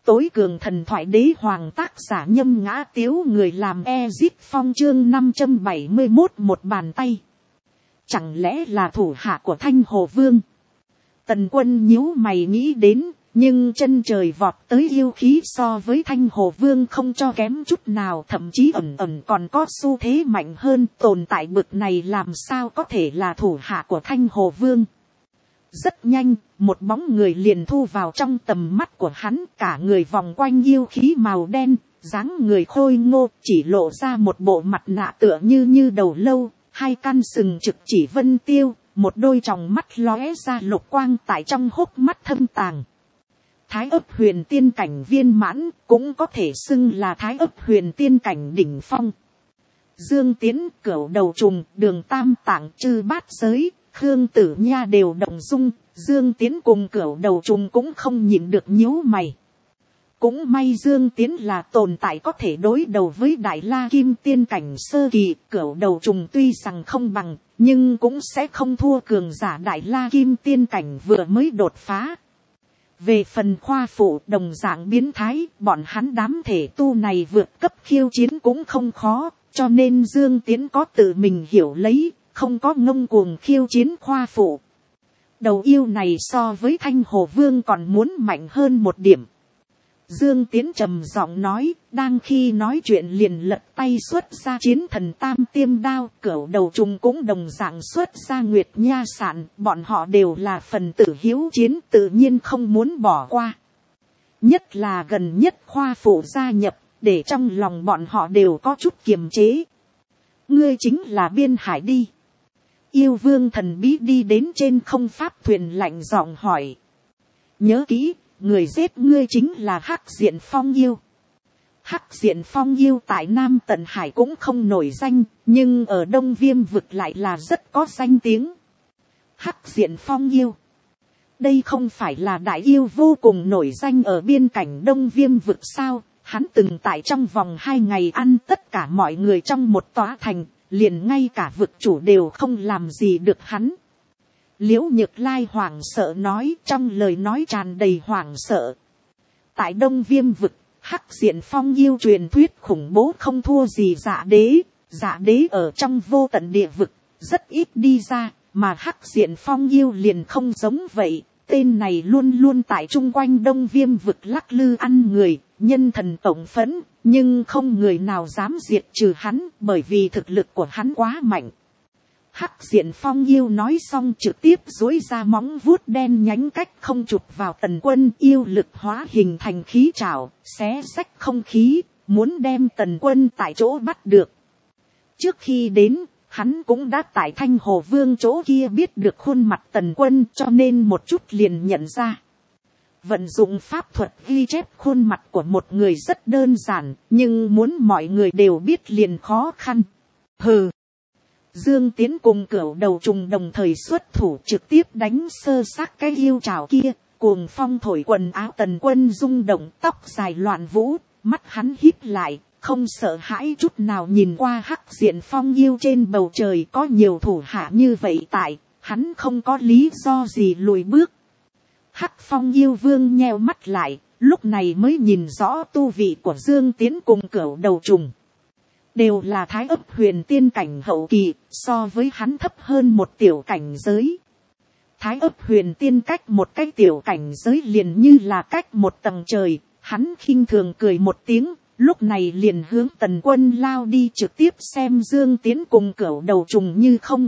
tối cường thần thoại đế hoàng tác giả Nhâm Ngã Tiếu, người làm Ezip Phong, chương 571 một bàn tay. Chẳng lẽ là thủ hạ của Thanh Hồ Vương? Tần Quân nhíu mày nghĩ đến, nhưng chân trời vọt tới yêu khí so với Thanh Hồ Vương không cho kém chút nào, thậm chí ẩn ẩn còn có xu thế mạnh hơn. Tồn tại bực này làm sao có thể là thủ hạ của Thanh Hồ Vương? Rất nhanh, một bóng người liền thu vào trong tầm mắt của hắn, cả người vòng quanh yêu khí màu đen, dáng người khôi ngô, chỉ lộ ra một bộ mặt nạ tựa như đầu lâu, hai căn sừng trực chỉ vân tiêu, một đôi tròng mắt lóe ra lục quang tại trong hốc mắt thâm tàng. Thái ấp huyền tiên cảnh viên mãn, cũng có thể xưng là thái ấp huyền tiên cảnh đỉnh phong. Dương Tiến, Cửu Đầu Trùng, Đường Tam Tạng, Chư Bát Giới, Khương Tử Nha đều động dung. Dương Tiến cùng Cửu Đầu Trùng cũng không nhịn được nhíu mày. Cũng may Dương Tiến là tồn tại có thể đối đầu với Đại La Kim tiên cảnh sơ kỳ. Cửu Đầu Trùng tuy rằng không bằng, nhưng cũng sẽ không thua cường giả Đại La Kim tiên cảnh vừa mới đột phá. Về phần khoa phụ đồng dạng biến thái, bọn hắn đám thể tu này vượt cấp khiêu chiến cũng không khó, cho nên Dương Tiến có tự mình hiểu lấy, không có ngông cuồng khiêu chiến khoa phụ. Đầu yêu này so với Thanh Hồ Vương còn muốn mạnh hơn một điểm. Dương Tiến trầm giọng nói, đang khi nói chuyện liền lật tay xuất ra chiến thần tam tiêm đao. Cửu Đầu Trùng cũng đồng dạng xuất ra Nguyệt Nha Sạn, bọn họ đều là phần tử hiếu chiến, tự nhiên không muốn bỏ qua. Nhất là gần nhất khoa phụ gia nhập, để trong lòng bọn họ đều có chút kiềm chế. Ngươi chính là Biên Hải đi. Yêu vương thần bí đi đến trên không pháp thuyền lạnh giọng hỏi. Nhớ kỹ, người giết ngươi chính là Hắc Diện Phong yêu. Hắc Diện Phong yêu tại Nam Tận Hải cũng không nổi danh, nhưng ở Đông Viêm vực lại là rất có danh tiếng. Hắc Diện Phong yêu. Đây không phải là đại yêu vô cùng nổi danh ở biên cảnh Đông Viêm vực sao? Hắn từng tại trong vòng 2 ngày ăn tất cả mọi người trong một tòa thành, liền ngay cả vực chủ đều không làm gì được hắn. Liễu Nhược Lai hoảng sợ nói, trong lời nói tràn đầy hoảng sợ. Tại Đông Viêm vực, Hắc Diện Phong yêu truyền thuyết khủng bố không thua gì Dạ Đế. Dạ Đế ở trong vô tận địa vực, rất ít đi ra, mà Hắc Diện Phong yêu liền không giống vậy. Tên này luôn luôn tại chung quanh Đông Viêm vực lắc lư ăn người, nhân thần tổng phẫn, nhưng không người nào dám diệt trừ hắn, bởi vì thực lực của hắn quá mạnh. Hắc Diện Phong yêu nói xong trực tiếp duỗi ra móng vuốt đen nhánh cách không chụp vào Tần Quân, yêu lực hóa hình thành khí trảo, xé rách không khí, muốn đem Tần Quân tại chỗ bắt được. Trước khi đến, hắn cũng đã tại Thanh Hồ Vương chỗ kia biết được khuôn mặt Tần Quân, cho nên một chút liền nhận ra. Vận dụng pháp thuật ghi chép khuôn mặt của một người rất đơn giản, nhưng muốn mọi người đều biết liền khó khăn. Hừ. Dương Tiến cùng Cửu Đầu Trùng đồng thời xuất thủ trực tiếp đánh sơ xác cái yêu trảo kia, cuồng phong thổi quần áo Tần Quân rung động, tóc dài loạn vũ, mắt hắn híp lại, không sợ hãi chút nào nhìn qua Hắc Diện Phong yêu trên bầu trời. Có nhiều thủ hạ như vậy tại, hắn không có lý do gì lùi bước. Hắc Phong yêu vương nheo mắt lại, lúc này mới nhìn rõ tu vị của Dương Tiến cùng Cửu Đầu Trùng. Đều là thái ấp huyền tiên cảnh hậu kỳ, so với hắn thấp hơn một tiểu cảnh giới. Thái ấp huyền tiên cách một cái tiểu cảnh giới liền như là cách một tầng trời. Hắn khinh thường cười một tiếng, lúc này liền hướng Tần Quân lao đi, trực tiếp xem Dương Tiến cùng Cửu Đầu Trùng như không.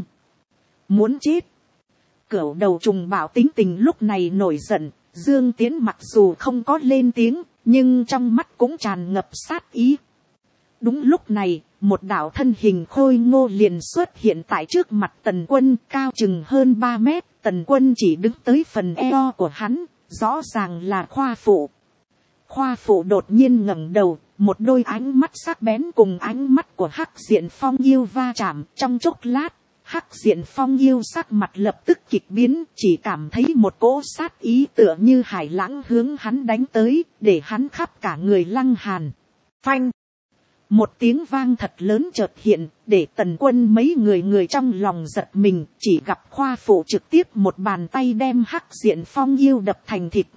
Muốn chết. Cửu Đầu Trùng bảo tính tình lúc này nổi giận. Dương Tiến mặc dù không có lên tiếng, nhưng trong mắt cũng tràn ngập sát ý. Đúng lúc này, một đạo thân hình khôi ngô liền xuất hiện tại trước mặt Tần Quân, cao chừng hơn 3 mét. Tần Quân chỉ đứng tới phần eo của hắn, rõ ràng là khoa phụ. Khoa phụ đột nhiên ngẩng đầu, một đôi ánh mắt sắc bén cùng ánh mắt của Hắc Diện Phong yêu va chạm. Trong chốc lát, Hắc Diện Phong yêu sắc mặt lập tức kịch biến, chỉ cảm thấy một cỗ sát ý tựa như hải lãng hướng hắn đánh tới, để hắn khắp cả người lăng hàn. Phanh! Một tiếng vang thật lớn chợt hiện, để Tần Quân mấy người trong lòng giật mình, chỉ gặp khoa phụ trực tiếp một bàn tay đem Hắc Diện Phong yêu đập thành thịt nát,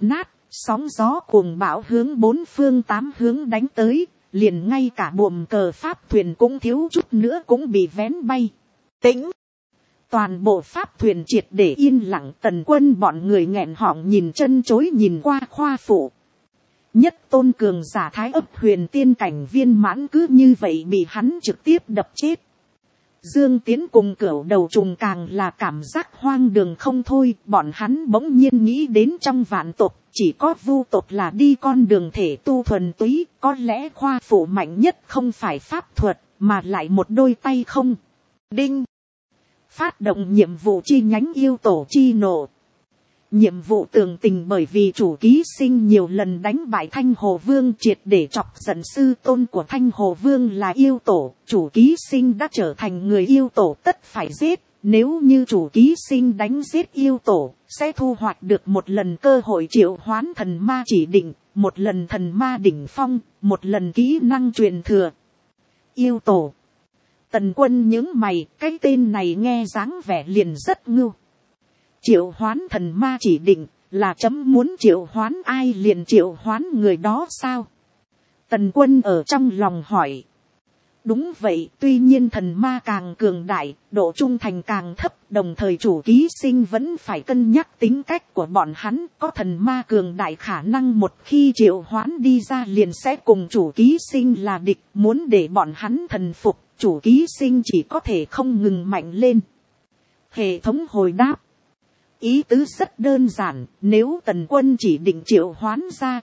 Sóng gió cuồng bão hướng bốn phương tám hướng đánh tới, liền ngay cả buồm cờ pháp thuyền cũng thiếu chút nữa cũng bị vén bay. Tĩnh. Toàn bộ pháp thuyền triệt để yên lặng, Tần Quân bọn người nghẹn họng nhìn chân chối nhìn qua Khoa Phụ. Nhất tôn cường giả thái ấp huyền tiên cảnh viên mãn cứ như vậy bị hắn trực tiếp đập chết. Dương Tiến cùng Cửu Đầu Trùng càng là cảm giác hoang đường không thôi, bọn hắn bỗng nhiên nghĩ đến trong vạn tộc, chỉ có vu tộc là đi con đường thể tu thuần túy, có lẽ Khoa Phụ mạnh nhất không phải pháp thuật, mà lại một đôi tay không. Đinh. Phát động nhiệm vụ chi nhánh yêu tổ chi nộ. Nhiệm vụ tường tình bởi vì chủ ký sinh nhiều lần đánh bại Thanh Hồ Vương triệt để chọc giận sư tôn của Thanh Hồ Vương là yêu tổ. Chủ ký sinh đã trở thành người yêu tổ tất phải giết. Nếu như chủ ký sinh đánh giết yêu tổ, sẽ thu hoạch được một lần cơ hội triệu hoán thần ma chỉ định, một lần thần ma đỉnh phong, một lần kỹ năng truyền thừa. Yêu tổ. Tần Quân nhướng mày, cái tên này nghe dáng vẻ liền rất ngưu. Triệu hoán thần ma chỉ định, là chấm muốn triệu hoán ai liền triệu hoán người đó sao? Tần Quân ở trong lòng hỏi. Đúng vậy, tuy nhiên thần ma càng cường đại, độ trung thành càng thấp, đồng thời chủ ký sinh vẫn phải cân nhắc tính cách của bọn hắn, có thần ma cường đại khả năng một khi triệu hoán đi ra liền sẽ cùng chủ ký sinh là địch, muốn để bọn hắn thần phục, chủ ký sinh chỉ có thể không ngừng mạnh lên. Hệ thống hồi đáp. Ý tứ rất đơn giản, nếu Tần Quân chỉ định triệu hoán ra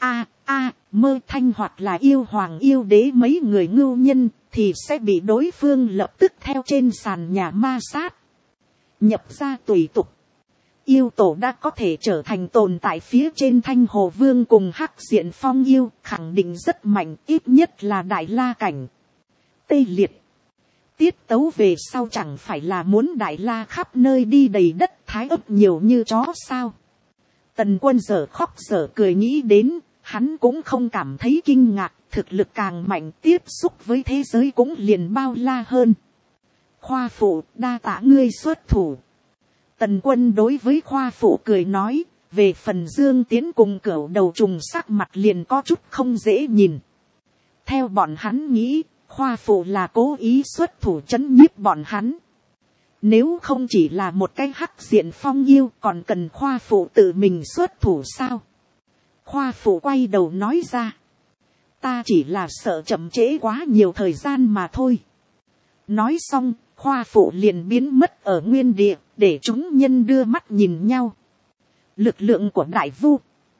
Mơ Thanh hoặc là yêu hoàng yêu đế mấy người ngưu nhân, thì sẽ bị đối phương lập tức theo trên sàn nhà ma sát. Nhập ra tùy tục. Yêu tổ đã có thể trở thành tồn tại phía trên Thanh Hồ Vương cùng Hắc Diện Phong yêu, khẳng định rất mạnh, ít nhất là đại la cảnh. Tê liệt. Tiết tấu về sau chẳng phải là muốn đại la khắp nơi đi đầy đất thái ấp nhiều như chó sao? Tần Quân dở khóc dở cười nghĩ đến, hắn cũng không cảm thấy kinh ngạc, thực lực càng mạnh tiếp xúc với thế giới cũng liền bao la hơn. Khoa Phụ, đa tạ ngươi xuất thủ. Tần Quân đối với Khoa Phụ cười nói, về phần Dương Tiến cùng Cửu Đầu Trùng sắc mặt liền có chút không dễ nhìn. Theo bọn hắn nghĩ, Khoa Phụ là cố ý xuất thủ trấn nhiếp bọn hắn. Nếu không chỉ là một cái Hắc Diện Phong yêu còn cần Khoa Phụ tự mình xuất thủ sao? Khoa Phụ quay đầu nói ra. Ta chỉ là sợ chậm trễ quá nhiều thời gian mà thôi. Nói xong, Khoa Phụ liền biến mất ở nguyên địa, để chúng nhân đưa mắt nhìn nhau. Lực lượng của đại vu,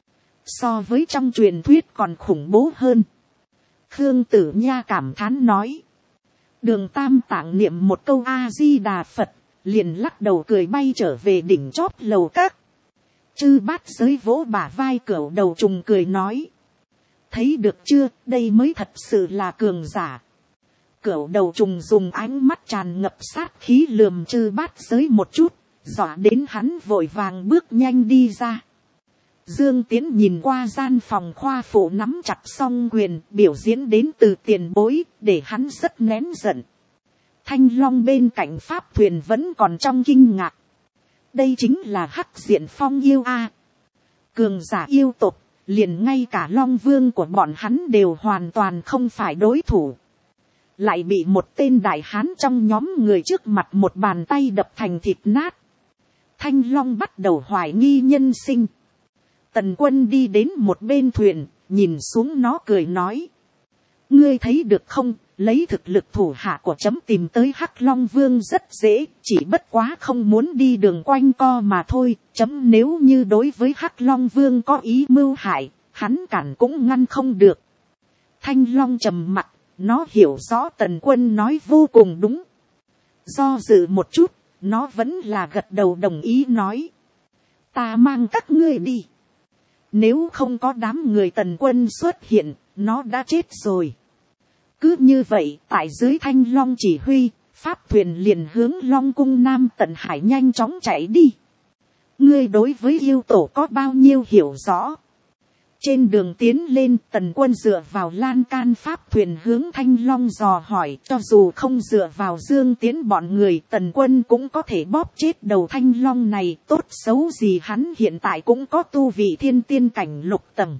so với trong truyền thuyết còn khủng bố hơn. Khương Tử Nha cảm thán nói. Đường Tam Tạng niệm một câu A-di-đà Phật, liền lắc đầu cười bay trở về đỉnh chóp lầu các. Chư Bát Giới vỗ bả vai Cửu Đầu Trùng cười nói. Thấy được chưa, đây mới thật sự là cường giả. Cửu Đầu Trùng dùng ánh mắt tràn ngập sát khí lườm Chư Bát Giới một chút, dọa đến hắn vội vàng bước nhanh đi ra. Dương Tiến nhìn qua gian phòng Khoa Phụ nắm chặt song quyền, biểu diễn đến từ tiền bối, để hắn rất nén giận. Thanh Long bên cạnh pháp thuyền vẫn còn trong kinh ngạc. Đây chính là Hắc Diện Phong yêu a. Cường giả yêu tộc, liền ngay cả Long Vương của bọn hắn đều hoàn toàn không phải đối thủ. Lại bị một tên đại hán trong nhóm người trước mặt một bàn tay đập thành thịt nát. Thanh Long bắt đầu hoài nghi nhân sinh. Tần Quân đi đến một bên thuyền, nhìn xuống nó cười nói. Ngươi thấy được không, lấy thực lực thủ hạ của chấm tìm tới Hắc Long Vương rất dễ, chỉ bất quá không muốn đi đường quanh co mà thôi. Chấm nếu như đối với Hắc Long Vương có ý mưu hại, hắn cản cũng ngăn không được. Thanh Long trầm mặt, nó hiểu rõ Tần Quân nói vô cùng đúng. Do dự một chút, nó vẫn là gật đầu đồng ý nói. Ta mang các ngươi đi. Nếu không có đám người Tần Quân xuất hiện, nó đã chết rồi. Cứ như vậy, tại dưới Thanh Long chỉ huy, pháp thuyền liền hướng Long Cung Nam Tận Hải nhanh chóng chạy đi. Ngươi đối với yêu tổ có bao nhiêu hiểu rõ? Trên đường tiến lên, Tần Quân dựa vào lan can pháp thuyền hướng Thanh Long dò hỏi, cho dù không dựa vào Dương Tiến bọn người, Tần Quân cũng có thể bóp chết đầu Thanh Long này. Tốt xấu gì hắn hiện tại cũng có tu vị thiên tiên cảnh lục tầng.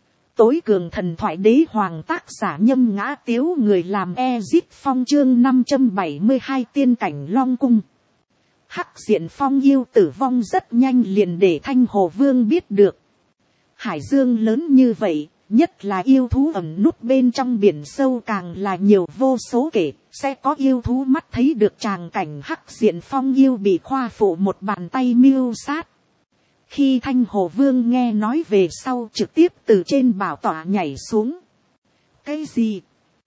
Tối cường thần thoại đế hoàng, tác giả Nhâm Ngã Tiếu, người làm Ezit Phong, chương 572 tiên cảnh Long Cung. Hắc diện phong yêu tử vong rất nhanh liền để Thanh Hồ Vương biết được. Hải dương lớn như vậy, nhất là yêu thú ẩn núp bên trong biển sâu càng là nhiều vô số kể, sẽ có yêu thú mắt thấy được tràng cảnh hắc diện phong yêu bị khoa phụ một bàn tay mưu sát. Khi Thanh Hồ Vương nghe nói về sau, trực tiếp từ trên bảo tọa nhảy xuống. Cái gì?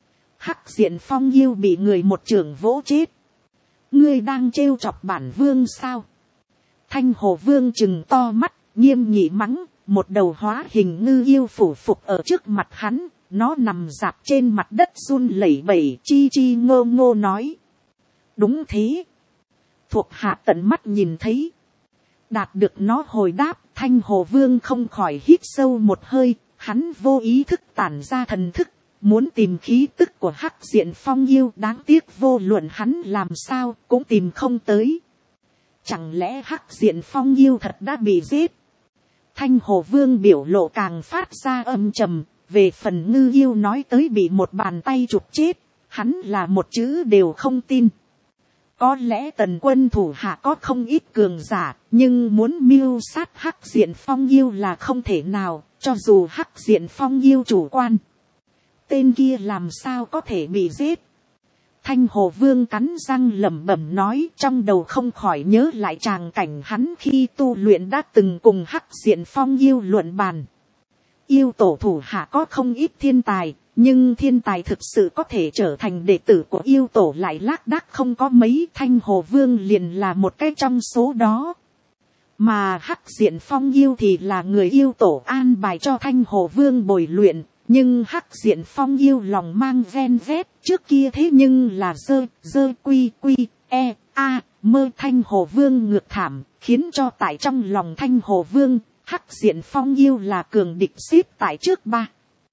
Hắc diện phong yêu bị người một chưởng vỗ chết. Ngươi đang trêu chọc bản vương sao? Thanh Hồ Vương trừng to mắt, nghiêm nghị mắng. Một đầu hóa hình ngư yêu phủ phục ở trước mặt hắn, nó nằm dạp trên mặt đất run lẩy bẩy, chi chi ngô ngô nói. Đúng thế. Thuộc hạ tận mắt nhìn thấy. Đạt được nó hồi đáp, Thanh Hồ Vương không khỏi hít sâu một hơi, hắn vô ý thức tản ra thần thức, muốn tìm khí tức của hắc diện phong yêu, đáng tiếc vô luận hắn làm sao cũng tìm không tới. Chẳng lẽ hắc diện phong yêu thật đã bị giết? Thanh Hồ Vương biểu lộ càng phát ra âm trầm, về phần ngư yêu nói tới bị một bàn tay chụp chết, hắn là một chữ đều không tin. Có lẽ Tần Quân thủ hạ có không ít cường giả, nhưng muốn mưu sát hắc diện phong yêu là không thể nào, cho dù hắc diện phong yêu chủ quan. Tên kia làm sao có thể bị giết? Thanh Hồ Vương cắn răng lẩm bẩm nói, trong đầu không khỏi nhớ lại tràng cảnh hắn khi tu luyện đã từng cùng hắc diện phong yêu luận bàn. Yêu tổ thủ hạ có không ít thiên tài, nhưng thiên tài thực sự có thể trở thành đệ tử của yêu tổ lại lác đác không có mấy. Thanh Hồ Vương liền là một cái trong số đó. Mà hắc diện phong yêu thì là người yêu tổ an bài cho Thanh Hồ Vương bồi luyện. Nhưng hắc diện phong yêu lòng mang ven vét, trước kia thế nhưng là dơ quy mơ. Thanh Hồ Vương ngược thảm, khiến cho tại trong lòng Thanh Hồ Vương, hắc diện phong yêu là cường địch xếp tại trước ba.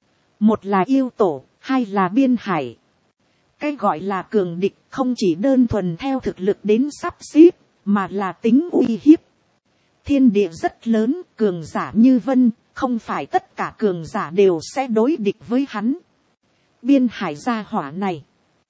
Một là yêu tổ, hai là biên hải. Cái gọi là cường địch không chỉ đơn thuần theo thực lực đến sắp xếp, mà là tính uy hiếp. Thiên địa rất lớn, cường giả như vân. Không phải tất cả cường giả đều sẽ đối địch với hắn. Biên hải gia hỏa này.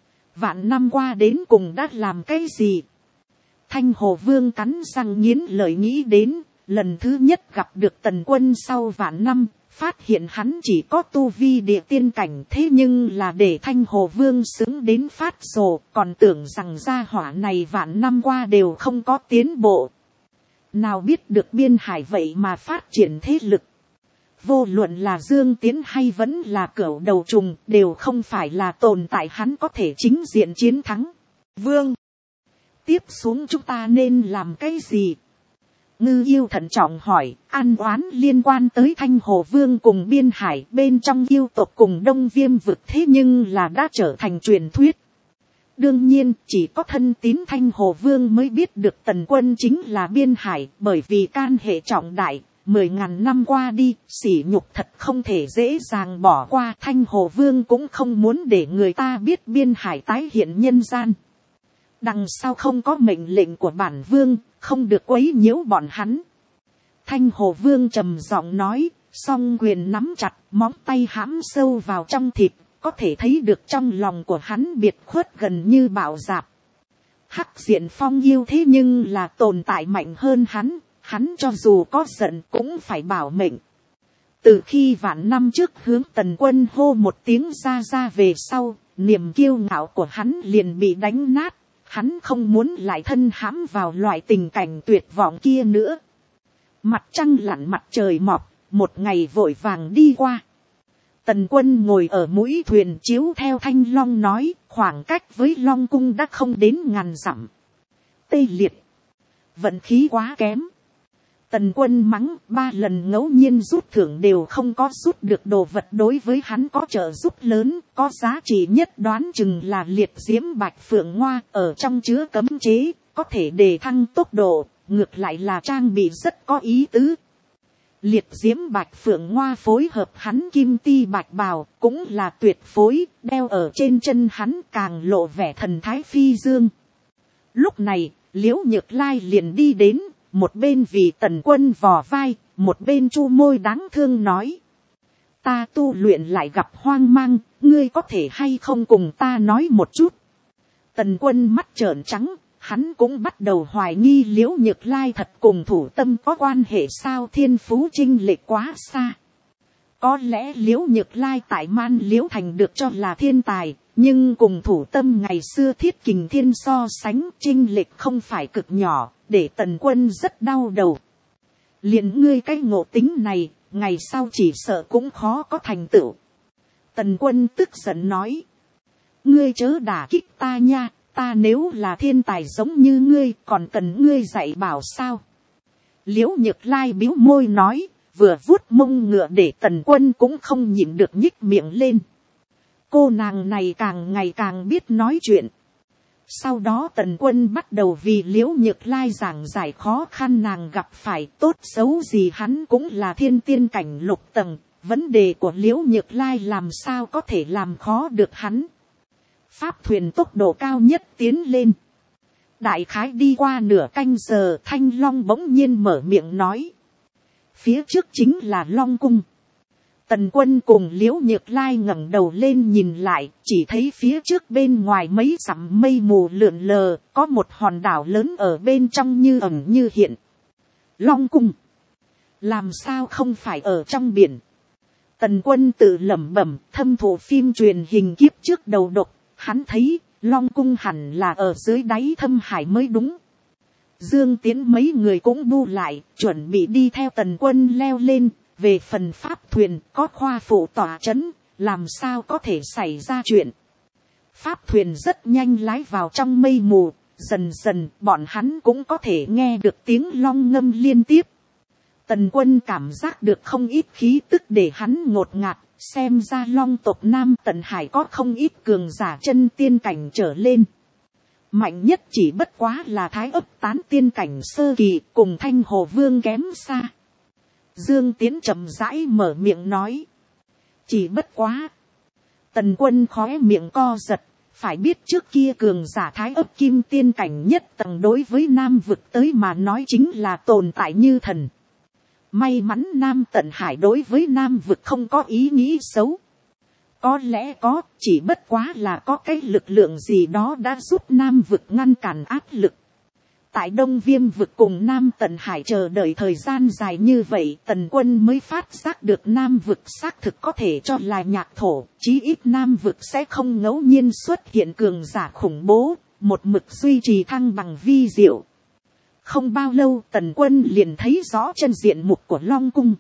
Vạn năm qua đến cùng đã làm cái gì? Thanh Hồ Vương cắn răng nghiến lợi nghĩ đến. Lần thứ nhất gặp được Tần Quân sau vạn năm. Phát hiện hắn chỉ có tu vi địa tiên cảnh. Thế nhưng là để Thanh Hồ Vương xứng đến phát rồ. Còn tưởng rằng gia hỏa này vạn năm qua đều không có tiến bộ. Nào biết được biên hải vậy mà phát triển thế lực. Vô luận là Dương Tiến hay vẫn là cửu đầu trùng đều không phải là tồn tại hắn có thể chính diện chiến thắng. Vương, tiếp xuống chúng ta nên làm cái gì? Ngư yêu thận trọng hỏi, an oán liên quan tới Thanh Hồ Vương cùng biên hải bên trong yêu tộc cùng Đông Viêm vực thế nhưng là đã trở thành truyền thuyết. Đương nhiên, chỉ có thân tín Thanh Hồ Vương mới biết được Tần Quân chính là biên hải, bởi vì can hệ trọng đại. 10.000 năm qua đi, sỉ nhục thật không thể dễ dàng bỏ qua. Thanh Hồ Vương cũng không muốn để người ta biết biên hải tái hiện nhân gian. Đằng sau không có mệnh lệnh của bản vương, không được quấy nhiễu bọn hắn. Thanh Hồ Vương trầm giọng nói, song quyền nắm chặt, móng tay hãm sâu vào trong thịt, có thể thấy được trong lòng của hắn biệt khuất gần như bạo dạp. Hắc diện phong yêu thế nhưng là tồn tại mạnh hơn hắn. Hắn cho dù có giận cũng phải bảo mệnh. Từ khi vạn năm trước hướng Tần Quân hô một tiếng ra về sau, niềm kiêu ngạo của hắn liền bị đánh nát. Hắn không muốn lại thân hãm vào loại tình cảnh tuyệt vọng kia nữa. Mặt trăng lặn mặt trời mọc, một ngày vội vàng đi qua. Tần Quân ngồi ở mũi thuyền chiếu theo Thanh Long nói, khoảng cách với Long Cung đã không đến 1000 dặm. Tê liệt. Vận khí quá kém. Tần Quân mắng 3 lần ngẫu nhiên rút thưởng đều không có rút được đồ vật đối với hắn có trợ giúp lớn, có giá trị nhất đoán chừng là liệt diễm bạch phượng ngoa ở trong chứa cấm chế, có thể đề thăng tốc độ, ngược lại là trang bị rất có ý tứ. Liệt diễm bạch phượng ngoa phối hợp hắn kim ti bạch bào cũng là tuyệt phối, đeo ở trên chân hắn càng lộ vẻ thần thái phi dương. Lúc này, Liễu Nhược Lai liền đi đến, một bên vì Tần Quân vò vai, một bên chu môi đáng thương nói. Ta tu luyện lại gặp hoang mang, ngươi có thể hay không cùng ta nói một chút. Tần Quân mắt trợn trắng, hắn cũng bắt đầu hoài nghi Liễu Nhược Lai thật cùng Thủ Tâm có quan hệ sao, thiên phú chênh lệch quá xa. Có lẽ Liễu Nhược Lai tại Man Liễu Thành được cho là thiên tài, nhưng cùng Thủ Tâm ngày xưa Thiết Kình Thiên so sánh chênh lệch không phải cực nhỏ, để Tần Quân rất đau đầu. Liền ngươi cái ngộ tính này, ngày sau chỉ sợ cũng khó có thành tựu. Tần Quân tức giận nói. Ngươi chớ đả kích ta nha, ta nếu là thiên tài giống như ngươi còn cần ngươi dạy bảo sao. Liễu Nhược Lai bĩu môi nói, vừa vuốt mông ngựa để Tần Quân cũng không nhịn được nhích miệng lên. Cô nàng này càng ngày càng biết nói chuyện. Sau đó Tần Quân bắt đầu vì Liễu Nhược Lai giảng giải khó khăn nàng gặp phải, tốt xấu gì hắn cũng là thiên tiên cảnh lục tầng, vấn đề của Liễu Nhược Lai làm sao có thể làm khó được hắn. Pháp thuyền tốc độ cao nhất tiến lên. Đại khái đi qua nửa canh giờ, Thanh Long bỗng nhiên mở miệng nói. Phía trước chính là Long Cung. Tần Quân cùng Liễu Nhược Lai ngẩng đầu lên nhìn lại, chỉ thấy phía trước bên ngoài mấy dặm mây mù lượn lờ, có một hòn đảo lớn ở bên trong như ẩn như hiện. Long Cung. Làm sao không phải ở trong biển. Tần Quân tự lẩm bẩm, thâm thụ phim truyền hình kiếp trước đầu độc, hắn thấy Long Cung hẳn là ở dưới đáy thâm hải mới đúng. Dương Tiến mấy người cũng bu lại, chuẩn bị đi theo Tần Quân leo lên. Về phần pháp thuyền có khoa phụ tỏa chấn, làm sao có thể xảy ra chuyện. Pháp thuyền rất nhanh lái vào trong mây mù, dần dần bọn hắn cũng có thể nghe được tiếng long ngâm liên tiếp. Tần Quân cảm giác được không ít khí tức để hắn ngột ngạt, xem ra long tộc Nam Tần Hải có không ít cường giả chân tiên cảnh trở lên. Mạnh nhất chỉ bất quá là Thái Ấp Tán tiên cảnh sơ kỳ, cùng Thanh Hồ Vương kém xa. Dương Tiến chậm rãi mở miệng nói. Chỉ bất quá. Tần Quân khóe miệng co giật. Phải biết trước kia cường giả Thái Ấp Kim tiên cảnh nhất tầng đối với Nam vực tới mà nói chính là tồn tại như thần. May mắn Nam Tần Hải đối với Nam vực không có ý nghĩ xấu. Có lẽ có, chỉ bất quá là có cái lực lượng gì đó đã giúp Nam vực ngăn cản áp lực. Tại Đông Viêm vực cùng Nam Tần Hải chờ đợi thời gian dài như vậy, Tần Quân mới phát giác được Nam vực xác thực có thể cho là nhạc thổ, chí ít Nam vực sẽ không ngẫu nhiên xuất hiện cường giả khủng bố, một mực duy trì thăng bằng vi diệu. Không bao lâu Tần Quân liền thấy rõ chân diện mục của Long Cung.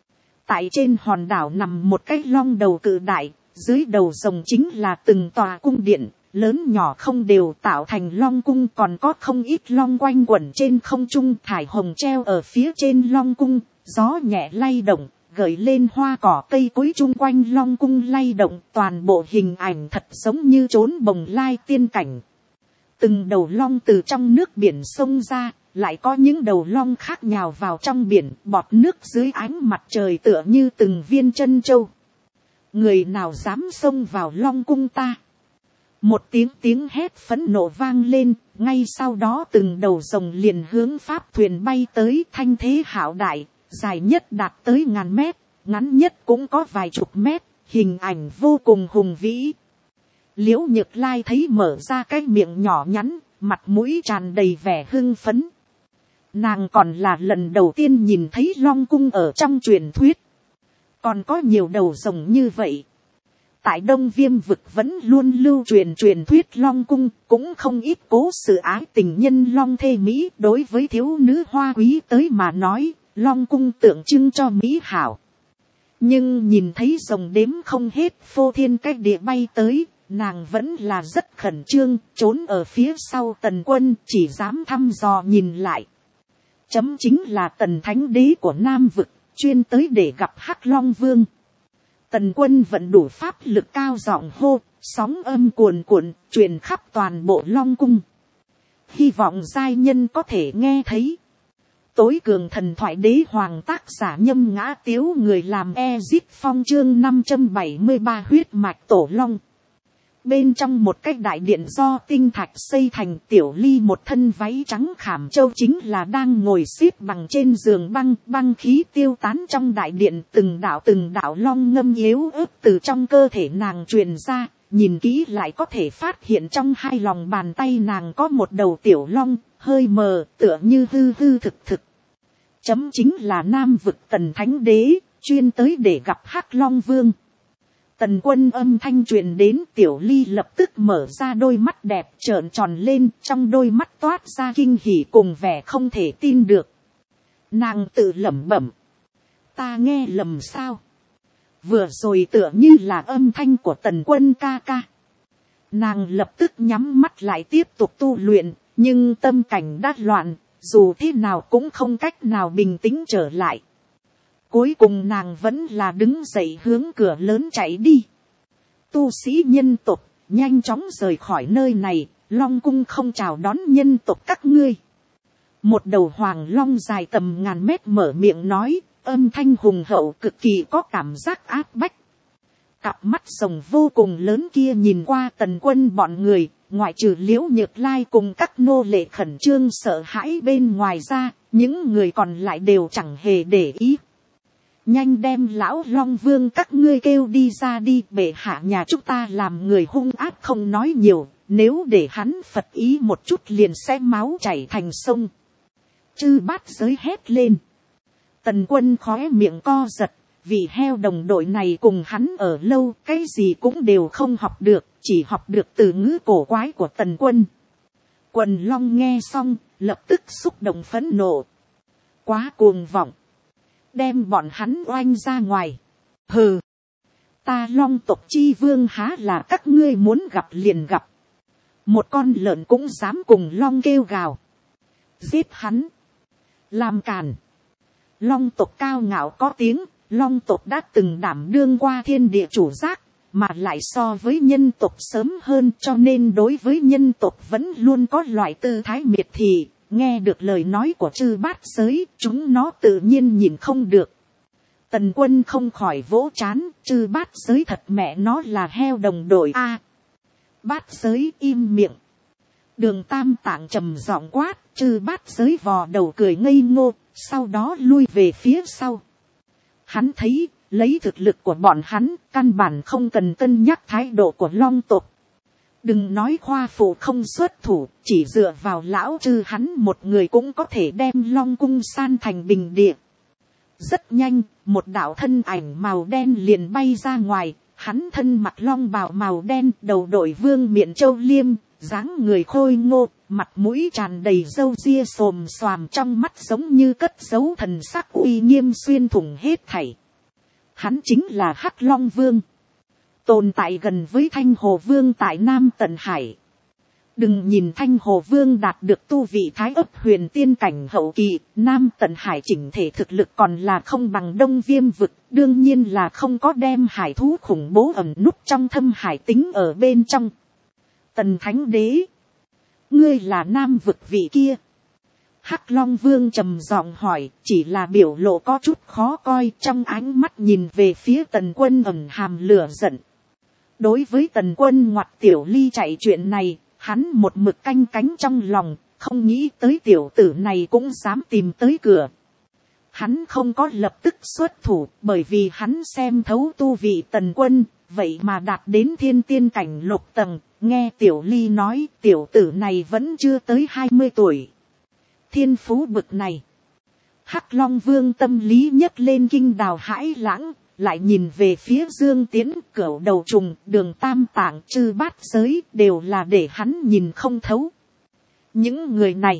Tại trên hòn đảo nằm một cái long đầu cự đại, dưới đầu rồng chính là từng tòa cung điện. Lớn nhỏ không đều tạo thành long cung, còn có không ít long quanh quẩn trên không trung, thải hồng treo ở phía trên long cung, gió nhẹ lay động, gợi lên hoa cỏ cây cối chung quanh long cung lay động, toàn bộ hình ảnh thật giống như trốn bồng lai tiên cảnh. Từng đầu long từ trong nước biển xông ra, lại có những đầu long khác nhào vào trong biển, bọt nước dưới ánh mặt trời tựa như từng viên chân châu. Người nào dám xông vào long cung ta? Một tiếng hét phẫn nộ vang lên, ngay sau đó từng đầu rồng liền hướng pháp thuyền bay tới, thanh thế hạo đại, dài nhất đạt tới 1000 mét, ngắn nhất cũng có vài chục mét, hình ảnh vô cùng hùng vĩ. Liễu Nhược Lai thấy mở ra cái miệng nhỏ nhắn, mặt mũi tràn đầy vẻ hưng phấn. Nàng còn là lần đầu tiên nhìn thấy long cung ở trong truyền thuyết. Còn có nhiều đầu rồng như vậy. Tại Đông Viêm vực vẫn luôn lưu truyền thuyết long cung, cũng không ít cố sự ái tình nhân long thê mỹ. Đối với thiếu nữ hoa quý tới mà nói, long cung tượng trưng cho mỹ hảo. Nhưng nhìn thấy rồng đếm không hết phô thiên cách địa bay tới, nàng vẫn là rất khẩn trương, trốn ở phía sau Tần Quân, chỉ dám thăm dò nhìn lại. Chấm chính là Tần Thánh Đế của Nam vực, chuyên tới để gặp Hắc Long Vương. Tần Quân vận đủ pháp lực cao giọng hô, sóng âm cuồn cuộn, truyền khắp toàn bộ long cung. Hy vọng giai nhân có thể nghe thấy. tối cường thần thoại đế hoàng, tác giả Nhâm Ngã Tiếu, người làm Ezit Phong, chương 573 huyết mạch tổ long. Bên trong một cái đại điện do tinh thạch xây thành, Tiểu Ly một thân váy trắng khảm châu chính là đang ngồi xếp bằng trên giường băng, băng khí tiêu tán trong đại điện, từng đạo long ngâm yếu ớt từ trong cơ thể nàng truyền ra, nhìn kỹ lại có thể phát hiện trong hai lòng bàn tay nàng có một đầu tiểu long, hơi mờ, tựa như hư hư thực. Chấm chính là Nam vực Tần Thánh Đế, chuyên tới để gặp Hắc Long Vương. Tần Quân âm thanh truyền đến, Tiểu Ly lập tức mở ra đôi mắt đẹp trợn tròn lên, trong đôi mắt toát ra kinh hỉ cùng vẻ không thể tin được. Nàng tự lẩm bẩm, ta nghe lầm sao? Vừa rồi tựa như là âm thanh của Tần Quân ca ca. Nàng lập tức nhắm mắt lại tiếp tục tu luyện, nhưng tâm cảnh đã loạn, dù thế nào cũng không cách nào bình tĩnh trở lại. Cuối cùng nàng vẫn là đứng dậy hướng cửa lớn chạy đi. Tu sĩ nhân tộc, nhanh chóng rời khỏi nơi này, Long cung không chào đón nhân tộc các ngươi. Một đầu hoàng long dài tầm ngàn mét mở miệng nói, âm thanh hùng hậu cực kỳ có cảm giác áp bách. Cặp mắt rồng vô cùng lớn kia nhìn qua Tần Quân bọn người, ngoại trừ Liễu Nhược Lai cùng các nô lệ khẩn trương sợ hãi bên ngoài ra, những người còn lại đều chẳng hề để ý. Nhanh đem lão Long Vương các ngươi kêu đi ra đi, bệ hạ nhà chúng ta làm người hung ác không nói nhiều, nếu để hắn phật ý một chút liền sẽ máu chảy thành sông. Chư Bát Giới hét lên. Tần Quân khóe miệng co giật, vì heo đồng đội này cùng hắn ở lâu, cái gì cũng đều không học được, chỉ học được từ ngữ cổ quái của Tần Quân. Quần long nghe xong, lập tức xúc động phẫn nộ. Quá cuồng vọng. Đem bọn hắn oanh ra ngoài. Hừ. Ta Long tộc chi vương há là các ngươi muốn gặp liền gặp. Một con lợn cũng dám cùng long kêu gào. Giết hắn. Làm càn. Long tộc cao ngạo có tiếng. Long tộc đã từng đảm đương qua thiên địa chủ giác, mà lại so với nhân tộc sớm hơn, cho nên đối với nhân tộc vẫn luôn có loại tư thái miệt thị. Nghe được lời nói của Chư Bát Giới, chúng nó tự nhiên nhìn không được. Tần Quân không khỏi vỗ trán, Chư Bát Giới thật mẹ nó là heo đồng đội a. Bát Giới im miệng. Đường Tam Tạng trầm giọng quát, Chư Bát Giới vò đầu cười ngây ngô, sau đó lui về phía sau. Hắn thấy, lấy thực lực của bọn hắn, căn bản không cần cân nhắc thái độ của Long tộc. Đừng nói khoa phụ không xuất thủ, chỉ dựa vào lão Chư hắn một người cũng có thể đem Long cung san thành bình địa. Rất nhanh, một đạo thân ảnh màu đen liền bay ra ngoài, hắn thân mặc long bào màu đen, đầu đội vương miện châu liêm, dáng người khôi ngô, mặt mũi tràn đầy râu ria xồm xoàm, trong mắt giống như cất giấu thần sắc uy nghiêm xuyên thủng hết thảy. Hắn chính là Hắc Long Vương. Tồn tại gần với Thanh Hồ Vương tại Nam Tận Hải. Đừng nhìn Thanh Hồ Vương đạt được tu vị Thái Ấp huyền tiên cảnh hậu kỳ, Nam Tận Hải chỉnh thể thực lực còn là không bằng Đông Viêm vực, đương nhiên là không có đem hải thú khủng bố ẩn núp trong thâm hải tính ở bên trong. Tần Thánh Đế, ngươi là Nam vực vị kia. Hắc Long Vương trầm giọng hỏi, chỉ là biểu lộ có chút khó coi, trong ánh mắt nhìn về phía Tần Quân ẩn hàm lửa giận. Đối với Tần Quân ngoặt Tiểu Ly chạy chuyện này, hắn một mực canh cánh trong lòng, không nghĩ tới tiểu tử này cũng dám tìm tới cửa. Hắn không có lập tức xuất thủ, bởi vì hắn xem thấu tu vị Tần Quân, vậy mà đạt đến thiên tiên cảnh lục tầng. Nghe Tiểu Ly nói, tiểu tử này vẫn chưa tới 20 tuổi. Thiên phú bực này. Hắc Long Vương tâm lý nhấc lên kinh đào hãi lãng, lại nhìn về phía Dương Tiến, Cửu Đầu Trùng, Đường Tam Tạng, Chư Bát Giới, đều là để hắn nhìn không thấu. Những người này,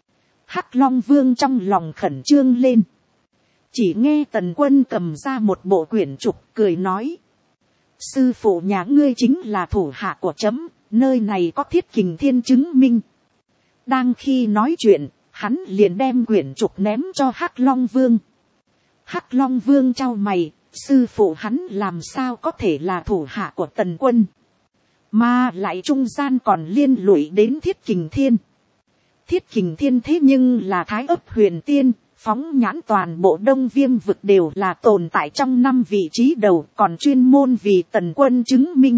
Hắc Long Vương trong lòng khẩn trương lên. Chỉ nghe Tần Quân cầm ra một bộ quyển trục, cười nói. Sư phụ nhà ngươi chính là thủ hạ của chấm, nơi này có Thiết Kình Thiên chứng minh. Đang khi nói chuyện, hắn liền đem quyển trục ném cho Hắc Long Vương. Hắc Long Vương chau mày, sư phụ hắn làm sao có thể là thủ hạ của Tần Quân, mà lại trung gian còn liên lụy đến Thiết Kình Thiên. Thiết Kình Thiên thế nhưng là Thái Ấp huyền tiên, phóng nhãn toàn bộ Đông Viêm vực đều là tồn tại trong 5 vị trí đầu, còn chuyên môn vì Tần Quân chứng minh.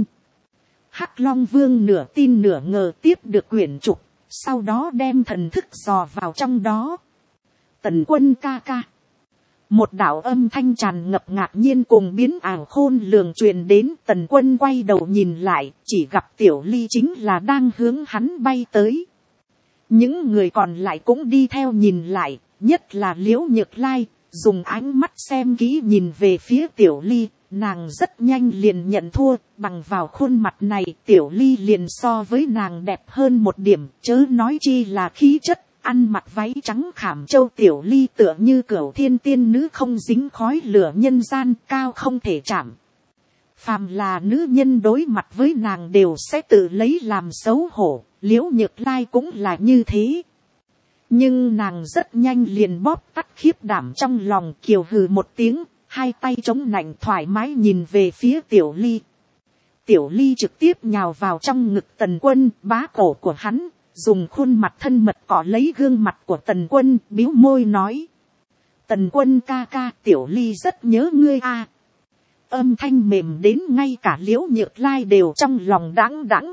Hắc Long Vương nửa tin nửa ngờ tiếp được quyển trục, sau đó đem thần thức dò vào trong đó. Tần Quân ca ca. Một đạo âm thanh tràn ngập ngạc nhiên cùng biến ảo khôn lường truyền đến. Tần Quân quay đầu nhìn lại, chỉ gặp Tiểu Ly chính là đang hướng hắn bay tới. Những người còn lại cũng đi theo nhìn lại, nhất là Liễu Nhược Lai, dùng ánh mắt xem kỹ nhìn về phía Tiểu Ly. Nàng rất nhanh liền nhận thua, bằng vào khuôn mặt này Tiểu Ly liền so với nàng đẹp hơn một điểm, chớ nói chi là khí chất. Ăn mặc váy trắng khảm châu Tiểu Ly tựa như cửu thiên tiên nữ không dính khói lửa nhân gian, cao không thể chạm. Phàm là nữ nhân đối mặt với nàng đều sẽ tự lấy làm xấu hổ, Liễu Nhược Lai cũng là như thế. Nhưng nàng rất nhanh liền bóp tắt khiếp đảm trong lòng, kiều hừ một tiếng, hai tay chống nạnh thoải mái nhìn về phía Tiểu Ly. Tiểu Ly trực tiếp nhào vào trong ngực Tần Quân, bá cổ của hắn, dùng khuôn mặt thân mật cọ lấy gương mặt của Tần Quân, bĩu môi nói. Tần Quân ca ca, Tiểu Ly rất nhớ ngươi a. Âm thanh mềm đến ngay cả Liễu Nhược Lai đều trong lòng đãng đãng.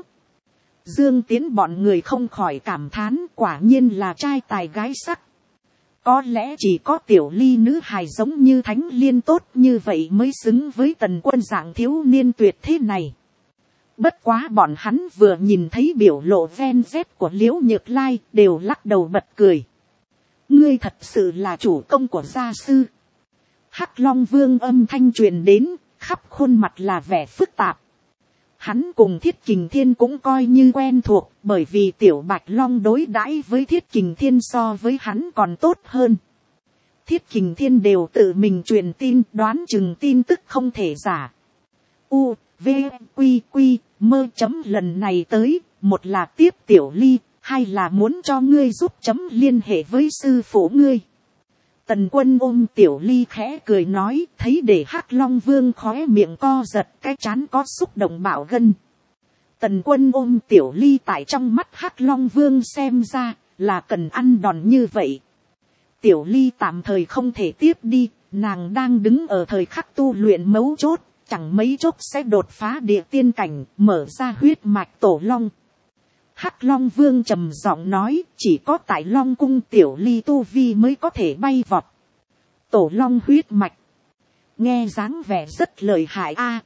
Dương Tiến bọn người không khỏi cảm thán, quả nhiên là trai tài gái sắc. Có lẽ chỉ có Tiểu Ly nữ hài giống như Thánh Liên tốt như vậy mới xứng với Tần Quân dạng thiếu niên tuyệt thế này. Bất quá bọn hắn vừa nhìn thấy biểu lộ ven dép của Liễu Nhược Lai đều lắc đầu bật cười. Ngươi thật sự là chủ công của gia sư. Hắc Long Vương âm thanh truyền đến, khắp khuôn mặt là vẻ phức tạp. Hắn cùng Thiết Kình Thiên cũng coi như quen thuộc, bởi vì Tiểu Bạch Long đối đãi với Thiết Kình Thiên so với hắn còn tốt hơn. Thiết Kình Thiên đều tự mình truyền tin, đoán chừng tin tức không thể giả. U, V, Quy, Quy, mơ chấm lần này tới, một là tiếp Tiểu Ly, hai là muốn cho ngươi giúp chấm liên hệ với sư phụ ngươi. Tần Quân ôm Tiểu Ly khẽ cười nói, thấy để Hắc Long Vương khóe miệng co giật, cái trán có xúc động bạo gân. Tần Quân ôm Tiểu Ly tại trong mắt Hắc Long Vương xem ra là cần ăn đòn như vậy. Tiểu Ly tạm thời không thể tiếp đi, nàng đang đứng ở thời khắc tu luyện mấu chốt, chẳng mấy chốc sẽ đột phá địa tiên cảnh, mở ra huyết mạch tổ long. Hắc Long Vương trầm giọng nói, chỉ có tại Long cung Tiểu Ly tu vi mới có thể bay vọt. Tổ long huyết mạch. Nghe dáng vẻ rất lợi hại a.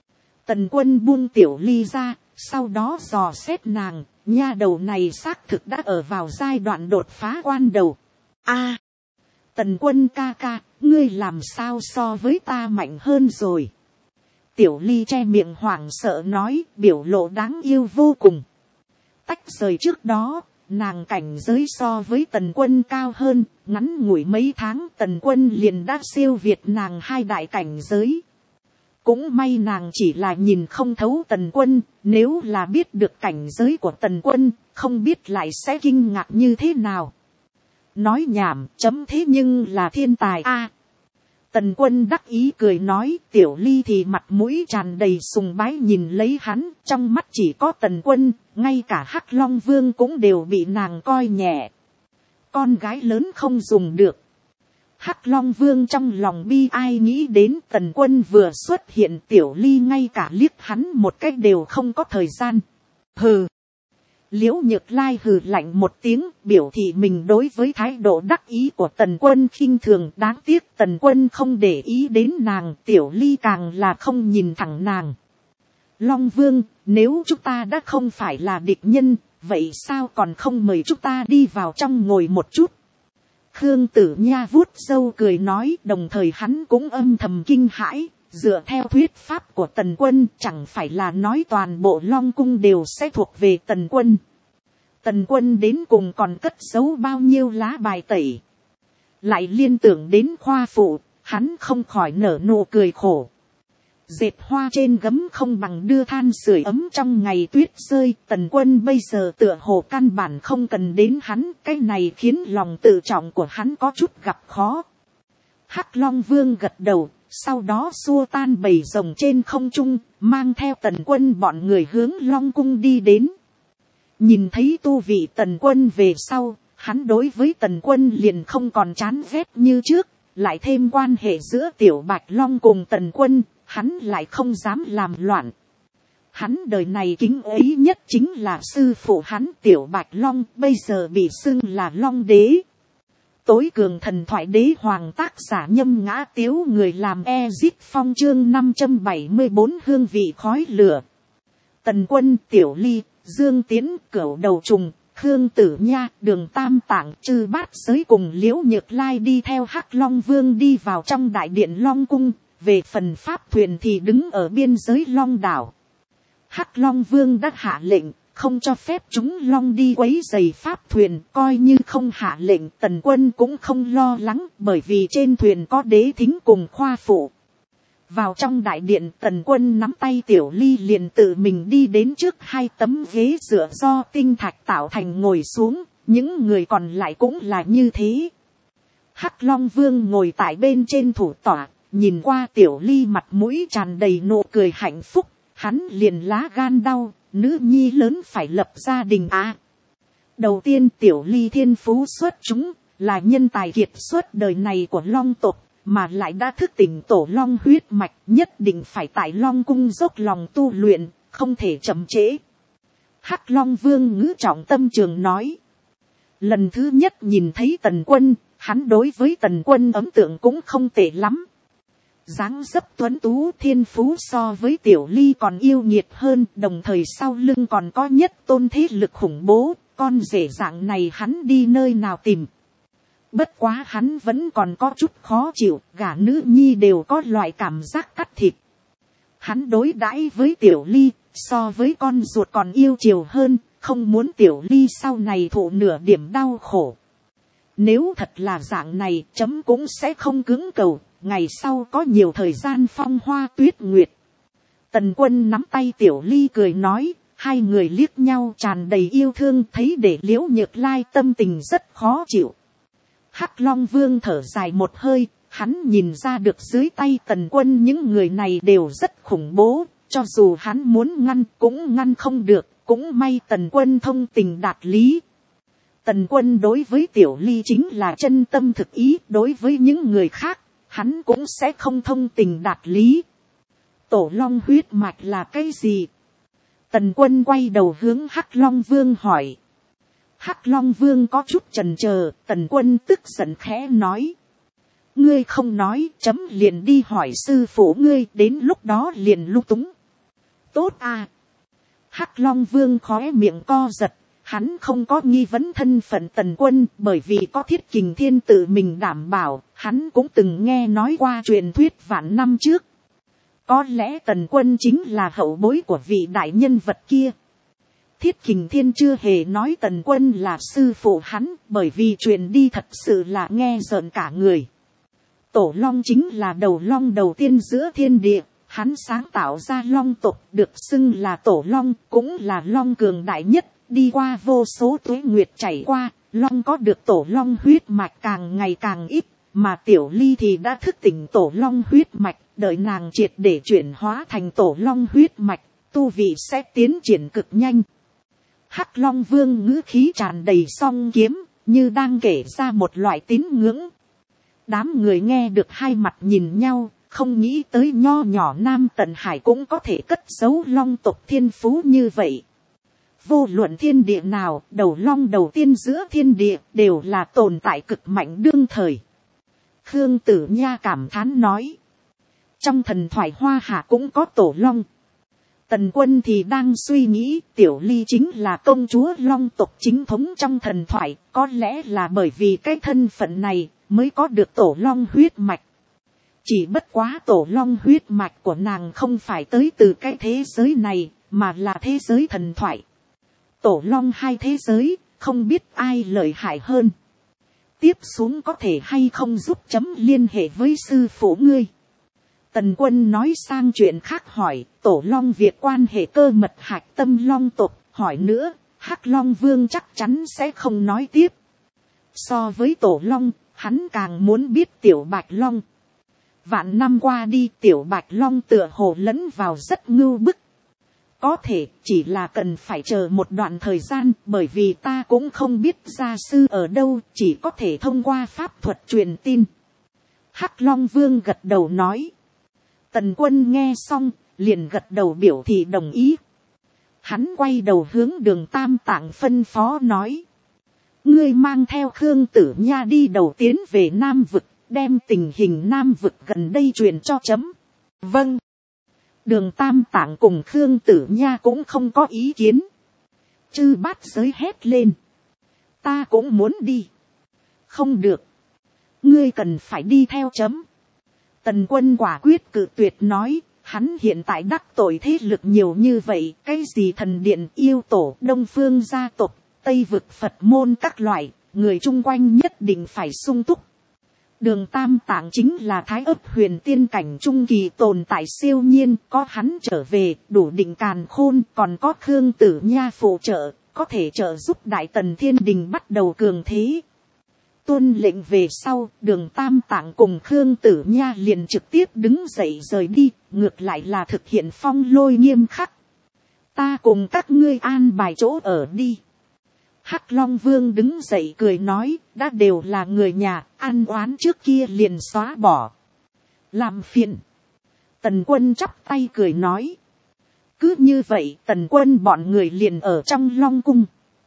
Tần Quân buông Tiểu Ly ra, sau đó dò xét nàng, nha đầu này xác thực đã ở vào giai đoạn đột phá quan đầu. A, Tần Quân ca ca, ngươi làm sao so với ta mạnh hơn rồi. Tiểu Ly che miệng hoảng sợ nói, biểu lộ đáng yêu vô cùng. Tách rời trước đó, nàng cảnh giới so với Tần Quân cao hơn, ngắn ngủi mấy tháng Tần Quân liền đã siêu việt nàng 2 đại cảnh giới. Cũng may nàng chỉ là nhìn không thấu Tần Quân, nếu là biết được cảnh giới của Tần Quân, không biết lại sẽ kinh ngạc như thế nào. Nói nhảm, chấm thế nhưng là thiên tài a. Tần Quân đắc ý cười nói, Tiểu Ly thì mặt mũi tràn đầy sùng bái nhìn lấy hắn, trong mắt chỉ có Tần Quân, ngay cả Hắc Long Vương cũng đều bị nàng coi nhẹ. Con gái lớn không dùng được. Hắc Long Vương trong lòng bi ai nghĩ đến Tần Quân vừa xuất hiện, Tiểu Ly ngay cả liếc hắn một cách đều không có thời gian. Hừ. Liễu Nhược Lai hừ lạnh một tiếng, biểu thị mình đối với thái độ đắc ý của Tần Quân khinh thường. Đáng tiếc Tần Quân không để ý đến nàng, Tiểu Ly càng là không nhìn thẳng nàng. Long Vương, nếu chúng ta đã không phải là địch nhân, vậy sao còn không mời chúng ta đi vào trong ngồi một chút. Khương Tử Nha vuốt râu cười nói, đồng thời hắn cũng âm thầm kinh hãi. Dựa theo thuyết pháp của Tần Quân, chẳng phải là nói toàn bộ Long cung đều sẽ thuộc về Tần Quân. Tần Quân đến cùng còn cất giấu bao nhiêu lá bài tẩy. Lại liên tưởng đến khoa phụ, hắn không khỏi nở nụ cười khổ. Dệt hoa trên gấm không bằng đưa than sưởi ấm trong ngày tuyết rơi. Tần Quân bây giờ tựa hồ căn bản không cần đến hắn, cái này khiến lòng tự trọng của hắn có chút gặp khó. Hắc Long Vương gật đầu. Sau đó xua tan bầy rồng trên không trung, mang theo Tần Quân bọn người hướng Long cung đi đến. Nhìn thấy tu vị Tần Quân về sau, hắn đối với Tần Quân liền không còn chán ghét như trước, lại thêm quan hệ giữa Tiểu Bạch Long cùng Tần Quân, hắn lại không dám làm loạn. Hắn đời này kính ấy nhất chính là sư phụ hắn Tiểu Bạch Long, bây giờ bị xưng là Long Đế. Tối cường thần thoại đế hoàng, tác giả Nhâm Ngã Tiếu, người làm Ezit Phong, chương 574 hương vị khói lửa. Tần Quân, Tiểu Ly, Dương Tiến, Cửu Đầu Trùng, Khương Tử Nha, Đường Tam Tạng, Chư Bát Giới cùng Liễu Nhược Lai đi theo Hắc Long Vương đi vào trong đại điện Long Cung. Về phần pháp thuyền thì đứng ở biên giới Long đảo. Hắc Long Vương đã hạ lệnh, không cho phép chúng Long đi quấy rầy pháp thuyền, coi như không hạ lệnh Tần Quân cũng không lo lắng, bởi vì trên thuyền có Đế Thính cùng Khoa Phụ. Vào trong đại điện, Tần Quân nắm tay Tiểu Ly liền tự mình đi đến trước hai tấm ghế dựa do tinh thạch tạo thành ngồi xuống, những người còn lại cũng là như thế. Hắc Long Vương ngồi tại bên trên thủ tọa, nhìn qua Tiểu Ly mặt mũi tràn đầy nụ cười hạnh phúc, hắn liền lá gan đau, nữ nhi lớn phải lập gia đình à. Đầu tiên Tiểu Ly thiên phú xuất chúng, là nhân tài kiệt xuất đời này của Long tộc, mà lại đã thức tỉnh tổ Long huyết mạch, nhất định phải tại Long cung dốc lòng tu luyện, không thể chậm trễ. Hắc Long Vương ngữ trọng tâm trường nói. Lần thứ nhất nhìn thấy Tần Quân, hắn đối với Tần Quân ấn tượng cũng không tệ lắm. Dáng dấp tuấn tú, thiên phú so với Tiểu Ly còn yêu nghiệt hơn, đồng thời sau lưng còn có nhất tôn thế lực khủng bố, con rể dạng này hắn đi nơi nào tìm. Bất quá hắn vẫn còn có chút khó chịu, gả nữ nhi đều có loại cảm giác cắt thịt. Hắn đối đãi với Tiểu Ly, so với con ruột còn yêu chiều hơn, không muốn Tiểu Ly sau này thụ nửa điểm đau khổ. Nếu thật là dạng này, chấm cũng sẽ không cứng cầu, ngày sau có nhiều thời gian phong hoa tuyết nguyệt. Tần Quân nắm tay Tiểu Ly cười nói, hai người liếc nhau tràn đầy yêu thương, thấy để Liễu Nhược Lai tâm tình rất khó chịu. Hắc Long Vương thở dài một hơi, hắn nhìn ra được dưới tay Tần Quân những người này đều rất khủng bố, cho dù hắn muốn ngăn cũng ngăn không được, cũng may Tần Quân thông tình đạt lý. Tần Quân đối với Tiểu Ly chính là chân tâm thực ý, đối với những người khác, hắn cũng sẽ không thông tình đạt lý. Tổ Long huyết mạch là cái gì? Tần Quân quay đầu hướng Hắc Long Vương hỏi. Hắc Long Vương có chút chần chờ, Tần Quân tức giận khẽ nói. Ngươi không nói, chấm liền đi hỏi sư phụ ngươi, đến lúc đó liền lung túng. Tốt à. Hắc Long Vương khóe miệng co giật, hắn không có nghi vấn thân phận Tần Quân, bởi vì có Thiết Kình Thiên tự mình đảm bảo, hắn cũng từng nghe nói qua truyền thuyết vạn năm trước. Có lẽ Tần Quân chính là hậu bối của vị đại nhân vật kia. Thiết Kình Thiên chưa hề nói Tần Quân là sư phụ hắn, bởi vì truyền đi thật sự là nghe rợn cả người. Tổ Long chính là đầu Long đầu tiên giữa thiên địa, hắn sáng tạo ra Long tộc, được xưng là Tổ Long, cũng là Long cường đại nhất, đi qua vô số tuế nguyệt chảy qua, Long có được Tổ Long huyết mạch càng ngày càng ít, mà Tiểu Ly thì đã thức tỉnh Tổ Long huyết mạch, đợi nàng triệt để chuyển hóa thành Tổ Long huyết mạch, tu vị sẽ tiến triển cực nhanh. Hắc Long Vương ngữ khí tràn đầy song kiếm, như đang kể ra một loại tín ngưỡng. Đám người nghe được hai mặt nhìn nhau, không nghĩ tới nho nhỏ Nam Tần Hải cũng có thể cất giấu Long tộc thiên phú như vậy. Vô luận thiên địa nào, đầu Long đầu tiên giữa thiên địa đều là tồn tại cực mạnh đương thời. Khương Tử Nha cảm thán nói. Trong thần thoại Hoa Hạ cũng có Tổ Long. Tần Quân thì đang suy nghĩ Tiểu Ly chính là công chúa Long tộc chính thống trong thần thoại, có lẽ là bởi vì cái thân phận này mới có được Tổ Long huyết mạch. Chỉ bất quá Tổ Long huyết mạch của nàng không phải tới từ cái thế giới này, mà là thế giới thần thoại. Tổ Long hai thế giới, không biết ai lợi hại hơn. Tiếp xuống có thể hay không giúp chấm liên hệ với sư phụ ngươi. Tần Quân nói sang chuyện khác hỏi, Tổ Long việc quan hệ cơ mật hạch tâm Long tộc, hỏi nữa, Hắc Long Vương chắc chắn sẽ không nói tiếp. So với Tổ Long, hắn càng muốn biết Tiểu Bạch Long. Vạn năm qua đi, Tiểu Bạch Long tựa hồ lẫn vào rất ngưu bức. Có thể chỉ là cần phải chờ một đoạn thời gian, bởi vì ta cũng không biết gia sư ở đâu, chỉ có thể thông qua pháp thuật truyền tin. Hắc Long Vương gật đầu nói. Tần Quân nghe xong, liền gật đầu biểu thị đồng ý. Hắn quay đầu hướng Đường Tam Tạng phân phó nói. Ngươi mang theo Khương Tử Nha đi đầu tiến về Nam Vực, đem tình hình Nam Vực gần đây truyền cho chấm. Vâng. Đường Tam Tạng cùng Khương Tử Nha cũng không có ý kiến. Chư Bát Giới hét lên. Ta cũng muốn đi. Không được. Ngươi cần phải đi theo chấm. Tần Quân quả quyết cự tuyệt nói. Hắn hiện tại đắc tội thế lực nhiều như vậy. Cái gì thần điện, yêu tổ, đông phương gia tộc, Tây Vực Phật môn các loại. Người chung quanh nhất định phải sung túc. Đường Tam Tạng chính là Thái Ấp huyền tiên cảnh trung kỳ tồn tại siêu nhiên, có hắn trở về, đủ định càn khôn, còn có Khương Tử Nha phụ trợ, có thể trợ giúp Đại Tần Thiên Đình bắt đầu cường thế. Tuân lệnh về sau, Đường Tam Tạng cùng Khương Tử Nha liền trực tiếp đứng dậy rời đi, ngược lại là thực hiện phong lôi nghiêm khắc. Ta cùng các ngươi an bài chỗ ở đi. Hắc Long Vương đứng dậy cười nói, đã đều là người nhà, ăn oán trước kia liền xóa bỏ. Làm phiền. Tần Quân chắp tay cười nói. Cứ như vậy, Tần Quân bọn người liền ở trong Long Cung.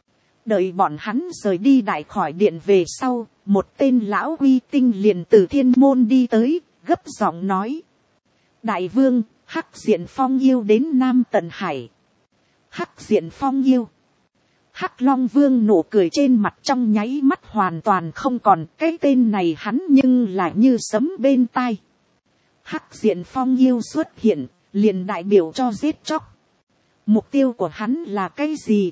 Đợi bọn hắn rời đi đại khỏi điện về sau, một tên lão uy tinh liền từ thiên môn đi tới, gấp giọng nói. Đại vương, Hắc Diện Phong yêu đến Nam Tần Hải. Hắc Diện Phong yêu. Hắc Long Vương nụ cười trên mặt trong nháy mắt hoàn toàn không còn, cái tên này hắn nhưng là như sấm bên tai. Hắc Diện Phong yêu xuất hiện, liền đại biểu cho giết chóc. Mục tiêu của hắn là cái gì?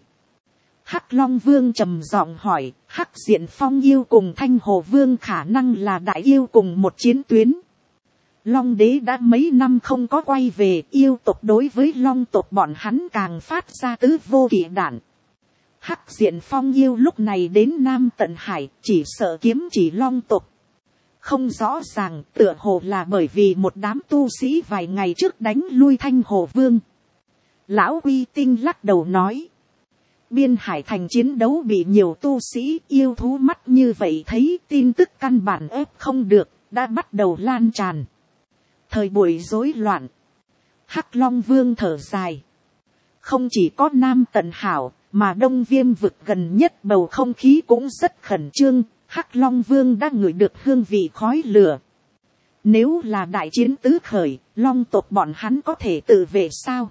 Hắc Long Vương trầm giọng hỏi. Hắc Diện Phong yêu cùng Thanh Hồ Vương khả năng là đại yêu cùng một chiến tuyến. Long đế đã mấy năm không có quay về, yêu tộc đối với long tộc bọn hắn càng phát ra tứ vô kỵ đản. Hắc Diện Phong yêu lúc này đến Nam Tận Hải, chỉ sợ kiếm chỉ long tộc. Không rõ ràng, tựa hồ là bởi vì một đám tu sĩ vài ngày trước đánh lui Thanh Hồ Vương. Lão Uy Tinh lắc đầu nói. Biên Hải thành chiến đấu bị nhiều tu sĩ yêu thú mắt như vậy thấy, tin tức căn bản ép không được, đã bắt đầu lan tràn. Thời buổi rối loạn. Hắc Long Vương thở dài. Không chỉ có Nam Tần Hảo, mà Đông Viêm vực gần nhất bầu không khí cũng rất khẩn trương. Hắc Long Vương đã ngửi được hương vị khói lửa. Nếu là đại chiến tứ khởi, long tộc bọn hắn có thể tự vệ sao?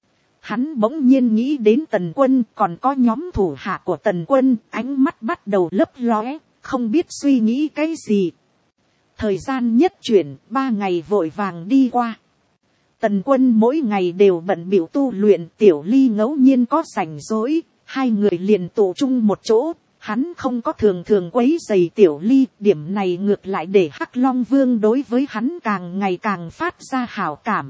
Hắn bỗng nhiên nghĩ đến Tần Quân, còn có nhóm thủ hạ của Tần Quân, ánh mắt bắt đầu lấp lóe, không biết suy nghĩ cái gì. Thời gian nhất chuyển, 3 ngày vội vàng đi qua. Tần Quân mỗi ngày đều bận bịu tu luyện, Tiểu Ly ngẫu nhiên có rảnh rỗi, hai người liền tụ chung một chỗ. Hắn không có thường thường quấy rầy Tiểu Ly, điểm này ngược lại để Hắc Long Vương đối với hắn càng ngày càng phát ra hảo cảm.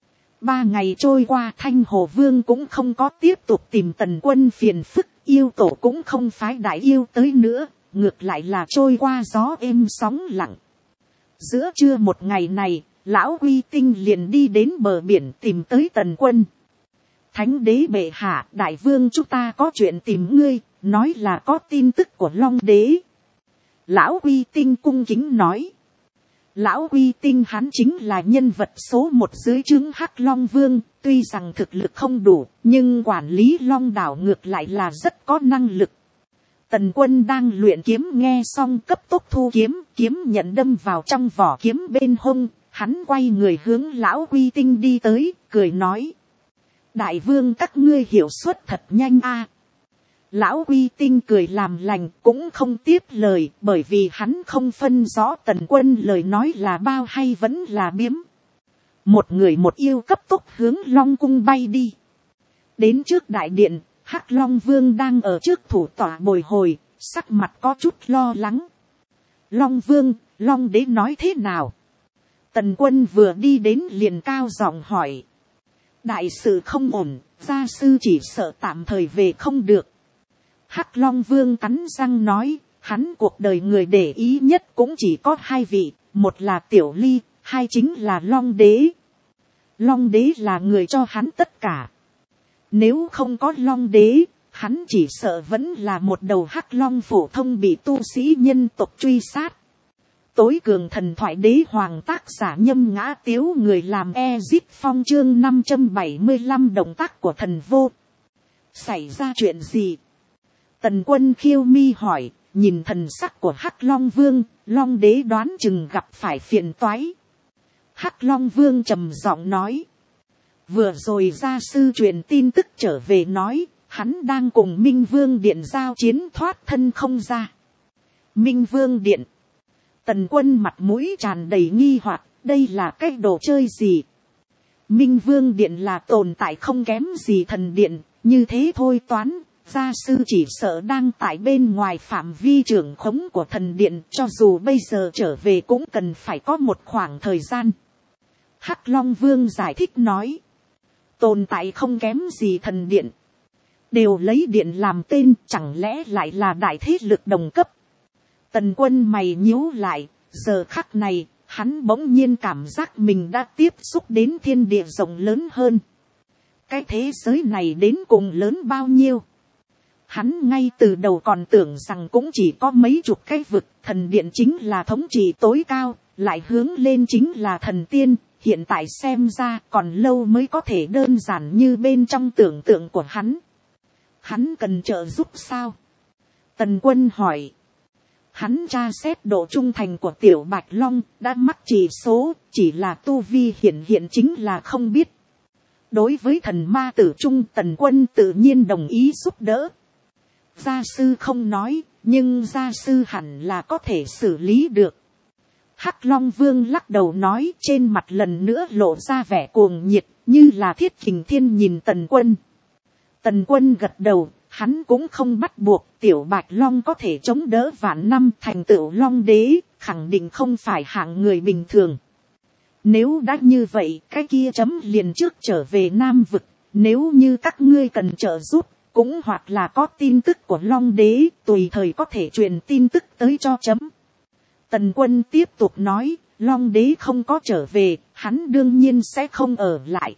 3 ngày trôi qua, Thanh Hồ Vương cũng không có tiếp tục tìm Tần Quân phiền phức, yêu tổ cũng không phái đại yêu tới nữa, ngược lại là trôi qua gió êm sóng lặng. Giữa trưa một ngày này, Lão Uy Tinh liền đi đến bờ biển tìm tới Tần Quân. Thánh đế bệ hạ, đại vương chúng ta có chuyện tìm ngươi, nói là có tin tức của Long đế. Lão Uy Tinh cung kính nói. Lão Uy Tinh hắn chính là nhân vật số 1 dưới trướng Hắc Long Vương, tuy rằng thực lực không đủ, nhưng quản lý Long đảo ngược lại là rất có năng lực. Tần Quân đang luyện kiếm nghe xong cấp tốc thu kiếm, kiếm nhận đâm vào trong vỏ kiếm bên hông, hắn quay người hướng Lão Uy Tinh đi tới, cười nói. Đại vương các ngươi hiểu suất thật nhanh a. Lão Uy Tinh cười làm lành, cũng không tiếp lời, bởi vì hắn không phân rõ Tần Quân lời nói là bao hay vẫn là biếm. Một người một yêu cấp tốc hướng Long Cung bay đi. Đến trước đại điện, Hắc Long Vương đang ở trước thủ tọa bồi hồi, sắc mặt có chút lo lắng. Long Vương, Long đế nói thế nào? Tần Quân vừa đi đến liền cao giọng hỏi. Đại sự không ổn, gia sư chỉ sợ tạm thời về không được. Hắc Long Vương cắn răng nói, hắn cuộc đời người để ý nhất cũng chỉ có 2 vị, một là Tiểu Ly, 2 chính là Long đế. Long đế là người cho hắn tất cả. Nếu không có long đế, hắn chỉ sợ vẫn là một đầu hắc long phổ thông bị tu sĩ nhân tộc truy sát. Tối cường thần thoại đế hoàng tác giả Nhâm Ngã Tiếu, người làm Ezip Phong. Chương 575 động tác của thần vô. Xảy ra chuyện gì? Tần Quân khiêu mi hỏi, nhìn thần sắc của Hắc Long Vương, Long đế đoán chừng gặp phải phiền toái. Hắc Long Vương trầm giọng nói, vừa rồi gia sư truyền tin tức trở về nói, hắn đang cùng Minh Vương Điện giao chiến thoát thân không ra. Minh Vương Điện. Tần Quân mặt mũi tràn đầy nghi hoặc, đây là cái đồ chơi gì? Minh Vương Điện là tồn tại không kém gì thần điện, như thế thôi toán, gia sư chỉ sợ đang tại bên ngoài phạm vi trưởng khống của thần điện, cho dù bây giờ trở về cũng cần phải có một khoảng thời gian. Hắc Long Vương giải thích nói, tồn tại không kém gì thần điện, đều lấy điện làm tên, chẳng lẽ lại là đại thế lực đồng cấp? Tần Quân mày nhíu lại, giờ khắc này, hắn bỗng nhiên cảm giác mình đã tiếp xúc đến thiên địa rộng lớn hơn. Cái thế giới này đến cùng lớn bao nhiêu? Hắn ngay từ đầu còn tưởng rằng cũng chỉ có mấy chục cái vực, thần điện chính là thống trị tối cao, lại hướng lên chính là thần tiên, hiện tại xem ra còn lâu mới có thể đơn giản như bên trong tưởng tượng của hắn. Hắn cần trợ giúp sao? Tần Quân hỏi. Hắn tra xét độ trung thành của Tiểu Bạch Long, đã mắc chỉ số, chỉ là tu vi hiện chính là không biết. Đối với thần ma tử trung, Tần Quân tự nhiên đồng ý giúp đỡ. Gia sư không nói, nhưng gia sư hẳn là có thể xử lý được. Hắc Long Vương lắc đầu nói, trên mặt lần nữa lộ ra vẻ cuồng nhiệt, như là Thiết Kình Thiên nhìn Tần Quân. Tần Quân gật đầu, hắn cũng không bắt buộc, Tiểu Bạch Long có thể chống đỡ vạn năm thành tựu Long đế, khẳng định không phải hạng người bình thường. Nếu đã như vậy, cái kia chấm liền trước trở về Nam Vực, nếu như các ngươi cần trợ giúp, cũng hoặc là có tin tức của Long đế, tùy thời có thể truyền tin tức tới cho chấm. Tần Quân tiếp tục nói, Long đế không có trở về, hắn đương nhiên sẽ không ở lại.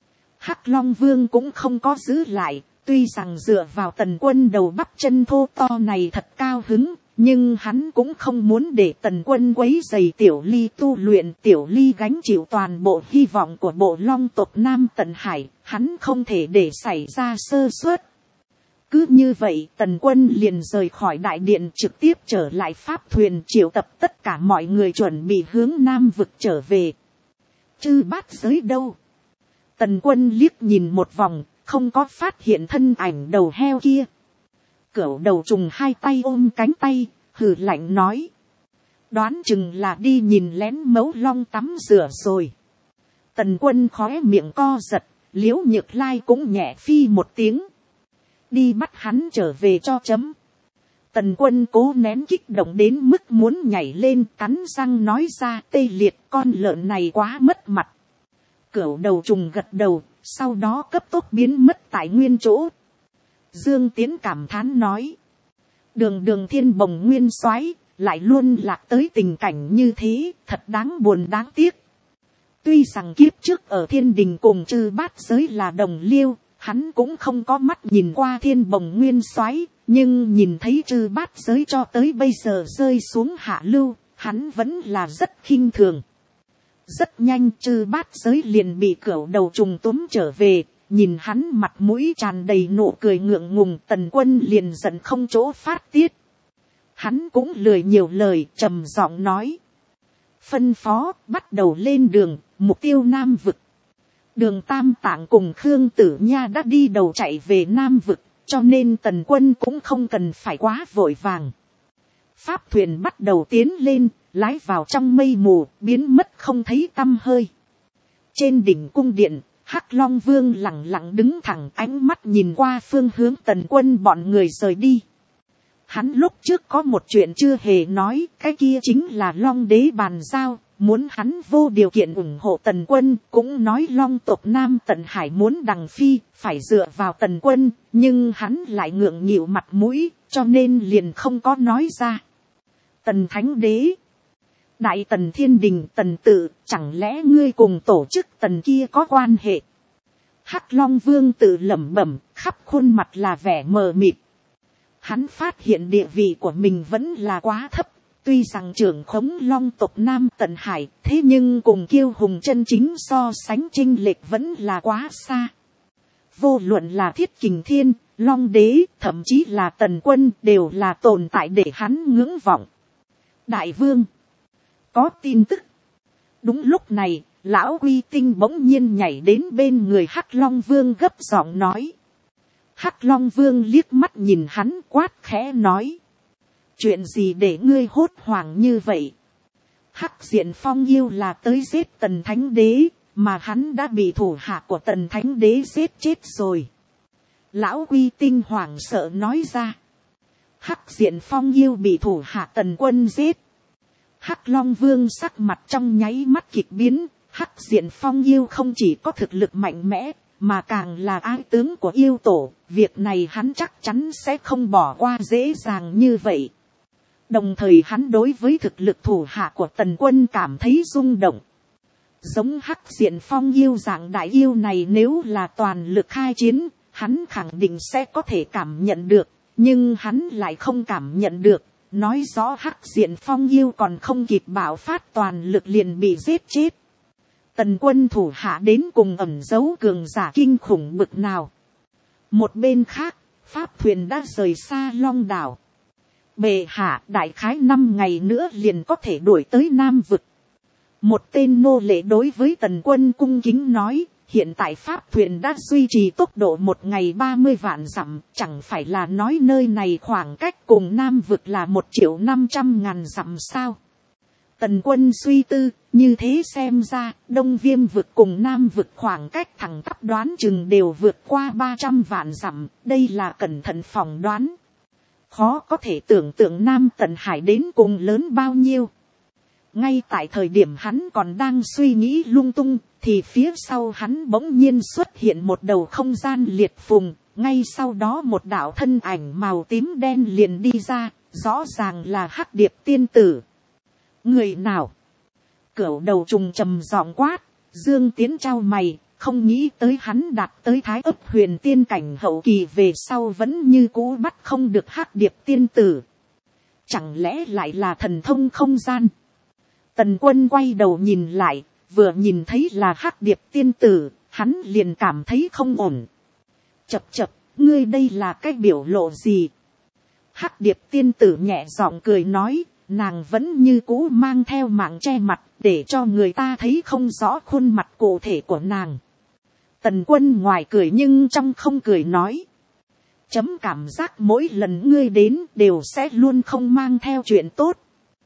Hắc Long Vương cũng không có giữ lại, tuy rằng dựa vào Tần Quân đầu bắp chân thô to này thật cao hứng, nhưng hắn cũng không muốn để Tần Quân quấy rầy Tiểu Ly tu luyện. Tiểu Ly gánh chịu toàn bộ hy vọng của bộ Long tộc Nam Tận Hải, hắn không thể để xảy ra sơ suất. Cứ như vậy, Tần Quân liền rời khỏi đại điện, trực tiếp trở lại pháp thuyền, triệu tập tất cả mọi người chuẩn bị hướng Nam Vực trở về. Chư bát giới đâu? Tần Quân liếc nhìn một vòng, không có phát hiện thân ảnh đầu heo kia. Cửu đầu trùng hai tay ôm cánh tay, hừ lạnh nói. Đoán chừng là đi nhìn lén Mẫu Long tắm rửa rồi. Tần Quân khóe miệng co giật, Liễu Nhược Lai cũng nhẹ phi một tiếng. Đi bắt hắn trở về cho chấm. Tần Quân cố nén kích động đến mức muốn nhảy lên, cắn răng nói ra, tê liệt, con lợn này quá mất mặt. Cửu đầu trùng gật đầu, sau đó cấp tốc biến mất tại nguyên chỗ. Dương Tiến cảm thán nói, đường Thiên Bồng nguyên soái lại luôn lạc tới tình cảnh như thế, thật đáng buồn đáng tiếc. Tuy rằng kiếp trước ở thiên đình cùng chư bát giới là đồng liêu, hắn cũng không có mắt nhìn qua Thiên Bồng nguyên soái, nhưng nhìn thấy chư bát giới cho tới bây giờ rơi xuống hạ lưu, hắn vẫn là rất khinh thường. Rất nhanh chư bát giới liền bị cửu đầu trùng túm trở về, nhìn hắn mặt mũi tràn đầy nụ cười ngượng ngùng, Tần Quân liền giận không chỗ phát tiết. Hắn cũng lười nhiều lời, trầm giọng nói. Phân phó, bắt đầu lên đường, mục tiêu Nam Vực. Đường Tam Tạng cùng Khương Tử Nha đã đi đầu chạy về Nam Vực, cho nên Tần Quân cũng không cần phải quá vội vàng. Pháp thuyền bắt đầu tiến lên, lái vào trong mây mù, biến mất không thấy tăm hơi. Trên đỉnh cung điện, Hắc Long Vương lẳng lặng đứng thẳng, ánh mắt nhìn qua phương hướng Tần Quân bọn người rời đi. Hắn lúc trước có một chuyện chưa hề nói, cái kia chính là Long đế bàn giao, muốn hắn vô điều kiện ủng hộ Tần Quân, cũng nói Long tộc Nam Tận Hải muốn đằng phi, phải dựa vào Tần Quân, nhưng hắn lại ngượng nghịu mặt mũi, cho nên liền không có nói ra. Tần Thánh Đế, Đại Tần Thiên Đình Tần Tự, chẳng lẽ ngươi cùng tổ chức Tần kia có quan hệ? Hắc Long Vương tự lẩm bẩm, khắp khuôn mặt là vẻ mờ mịt. Hắn phát hiện địa vị của mình vẫn là quá thấp. Tuy rằng trưởng khống Long tộc Nam Tận Hải, thế nhưng cùng Kiêu Hùng chân chính so sánh chênh lệch vẫn là quá xa. Vô luận là Thiết Kình Thiên, Long Đế, thậm chí là Tần Quân đều là tồn tại để hắn ngưỡng vọng. Đại vương, có tin tức. Đúng lúc này, lão Uy Tinh bỗng nhiên nhảy đến bên người Hắc Long Vương gấp giọng nói. Hắc Long Vương liếc mắt nhìn hắn quát khẽ nói. Chuyện gì để ngươi hốt hoảng như vậy? Hắc Diện Phong yêu là tới giết Tần Thánh Đế, mà hắn đã bị thủ hạ của Tần Thánh Đế giết chết rồi. Lão Uy Tinh hoảng sợ nói ra. Hắc Diện Phong yêu bị thủ hạ Tần Quân giết. Hắc Long Vương sắc mặt trong nháy mắt kịch biến. Hắc Diện Phong yêu không chỉ có thực lực mạnh mẽ, mà càng là ái tướng của yêu tổ. Việc này hắn chắc chắn sẽ không bỏ qua dễ dàng như vậy. Đồng thời hắn đối với thực lực thủ hạ của Tần Quân cảm thấy rung động. Giống Hắc Diện Phong yêu dạng đại yêu này nếu là toàn lực khai chiến, hắn khẳng định sẽ có thể cảm nhận được, nhưng hắn lại không cảm nhận được. Nói rõ Hắc Diện Phong yêu còn không kịp bạo phát toàn lực liền bị giết chết. Tần Quân thủ hạ đến cùng ẩn giấu cường giả kinh khủng bực nào. Một bên khác, pháp thuyền đã rời xa Long đảo. Bệ hạ, đại khái 5 ngày nữa liền có thể đuổi tới Nam vực. Một tên nô lệ đối với Tần Quân cung kính nói, hiện tại pháp thuyền đã duy trì tốc độ 1 ngày 30 vạn dặm, chẳng phải là nói nơi này khoảng cách cùng Nam vực là 1.500.000 dặm sao. Tần Quân suy tư, như thế xem ra, Đông Viêm vực cùng Nam vực khoảng cách thẳng tắp đoán chừng đều vượt qua 300 vạn dặm, đây là cẩn thận phỏng đoán. Khó có thể tưởng tượng Nam Tận Hải đến cùng lớn bao nhiêu. Ngay tại thời điểm hắn còn đang suy nghĩ lung tung, thì phía sau hắn bỗng nhiên xuất hiện một đầu không gian liệt phùng, ngay sau đó một đạo thân ảnh màu tím đen liền đi ra, rõ ràng là Hắc Điệp tiên tử. Người nào? Cửu đầu trùng trầm giọng quát. Dương Tiến chau mày, không nghĩ tới hắn đạt tới Thái Ức Huyền tiên cảnh hậu kỳ về sau vẫn như cũ bắt không được Hắc Điệp tiên tử. Chẳng lẽ lại là thần thông không gian? Tần Quân quay đầu nhìn lại, vừa nhìn thấy là Hắc Điệp tiên tử, hắn liền cảm thấy không ổn. Chập chập, ngươi đây là cái biểu lộ gì? Hắc Điệp tiên tử nhẹ giọng cười nói, nàng vẫn như cũ mang theo mạng che mặt, để cho người ta thấy không rõ khuôn mặt cụ thể của nàng. Tần Quân ngoài cười nhưng trong không cười nói. Chấm cảm giác mỗi lần ngươi đến đều sẽ luôn không mang theo chuyện tốt.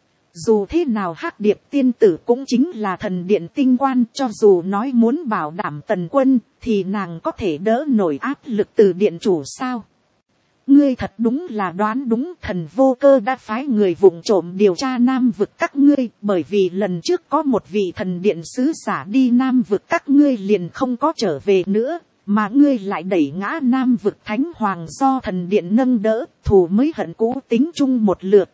Dù thế nào Hắc Điệp tiên tử cũng chính là thần điện tinh quan, cho dù nói muốn bảo đảm Tần Quân, thì nàng có thể đỡ nổi áp lực từ điện chủ sao. Ngươi thật đúng là đoán đúng, Thần Vô Cơ đã phái người vụng trộm điều tra Nam vực các ngươi, bởi vì lần trước có một vị thần điện sứ giả đi Nam vực các ngươi liền không có trở về nữa, mà ngươi lại đẩy ngã Nam vực Thánh Hoàng do thần điện nâng đỡ, thù mới hận cũ tính chung một lượt.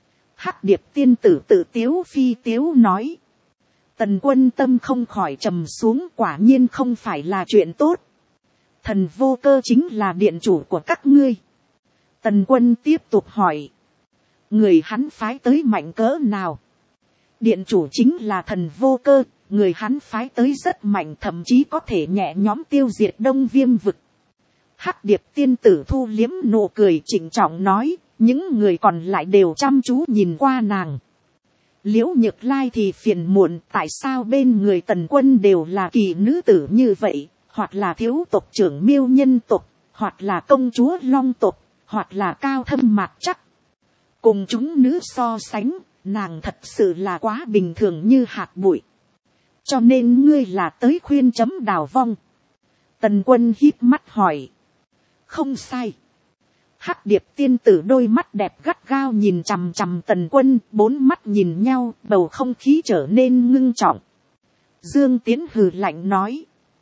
Hắc Điệp tiên tử tự tiếu phi tiếu nói. Tần Quân tâm không khỏi trầm xuống, quả nhiên không phải là chuyện tốt. Thần Vô Cơ chính là điện chủ của các ngươi. Tần Quân tiếp tục hỏi. Người hắn phái tới mạnh cỡ nào? Điện chủ chính là Thần Vô Cơ, người hắn phái tới rất mạnh, thậm chí có thể nhẹ nhõm tiêu diệt Đông Viêm vực. Hắc Điệp tiên tử thu liếm nụ cười trịnh trọng nói, những người còn lại đều chăm chú nhìn qua nàng. Liễu Nhược Lai thì phiền muộn, tại sao bên người Tần Quân đều là kỳ nữ tử như vậy, hoặc là thiếu tộc trưởng Miêu nhân tộc, hoặc là công chúa Long tộc, hoặc là cao thâm mạc chắc. Cùng chúng nữ so sánh, nàng thật sự là quá bình thường như hạt bụi. Cho nên ngươi là tới khuyên chấm đào vong. Tần Quân híp mắt hỏi. Không sai. Hắc Điệp tiên tử đôi mắt đẹp gắt gao nhìn chằm chằm Tần Quân, 4 mắt nhìn nhau, bầu không khí trở nên ngưng trọng. Dương Tiến hừ lạnh nói.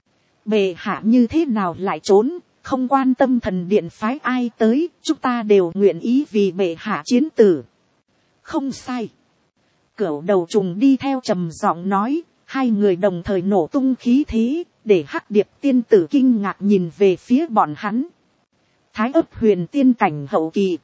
Bệ hạ như thế nào lại trốn, không quan tâm thần điện phái ai tới, chúng ta đều nguyện ý vì bệ hạ chiến tử. Không sai. Cửu đầu trùng đi theo trầm giọng nói, hai người đồng thời nổ tung khí thế, để hắc điệp tiên tử kinh ngạc nhìn về phía bọn hắn. Thái ấp huyền tiên cảnh hậu kỳ,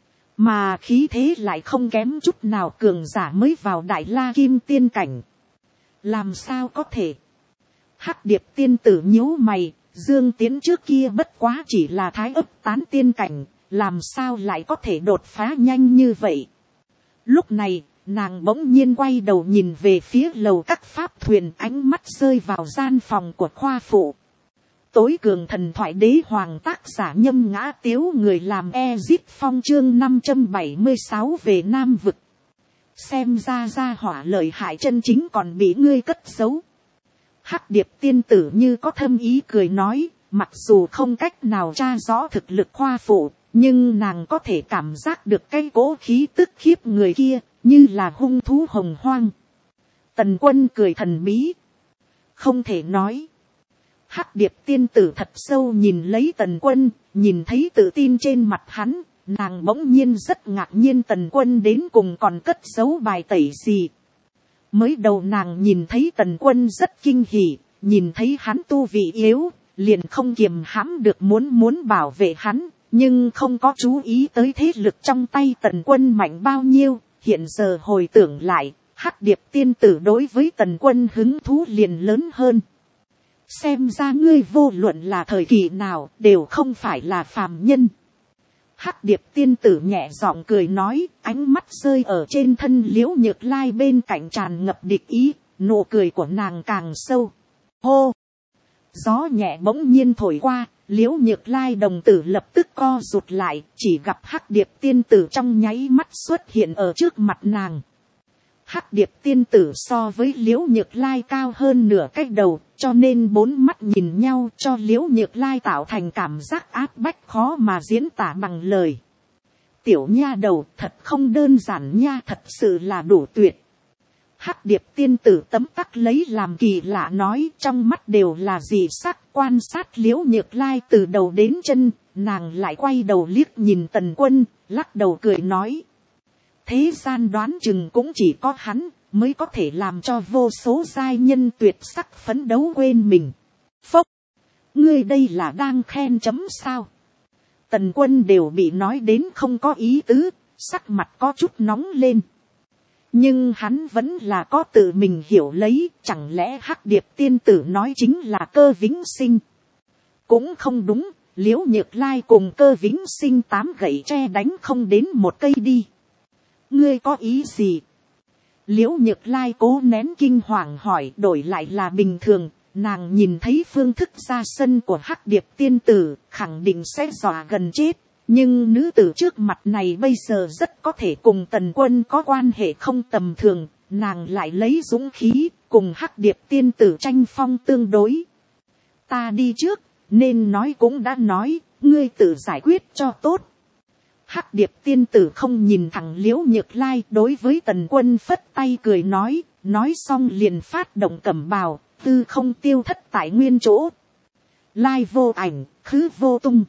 mà khí thế lại không kém chút nào cường giả mới vào đại la kim tiên cảnh. Làm sao có thể? Hắc điệp tiên tử nhíu mày, Dương Tiến trước kia bất quá chỉ là thái ấp tán tiên cảnh, làm sao lại có thể đột phá nhanh như vậy? Lúc này, nàng bỗng nhiên quay đầu nhìn về phía lầu các pháp thuyền, ánh mắt rơi vào gian phòng của khoa phụ. Tối cường thần thoại đế hoàng tác giả Nhâm Ngã Tiếu, người làm Ezip Phong, chương 576 về Nam Vực. Xem ra gia hỏa lợi hại chân chính còn bị ngươi cất giấu. Hắc điệp tiên tử như có thâm ý cười nói, mặc dù không cách nào tra rõ thực lực khoa phụ, nhưng nàng có thể cảm giác được cái cỗ khí tức khiếp người kia, như là hung thú hồng hoang. Tần Quân cười thần bí. Không thể nói. Hắc điệp tiên tử thật sâu nhìn lấy Tần Quân, nhìn thấy tự tin trên mặt hắn, nàng bỗng nhiên rất ngạc nhiên Tần Quân đến cùng còn cất giấu bài tẩy gì. Mới đầu nàng nhìn thấy Tần Quân rất kinh hỉ, nhìn thấy hắn tu vị yếu, liền không kiềm hãm được muốn bảo vệ hắn, nhưng không có chú ý tới thế lực trong tay Tần Quân mạnh bao nhiêu. Hiện giờ hồi tưởng lại, hắc điệp tiên tử đối với Tần Quân hứng thú liền lớn hơn. Xem ra ngươi vô luận là thời kỳ nào đều không phải là phàm nhân. Hắc điệp tiên tử nhẹ giọng cười nói, ánh mắt rơi ở trên thân Liễu Nhược Lai bên cạnh tràn ngập địch ý, nụ cười của nàng càng sâu. Hô! Gió nhẹ bỗng nhiên thổi qua, Liễu Nhược Lai đồng tử lập tức co rụt lại, chỉ gặp hắc điệp tiên tử trong nháy mắt xuất hiện ở trước mặt nàng. Hắc điệp tiên tử so với Liễu Nhược Lai cao hơn nửa cái đầu, cho nên bốn mắt nhìn nhau cho Liễu Nhược Lai tạo thành cảm giác áp bách khó mà diễn tả bằng lời. Tiểu nha đầu thật không đơn giản nha, thật sự là đủ tuyệt. Hắc điệp tiên tử tấm tắc lấy làm kỳ lạ nói, trong mắt đều là dị sắc, quan sát Liễu Nhược Lai từ đầu đến chân, nàng lại quay đầu liếc nhìn Tần Quân, lắc đầu cười nói. Thế gian đoán chừng cũng chỉ có hắn mới có thể làm cho vô số giai nhân tuyệt sắc phấn đấu quên mình. Phốc, ngươi đây là đang khen chấm sao? Tần Quân đều bị nói đến không có ý tứ, sắc mặt có chút nóng lên. Nhưng hắn vẫn là có tự mình hiểu lấy, chẳng lẽ hắc điệp tiên tử nói chính là Cơ Vĩnh Sinh? Cũng không đúng, Liễu Nhược Lai cùng Cơ Vĩnh Sinh 8 gậy tre đánh không đến một cây đi. Ngươi có ý gì? Liễu Nhược Lai cố nén kinh hoàng hỏi, đổi lại là bình thường, nàng nhìn thấy phương thức ra sân của hắc điệp tiên tử, khẳng định sẽ dọa gần chết. Nhưng nữ tử trước mặt này bây giờ rất có thể cùng Tần Quân có quan hệ không tầm thường, nàng lại lấy dũng khí, cùng hắc điệp tiên tử tranh phong tương đối. Ta đi trước, nên nói cũng đã nói, ngươi tự giải quyết cho tốt. Hắc điệp tiên tử không nhìn thẳng Liễu Nhược Lai, đối với Tần Quân phất tay cười nói xong liền phát động cẩm bào, tư không tiêu thất tại nguyên chỗ. Lai vô ảnh, khứ vô tung.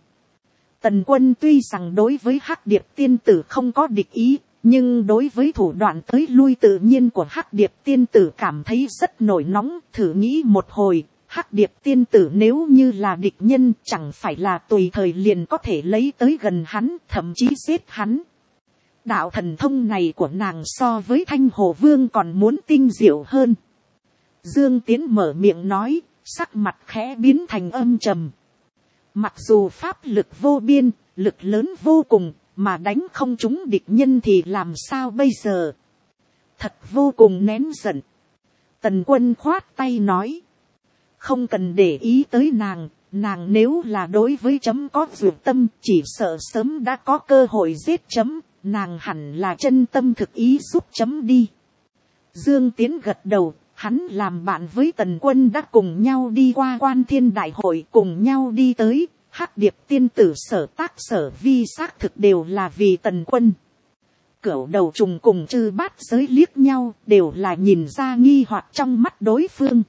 Tần Quân tuy rằng đối với hắc điệp tiên tử không có địch ý, nhưng đối với thủ đoạn tới lui tự nhiên của hắc điệp tiên tử cảm thấy rất nổi nóng, thử nghĩ một hồi. Hắc điệp tiên tử nếu như là địch nhân, chẳng phải là tùy thời liền có thể lấy tới gần hắn, thậm chí giết hắn. Đạo thần thông này của nàng so với Thanh Hồ Vương còn muốn tinh diệu hơn. Dương Tiến mở miệng nói, sắc mặt khẽ biến thành âm trầm. Mặc dù pháp lực vô biên, lực lớn vô cùng, mà đánh không trúng địch nhân thì làm sao bây giờ? Thật vô cùng nén giận. Tần Quân khoát tay nói. Không cần để ý tới nàng nếu là đối với chấm có dược tâm, chỉ sợ sớm đã có cơ hội giết chấm, nàng hẳn là chân tâm thực ý giúp chấm đi. Dương Tiến gật đầu, hắn làm bạn với Tần Quân đã cùng nhau đi qua Quan Thiên Đại Hội, cùng nhau đi tới, hắc điệp tiên tử sở tác sở vi xác thực đều là vì Tần Quân. Cửu đầu trùng cùng Chư Bát Giới liếc nhau, đều là nhìn ra nghi hoặc trong mắt đối phương.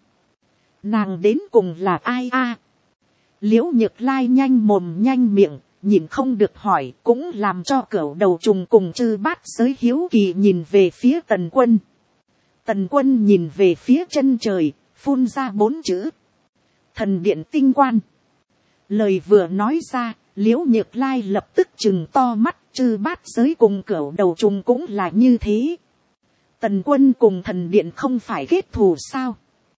Nàng đến cùng là ai a? Liễu Nhược Lai nhanh mồm nhanh miệng, nhìn không được hỏi, cũng làm cho cửu đầu trùng cùng Chư Bát Giới hiếu kỳ nhìn về phía Tần Quân. Tần Quân nhìn về phía chân trời, phun ra 4 chữ. Thần điện tinh quan. Lời vừa nói ra, Liễu Nhược Lai lập tức chừng to mắt, chư bát giới cùng cửu đầu trùng cũng là như thế. Tần quân cùng thần điện không phải kết thù sao?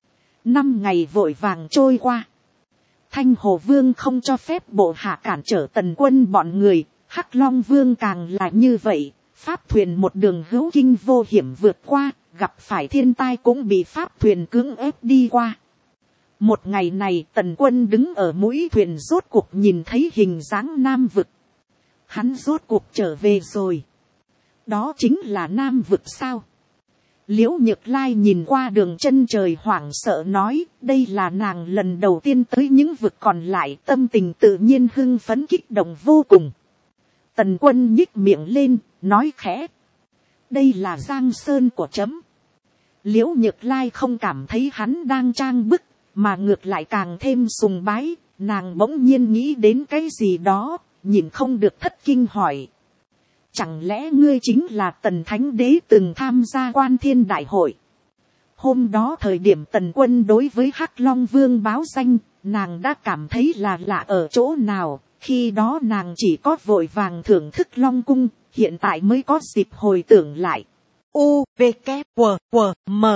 5 ngày vội vàng trôi qua. Thanh Hồ Vương không cho phép bộ hạ cản trở tần quân bọn người, Hắc Long Vương càng là như vậy, pháp thuyền một đường hữu kinh vô hiểm vượt qua, gặp phải thiên tai cũng bị pháp thuyền cưỡng ép đi qua. Một ngày này tần quân đứng ở mũi thuyền rốt cuộc nhìn thấy hình dáng Nam vực. Hắn rốt cuộc trở về rồi. Đó chính là Nam vực sao? Liễu Nhược Lai nhìn qua đường chân trời hoảng sợ nói, đây là nàng lần đầu tiên tới những vực còn lại, tâm tình tự nhiên hưng phấn kích động vô cùng. Tần quân nhích miệng lên, nói khẽ. Đây là Giang Sơn của trẫm. Liễu Nhược Lai không cảm thấy hắn đang trang bức, mà ngược lại càng thêm sùng bái, nàng bỗng nhiên nghĩ đến cái gì đó, nhìn không được thất kinh hỏi. Chẳng lẽ ngươi chính là Tần Thánh Đế từng tham gia Quan Thiên Đại hội? Hôm đó thời điểm tần quân đối với Hắc Long Vương báo danh, nàng đã cảm thấy là lạ ở chỗ nào, khi đó nàng chỉ có vội vàng thưởng thức Long Cung, hiện tại mới có dịp hồi tưởng lại. U, V, K, W, W, M.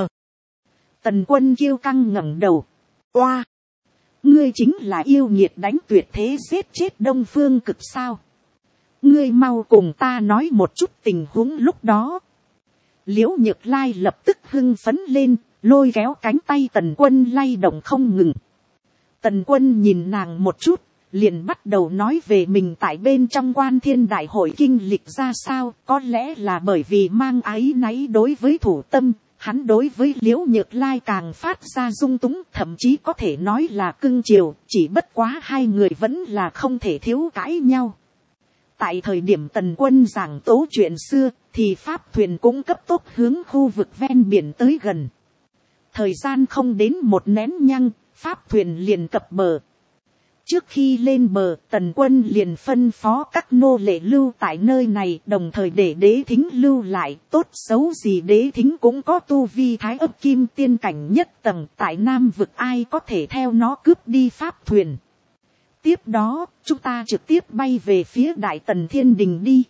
Tần quân kiêu căng ngẩng đầu. Oa! Ngươi chính là yêu nghiệt đánh tuyệt thế giết chết Đông Phương Cực sao? Ngươi mau cùng ta nói một chút tình huống lúc đó. Liễu Nhược Lai lập tức hưng phấn lên, lôi kéo cánh tay tần quân lay động không ngừng. Tần quân nhìn nàng một chút, liền bắt đầu nói về mình tại bên trong Quan Thiên Đại hội kinh lịch ra sao. Có lẽ là bởi vì mang áy náy đối với thủ tâm, hắn đối với Liễu Nhược Lai càng phát ra dung túng, thậm chí có thể nói là cưng chiều, chỉ bất quá hai người vẫn là không thể thiếu cãi nhau. Tại thời điểm tần quân giảng tố chuyện xưa, thì pháp thuyền cũng cấp tốc hướng khu vực ven biển tới gần. Thời gian không đến một nén nhăng, pháp thuyền liền cập bờ. Trước khi lên bờ, tần quân liền phân phó các nô lệ lưu tại nơi này, đồng thời để đế thính lưu lại, tốt xấu gì đế thính cũng có tu vi thái ấp kim tiên cảnh nhất tầng, tại Nam vực ai có thể theo nó cướp đi pháp thuyền. Tiếp đó, chúng ta trực tiếp bay về phía Đại Tần Thiên Đình đi.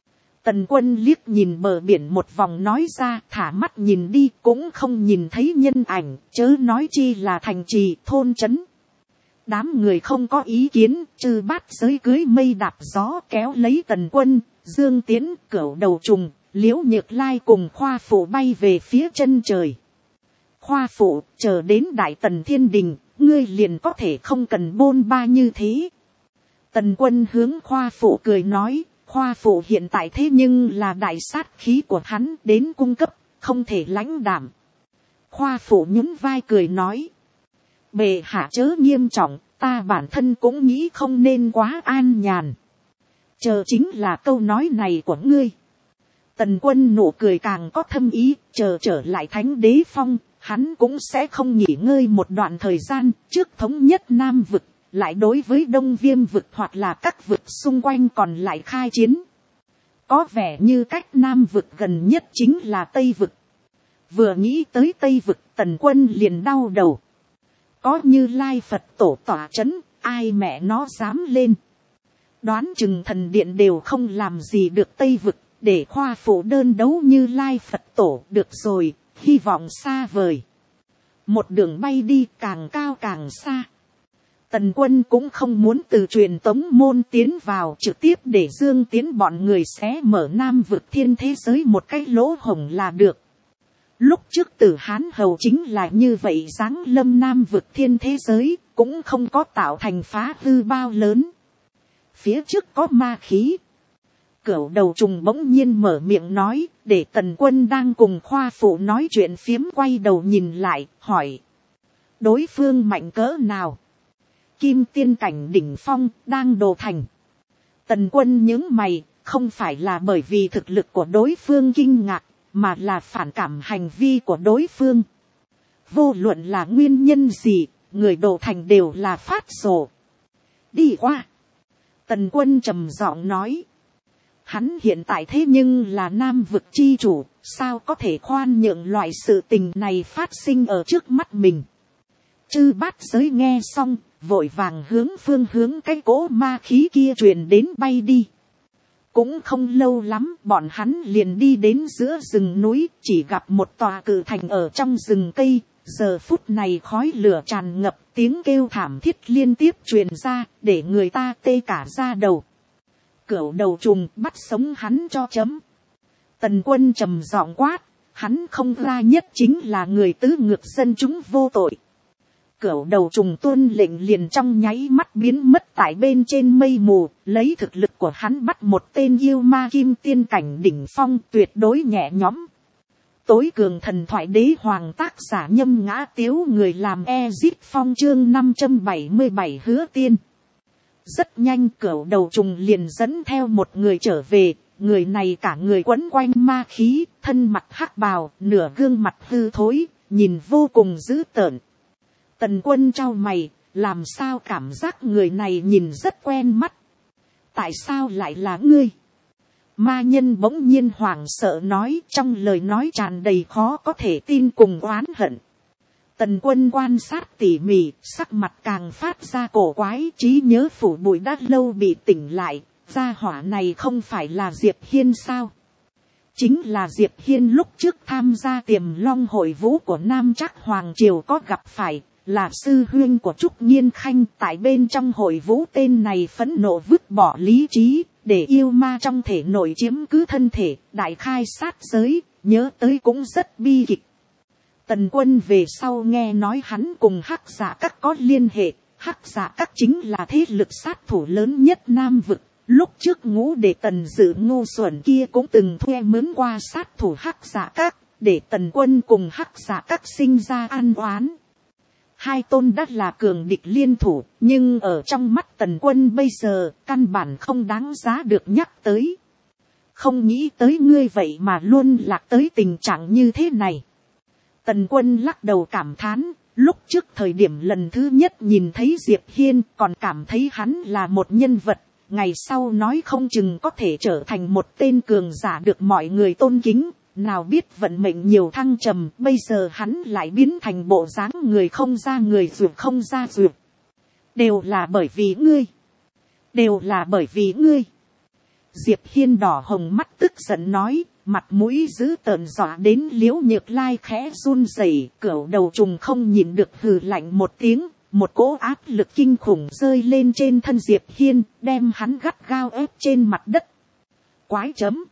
Tần quân liếc nhìn bờ biển một vòng nói ra, thả mắt nhìn đi cũng không nhìn thấy nhân ảnh, chớ nói chi là thành trì, thôn trấn. Đám người không có ý kiến, trừ bát giới cưới mây đạp gió kéo lấy tần quân, Dương Tiến, Cửu Đầu Trùng, Liễu Nhược Lai cùng Khoa Phụ bay về phía chân trời. Khoa Phụ, chờ đến Đại Tần Thiên Đình, ngươi liền có thể không cần bôn ba như thế. Tần quân hướng Khoa Phụ cười nói, Khoa Phụ hiện tại thế nhưng là đại sát khí của hắn đến cung cấp, không thể lãnh đảm. Khoa Phụ nhún vai cười nói, bệ hạ chớ nghiêm trọng, ta bản thân cũng nghĩ không nên quá an nhàn. Chờ chính là câu nói này của ngươi. Tần quân nụ cười càng có thâm ý, chờ trở lại Thánh Đế Phong, hắn cũng sẽ không nghỉ ngơi một đoạn thời gian, trước thống nhất Nam vực, lại đối với Đông Viêm vực hoặc là các vực xung quanh còn lại khai chiến. Có vẻ như cách Nam vực gần nhất chính là Tây vực. Vừa nghĩ tới Tây vực, tần quân liền đau đầu. Có Như Lai Phật tổ tỏa chấn, ai mẹ nó dám lên. Đoán chừng thần điện đều không làm gì được Tây vực, để Khoa Phụ đơn đấu Như Lai Phật tổ được rồi, hy vọng xa vời. Một đường bay đi càng cao càng xa. Tần quân cũng không muốn từ truyền tống môn tiến vào, trực tiếp để Dương Tiến bọn người xé mở Nam vực thiên thế giới một cái lỗ hổng là được. Lúc trước Tử Hán Hầu chính là như vậy, giáng lâm Nam vực thiên thế giới, cũng không có tạo thành phá hư bao lớn. Phía trước có ma khí. Cửu Đầu Trùng bỗng nhiên mở miệng nói, để tần quân đang cùng Khoa Phụ nói chuyện phiếm quay đầu nhìn lại, hỏi. Đối phương mạnh cỡ nào? Kim tiên cảnh đỉnh phong, đang đồ thành. Tần quân nhướng mày, không phải là bởi vì thực lực của đối phương kinh ngạc, mà là phản cảm hành vi của đối phương. Vô luận là nguyên nhân gì, người đồ thành đều là phát rồ. Đi qua. Tần quân trầm giọng nói. Hắn hiện tại thế nhưng là Nam vực chi chủ, sao có thể khoan nhượng loại sự tình này phát sinh ở trước mắt mình. chư bát giới nghe xong, vội vàng hướng cái cỗ ma khí kia truyền đến bay đi. Cũng không lâu lắm, bọn hắn liền đi đến giữa rừng núi, chỉ gặp một tòa cự thành ở trong rừng cây. Giờ phút này khói lửa tràn ngập, tiếng kêu thảm thiết liên tiếp truyền ra, để người ta tê cả da đầu. Cửu đầu trùng bắt sống hắn cho chấm. Tần Quân trầm giọng quát, hắn không ra nhất chính là người tứ ngược dân chúng vô tội. Cửu đầu trùng tuân lệnh liền trong nháy mắt biến mất tại bên trên mây mù, lấy thực lực của hắn bắt một tên yêu ma kim tiên cảnh đỉnh phong tuyệt đối nhẹ nhõm. Tối cường thần thoại đế hoàng tác giả Nhâm Ngã Tiếu, người làm Ezip Phong, chương 577 Hứa Tiên. Rất nhanh cửu đầu trùng liền dẫn theo một người trở về, người này cả người quấn quanh ma khí, thân mặt hắc bào, nửa gương mặt hư thối, nhìn vô cùng dữ tợn. Tần Quân trao mày, làm sao cảm giác người này nhìn rất quen mắt. Tại sao lại là ngươi? Ma nhân bỗng nhiên hoảng sợ nói, trong lời nói tràn đầy khó có thể tin cùng oán hận. Tần Quân quan sát tỉ mỉ, sắc mặt càng phát ra cổ quái, trí nhớ phủ bụi đã lâu bị tỉnh lại. Gia hỏa này không phải là Diệp Hiên sao? Chính là Diệp Hiên lúc trước tham gia Tiềm Long hội vũ của Nam Trác Hoàng Triều có gặp phải, là sư huynh của Trúc Nhiên Khanh. Tại bên trong hội vũ tên này phẫn nộ vứt bỏ lý trí, để yêu ma trong thể nội chiếm cứ thân thể, đại khai sát giới, nhớ tới cũng rất bi kịch. Tần Quân về sau nghe nói hắn cùng Hắc Dạ Các có liên hệ, Hắc Dạ Các chính là thế lực sát thủ lớn nhất Nam vực. Lúc trước Ngũ Đệ Tần Dự ngu xuẩn kia cũng từng thuê mướn qua sát thủ Hắc Dạ Các, để Tần Quân cùng Hắc Dạ Các sinh ra ăn oán. Hai tôn đất là cường địch liên thủ, nhưng ở trong mắt Tần Quân bây giờ, căn bản không đáng giá được nhắc tới. Không nghĩ tới ngươi vậy mà luôn lạc tới tình trạng như thế này. Tần Quân lắc đầu cảm thán, lúc trước thời điểm lần thứ nhất nhìn thấy Diệp Hiên còn cảm thấy hắn là một nhân vật, ngày sau nói không chừng có thể trở thành một tên cường giả được mọi người tôn kính. Nào biết vận mệnh nhiều thăng trầm, bây giờ hắn lại biến thành bộ dáng người không ra người ruột không ra ruột. Đều là bởi vì ngươi. Đều là bởi vì ngươi. Diệp Hiên đỏ hồng mắt tức giận nói, mặt mũi dữ tợn dọa đến Liễu Nhược Lai khẽ run rẩy. Cửu đầu trùng không nhịn được hừ lạnh một tiếng, một cỗ áp lực kinh khủng rơi lên trên thân Diệp Hiên, đem hắn gắt gao ép trên mặt đất. Quái chấm.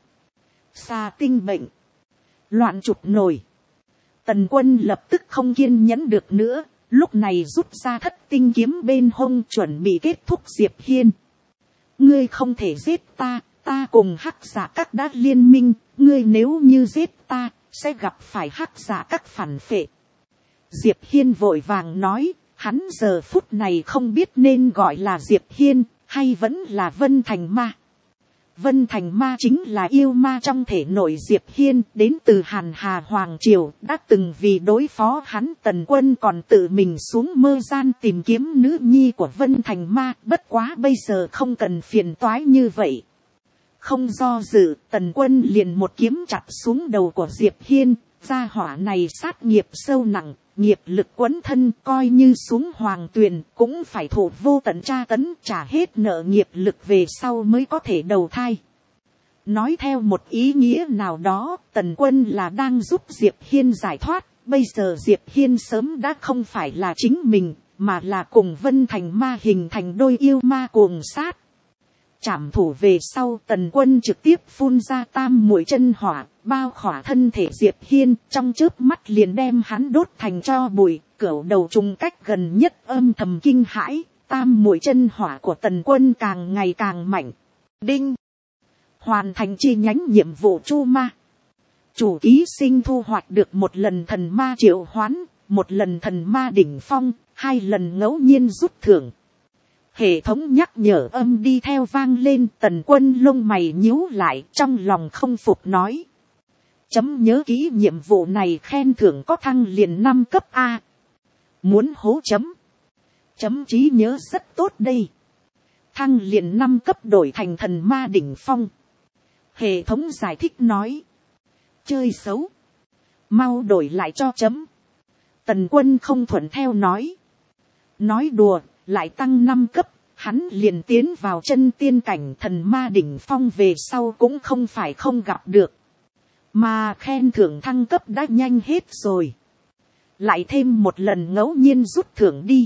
Sa tinh bệnh. Loạn chụp nổi. Tần Quân lập tức không kiên nhẫn được nữa, lúc này rút ra thất tinh kiếm bên hông chuẩn bị kết thúc Diệp Hiên. Ngươi không thể giết ta, ta cùng Hắc Dạ Các đã liên minh, ngươi nếu như giết ta, sẽ gặp phải Hắc Dạ Các phản phệ. Diệp Hiên vội vàng nói, hắn giờ phút này không biết nên gọi là Diệp Hiên, hay vẫn là Vân Thành Ma. Vân Thành Ma chính là yêu ma trong thể nội Diệp Hiên, đến từ Hàn Hà Hoàng Triều, đã từng vì đối phó hắn. Tần Quân còn tự mình xuống mơ gian tìm kiếm nữ nhi của Vân Thành Ma, bất quá bây giờ không cần phiền toái như vậy. Không do dự, Tần Quân liền một kiếm chặt xuống đầu của Diệp Hiên. Gia hỏa này sát nghiệp sâu nặng, nghiệp lực quấn thân, coi như xuống hoàng tuyền cũng phải thụ vô tận tra tấn, trả hết nợ nghiệp lực về sau mới có thể đầu thai. Nói theo một ý nghĩa nào đó, Tần Quân là đang giúp Diệp Hiên giải thoát. Bây giờ Diệp Hiên sớm đã không phải là chính mình, mà là cùng Vân Thành Ma hình thành đôi yêu ma cuồng sát. Trảm thủ về sau, Tần Quân trực tiếp phun ra tam muội chân hỏa, bao khỏa thân thể Diệp Hiên, trong chớp mắt liền đem hắn đốt thành tro bụi. Cửu đầu trùng cách gần nhất âm thầm kinh hãi, tam muội chân hỏa của Tần Quân càng ngày càng mạnh. Đinh! Hoàn thành chi nhánh nhiệm vụ chu ma. Chủ ký sinh thu hoạch được một lần thần ma triệu hoán, một lần thần ma đỉnh phong, 2 lần ngẫu nhiên rút thưởng. Hệ thống nhắc nhở âm đi theo vang lên. Tần Quân lông mày nhíu lại, trong lòng không phục nói. Chấm nhớ kỹ nhiệm vụ này khen thưởng có thăng liền 5 cấp A. Muốn hố chấm. Chấm trí nhớ rất tốt đây. Thăng liền 5 cấp đổi thành thần ma đỉnh phong. Hệ thống giải thích nói. Chơi xấu. Mau đổi lại cho chấm. Tần Quân không thuận theo nói. Nói đùa, lại tăng 5 cấp, hắn liền tiến vào chân tiên cảnh thần ma đỉnh phong về sau cũng không phải không gặp được. Mà khen thưởng thăng cấp đã nhanh hết rồi. Lại thêm một lần ngẫu nhiên rút thưởng đi.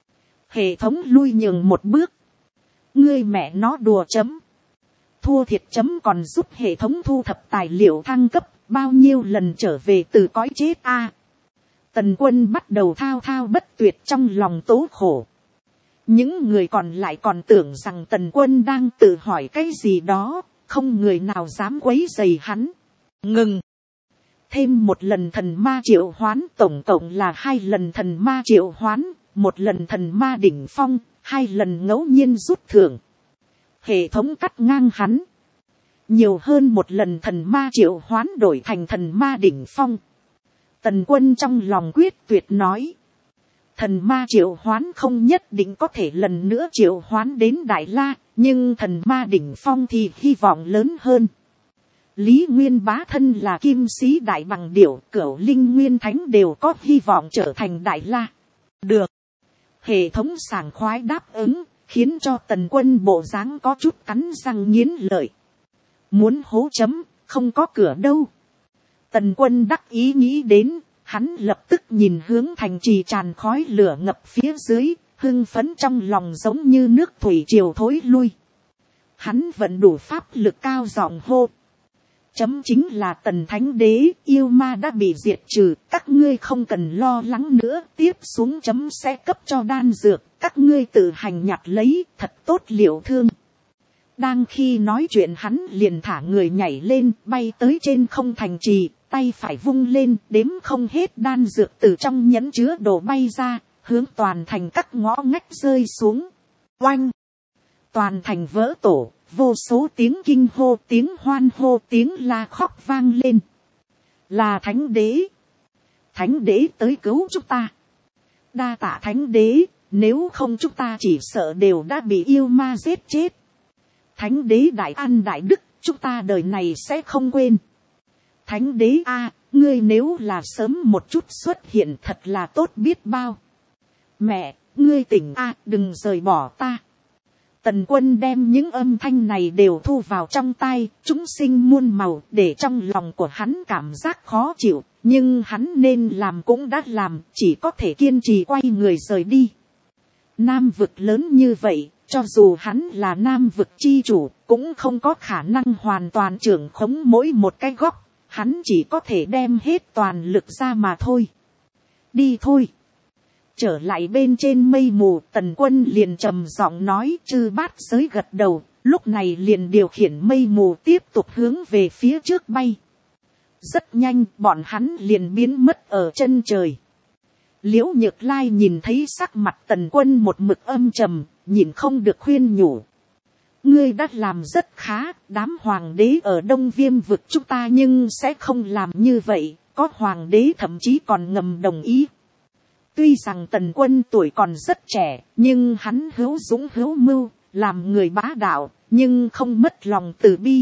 Hệ thống lui nhường một bước. Ngươi mẹ nó đùa chấm. Thua thiệt chấm còn giúp hệ thống thu thập tài liệu thăng cấp bao nhiêu lần trở về từ cõi chết a. Tần Quân bắt đầu thao thao bất tuyệt trong lòng tố khổ. Những người còn lại còn tưởng rằng Tần Quân đang tự hỏi cái gì đó, không người nào dám quấy rầy hắn. Ngừng. Thêm một lần thần ma triệu hoán, tổng cộng là 2 lần thần ma triệu hoán, 1 lần thần ma đỉnh phong, 2 lần ngẫu nhiên rút thưởng. Hệ thống cắt ngang hắn. Nhiều hơn 1 lần thần ma triệu hoán đổi thành thần ma đỉnh phong. Tần Quân trong lòng quyết tuyệt nói. Thần ma triệu hoán không nhất định có thể lần nữa triệu hoán đến Đại La, nhưng thần ma đỉnh phong thì hy vọng lớn hơn. Lý Nguyên Bá thân là kim sĩ đại bằng điểu, Cửu Linh Nguyên Thánh đều có hy vọng trở thành Đại La. Được. Hệ thống sảng khoái đáp ứng, khiến cho Tần Quân bộ dáng có chút cắn răng nghiến lợi. Muốn hố chấm, không có cửa đâu. Tần Quân đắc ý nghĩ đến, hắn lập tức nhìn hướng thành trì tràn khói lửa ngập phía dưới, hưng phấn trong lòng giống như nước thủy triều thối lui. Hắn vẫn đủ pháp lực cao giọng hô. Chấm chính là Tần Thánh Đế, yêu ma đã bị diệt trừ, các ngươi không cần lo lắng nữa, tiếp xuống chấm sẽ cấp cho đan dược, các ngươi tự hành nhặt lấy, thật tốt liệu thương. Đang khi nói chuyện hắn liền thả người nhảy lên, bay tới trên không thành trì, tay phải vung lên, đếm không hết đan dược từ trong nhẫn chứa đồ bay ra, hướng toàn thành các ngõ ngách rơi xuống. Oanh! Toàn thành vỡ tổ, vô số tiếng kinh hô, tiếng hoan hô, tiếng la khóc vang lên. Là Thánh Đế! Thánh Đế tới cứu chúng ta! Đa tạ Thánh Đế, nếu không chúng ta chỉ sợ đều đã bị yêu ma giết chết. Thánh Đế đại an đại đức, chúng ta đời này sẽ không quên. Thánh Đế a, ngươi nếu là sớm một chút xuất hiện thật là tốt biết bao. Mẹ, ngươi tỉnh a, đừng rời bỏ ta. Tần Quân đem những âm thanh này đều thu vào trong tai, chúng sinh muôn màu, để trong lòng của hắn cảm giác khó chịu, nhưng hắn nên làm cũng đã làm, chỉ có thể kiên trì quay người rời đi. Nam vực lớn như vậy, cho dù hắn là Nam vực chi chủ, cũng không có khả năng hoàn toàn trưởng khống mỗi một cái góc, hắn chỉ có thể đem hết toàn lực ra mà thôi. Đi thôi. Trở lại bên trên mây mù, Tần Quân liền trầm giọng nói, Chư Bát Giới gật đầu, lúc này liền điều khiển mây mù tiếp tục hướng về phía trước bay. Rất nhanh, bọn hắn liền biến mất ở chân trời. Liễu Nhược Lai nhìn thấy sắc mặt Tần Quân một mực âm trầm, nhìn không được khuyên nhủ. Ngươi đã làm rất khá, đám hoàng đế ở Đông Viêm vực chúng ta nhưng sẽ không làm như vậy, có hoàng đế thậm chí còn ngầm đồng ý. Tuy rằng Tần Quân tuổi còn rất trẻ, nhưng hắn hữu dũng hữu mưu, làm người bá đạo, nhưng không mất lòng từ bi.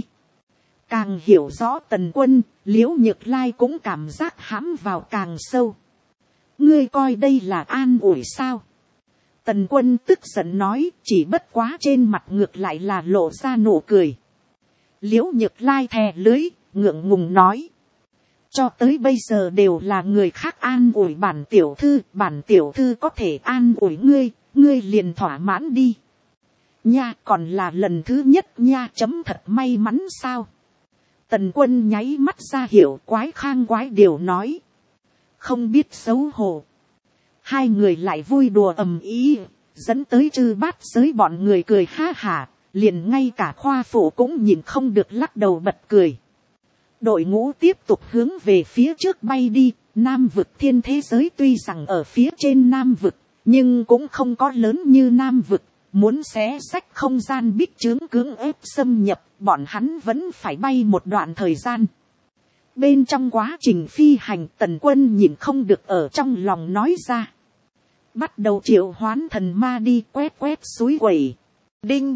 Càng hiểu rõ Tần Quân, Liễu Nhược Lai cũng cảm giác hãm vào càng sâu. Ngươi coi đây là an ủi sao? Tần Quân tức giận nói, chỉ bất quá trên mặt ngược lại là lộ ra nụ cười. Liễu Nhược Lai thè lưới, ngượng ngùng nói. Cho tới bây giờ đều là người khác an ủi bản tiểu thư có thể an ủi ngươi, ngươi liền thỏa mãn đi. Nha, còn là lần thứ nhất nha, chấm thật may mắn sao? Tần Quân nháy mắt ra hiểu quái khang quái điều nói. Không biết xấu hổ. Hai người lại vui đùa ầm ĩ, dẫn tới Chư Bát Giới bọn người cười ha hả, liền ngay cả khoa phụ cũng nhìn không được lắc đầu bật cười. Đội ngũ tiếp tục hướng về phía trước bay đi, Nam vực thiên thế giới tuy rằng ở phía trên Nam vực, nhưng cũng không có lớn như Nam vực, muốn xé xách không gian bích chướng cưỡng ép xâm nhập, bọn hắn vẫn phải bay một đoạn thời gian. Bên trong quá trình phi hành, Tần Quân nhìn không được ở trong lòng nói ra. Bắt đầu triệu hoán thần ma đi, quét quét suối quẩy. Đinh.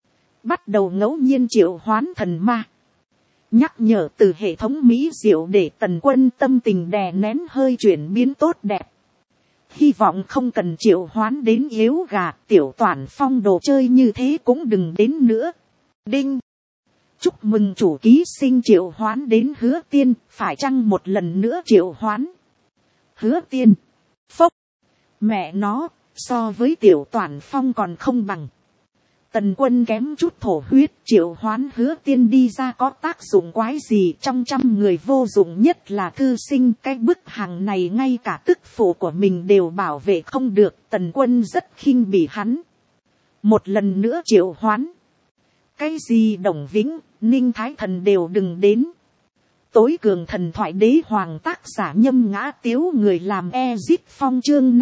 Bắt đầu ngẫu nhiên triệu hoán thần ma. Nhắc nhở từ hệ thống mỹ diệu để Tần Quân tâm tình đè nén hơi chuyển biến tốt đẹp. hy vọng không cần triệu hoán đến yếu gà, tiểu toàn phong đồ chơi như thế cũng đừng đến nữa. Đinh. Chúc mừng chủ ký sinh triệu hoán đến Hứa Tiên, phải chăng một lần nữa triệu hoán? Hứa Tiên. Phốc. Mẹ nó, so với tiểu toàn phong còn không bằng. Tần Quân kém chút thổ huyết, triệu hoán Hứa Tiên đi ra có tác dụng quái gì, trong trăm người vô dụng nhất là thư sinh, cái bức hàng này ngay cả tức phụ của mình đều bảo vệ không được. Tần Quân rất khinh bỉ hắn. Một lần nữa triệu hoán. Cái gì Đồng Vĩnh, Ninh Thái Thần đều đừng đến. Tối cường thần thoại đế hoàng tác giả Nhâm Ngã Tiếu, người làm Ezit Phong, chương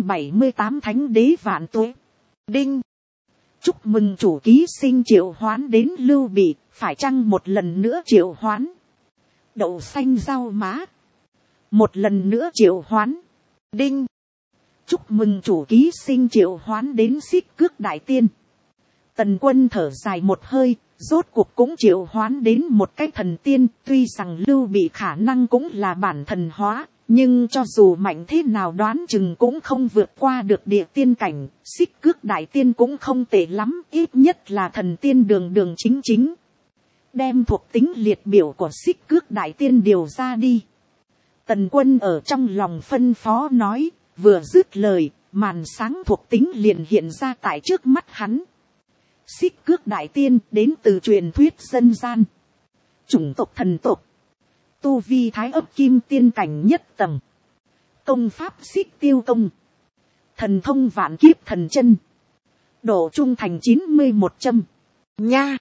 578 Thánh đế vạn tuế. Đinh. Chúc mừng chủ ký sinh triệu hoán đến Lưu Bị, phải chăng một lần nữa triệu hoán? Đậu xanh rau má. Một lần nữa triệu hoán. Đinh. Chúc mừng chủ ký sinh triệu hoán đến Xích Cước Đại Tiên. Tần Quân thở dài một hơi, rốt cuộc cũng triệu hoán đến một cái thần tiên, tuy rằng Lưu Bị khả năng cũng là bản thần hóa, nhưng cho dù mạnh thế nào đoán chừng cũng không vượt qua được địa tiên cảnh. Xích Cước Đại Tiên cũng không tệ lắm, ít nhất là thần tiên đường đường chính chính. Đem thuộc tính liệt biểu của Xích Cước Đại Tiên điều ra đi. Tần Quân ở trong lòng phân phó nói, vừa dứt lời, màn sáng thuộc tính liền hiện ra tại trước mắt hắn. Xích Cước Đại Tiên đến từ truyền thuyết dân gian. Chủng tộc thần tộc. Tu vi thái ấp kim tiên cảnh nhất tầng. Công pháp xích tiêu công. Thần thông vạn kiếp thần chân. Độ trung thành 91 châm. Nha.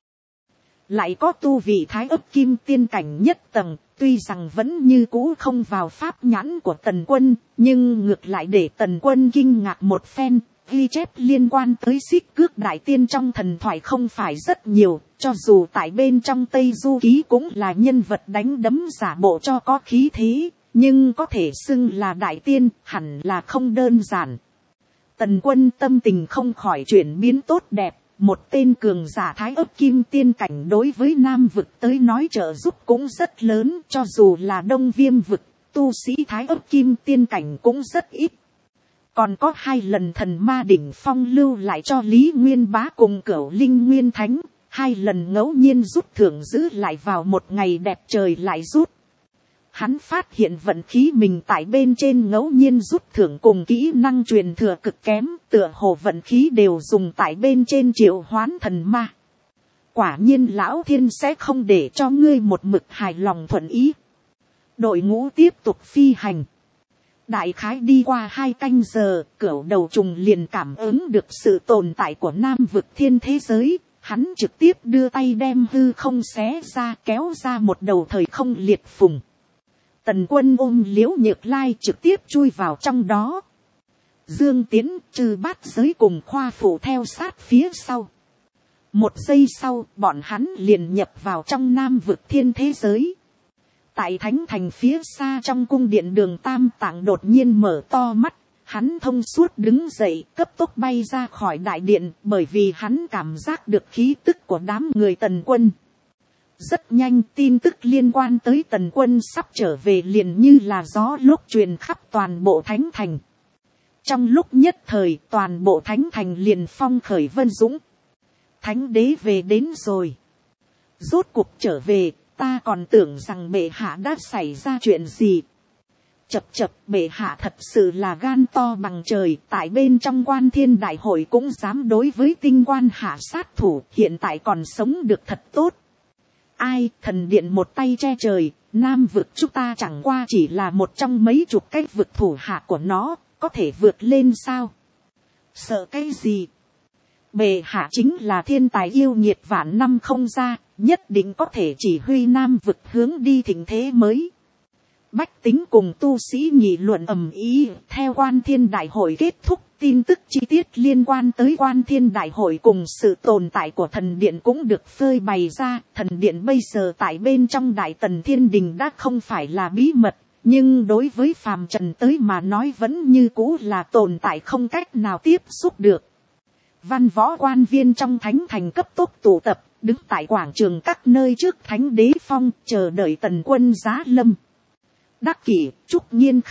Lại có tu vị thái ấp kim tiên cảnh nhất tầng. Tuy rằng vẫn như cũ không vào pháp nhãn của Tần Quân. Nhưng ngược lại để Tần Quân kinh ngạc một phen. Ghi chép liên quan tới Xích Cước Đại Tiên trong thần thoại không phải rất nhiều, cho dù tại bên trong Tây Du Ký cũng là nhân vật đánh đấm giả bộ cho có khí thế, nhưng có thể xưng là Đại Tiên, hẳn là không đơn giản. Tần Quân tâm tình không khỏi chuyển biến tốt đẹp, một tên cường giả thái ấp kim tiên cảnh đối với Nam vực tới nói trợ giúp cũng rất lớn, cho dù là Đông Viêm vực, tu sĩ thái ấp kim tiên cảnh cũng rất ít. Còn có 2 lần thần ma đỉnh phong lưu lại cho Lý Nguyên Bá cùng Cửu Linh Nguyên Thánh, 2 lần ngẫu nhiên rút thưởng giữ lại vào một ngày đẹp trời lại rút. Hắn phát hiện vận khí mình tại bên trên ngẫu nhiên rút thưởng cùng kỹ năng truyền thừa cực kém, tựa hồ vận khí đều dùng tại bên trên triệu hoán thần ma. Quả nhiên lão thiên sẽ không để cho ngươi một mực hài lòng thuận ý. Đội ngũ tiếp tục phi hành. Đại khái đi qua 2 canh giờ, Cửu Đầu Trùng liền cảm ứng được sự tồn tại của Nam vực thiên thế giới. Hắn trực tiếp đưa tay đem hư không xé ra, kéo ra một đầu thời không liệt phùng. Tần Quân ôm Liễu Nhược Lai trực tiếp chui vào trong đó. Dương Tiến, Trư Bát Giới cùng Khoa Phụ theo sát phía sau. 1 giây sau, bọn hắn liền nhập vào trong Nam vực thiên thế giới. Tại Thánh Thành phía xa trong cung điện Đường Tam Tạng đột nhiên mở to mắt, hắn thông suốt đứng dậy, cấp tốc bay ra khỏi đại điện, bởi vì hắn cảm giác được khí tức của đám người Tần Quân. Rất nhanh tin tức liên quan tới Tần Quân sắp trở về liền như là gió lúc truyền khắp toàn bộ Thánh Thành. Trong lúc nhất thời toàn bộ Thánh Thành liền phong khởi vân dũng. Thánh đế về đến rồi. Rốt cuộc trở về. Ta còn tưởng rằng bệ hạ đã xảy ra chuyện gì. Chập chập, bệ hạ thật sự là gan to bằng trời. Tại bên trong Quan Thiên Đại Hội cũng dám đối với tinh quan hạ sát thủ. Hiện tại còn sống được thật tốt. Ai, thần điện một tay che trời. Nam vực chúng ta chẳng qua chỉ là một trong mấy chục cái vực thủ hạ của nó. Có thể vượt lên sao? Sợ cái gì? Bệ hạ chính là thiên tài yêu nghiệt vạn năm không ra. Nhất định có thể chỉ huy Nam vực hướng đi thịnh thế mới. Bách tính cùng tu sĩ nghị luận ầm ĩ. Theo Quan Thiên Đại Hội kết thúc, tin tức chi tiết liên quan tới Quan Thiên Đại Hội cùng sự tồn tại của thần điện cũng được phơi bày ra. Thần điện bây giờ tại bên trong Đại Tần Thiên Đình đã không phải là bí mật, nhưng đối với phàm trần tới mà nói vẫn như cũ là tồn tại không cách nào tiếp xúc được. Văn võ quan viên trong Thánh Thành cấp tốc tụ tập, đứng tại quảng trường các nơi trước Thánh Đế Phong, chờ đợi Tần Quân giá lâm. Đắc Kỷ, Trúc Nghiên Khanh,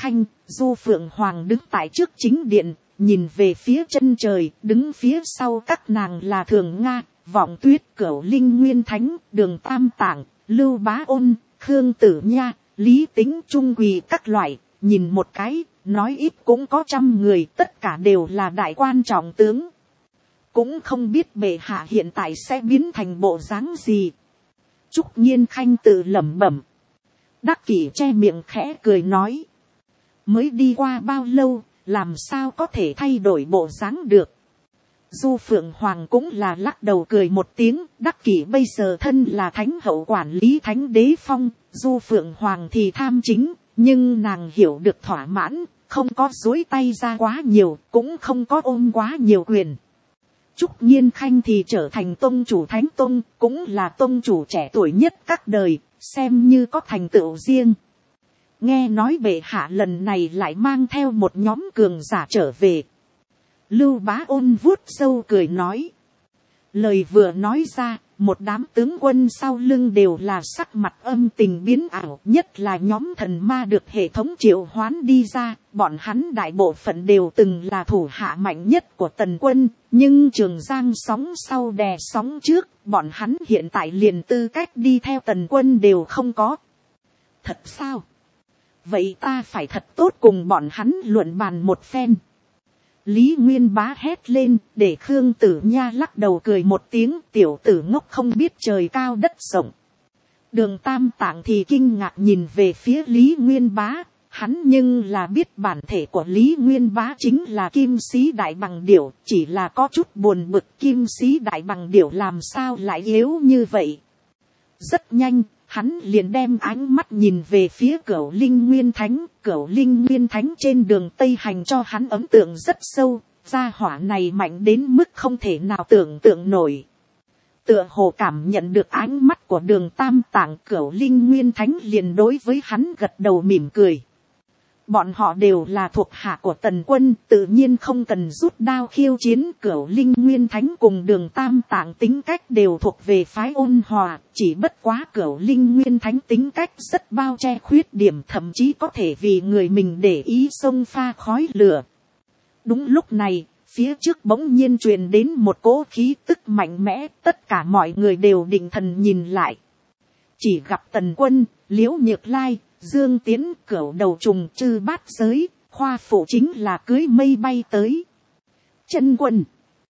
Du Phượng Hoàng đứng tại trước chính điện, nhìn về phía chân trời, đứng phía sau các nàng là Thường Nga, Vọng Tuyết, Cửu Linh Nguyên Thánh, Đường Tam Tạng, Lưu Bá Ôn, Khương Tử Nha, Lý Tính, Trung Quỳ các loại, nhìn một cái, nói ít cũng có 100 người, tất cả đều là đại quan trọng tướng. Cũng không biết bệ hạ hiện tại sẽ biến thành bộ dáng gì. Trúc Nhiên Khanh tự lẩm bẩm. Đắc Kỷ che miệng khẽ cười nói. Mới đi qua bao lâu, làm sao có thể thay đổi bộ dáng được. Du Phượng Hoàng cũng là lắc đầu cười một tiếng. Đắc Kỷ bây giờ thân là thánh hậu quản lý thánh đế phong. Du Phượng Hoàng thì tham chính, nhưng nàng hiểu được thỏa mãn, không có dối tay ra quá nhiều, cũng không có ôm quá nhiều quyền. Trúc Nhiên Khanh thì trở thành tông chủ thánh tông, cũng là tông chủ trẻ tuổi nhất các đời, xem như có thành tựu riêng. Nghe nói bệ hạ lần này lại mang theo một nhóm cường giả trở về. Lưu Bá Ôn vuốt râu cười nói. Lời vừa nói ra, một đám tướng quân sau lưng đều là sắc mặt âm tình biến ảo, nhất là nhóm thần ma được hệ thống triệu hoán đi ra, bọn hắn đại bộ phận đều từng là thủ hạ mạnh nhất của Tần quân, nhưng Trường Giang sóng sau đè sóng trước, bọn hắn hiện tại liền tư cách đi theo Tần quân đều không có. Thật sao? Vậy ta phải thật tốt cùng bọn hắn luận bàn một phen. Lý Nguyên Bá hét lên, để Khương Tử Nha lắc đầu cười một tiếng, tiểu tử ngốc không biết trời cao đất rộng. Đường Tam Tạng thì kinh ngạc nhìn về phía Lý Nguyên Bá, hắn nhưng là biết bản thể của Lý Nguyên Bá chính là Kim Sĩ Đại Bằng Điểu, chỉ là có chút buồn bực Kim Sĩ Đại Bằng Điểu làm sao lại yếu như vậy. Rất nhanh, hắn liền đem ánh mắt nhìn về phía Cửu Linh Nguyên Thánh. Cửu Linh Nguyên Thánh trên đường Tây Hành cho hắn ấn tượng rất sâu. Gia hỏa này mạnh đến mức không thể nào tưởng tượng nổi. Tựa hồ cảm nhận được ánh mắt của Đường Tam Tạng, Cửu Linh Nguyên Thánh liền đối với hắn gật đầu mỉm cười. Bọn họ đều là thuộc hạ của Tần quân, tự nhiên không cần rút đao khiêu chiến. Cửu Linh Nguyên Thánh cùng Đường Tam Tạng tính cách đều thuộc về phái ôn hòa, chỉ bất quá Cửu Linh Nguyên Thánh tính cách rất bao che khuyết điểm, thậm chí có thể vì người mình để ý xông pha khói lửa. Đúng lúc này, phía trước bỗng nhiên truyền đến một cỗ khí tức mạnh mẽ, tất cả mọi người đều định thần nhìn lại. Chỉ gặp Tần quân, Liễu Nhược Lai, Dương Tiến, Cửu Đầu Trùng, Chư Bát Giới, khoa phụ chính là cưới mây bay tới. Chân quân.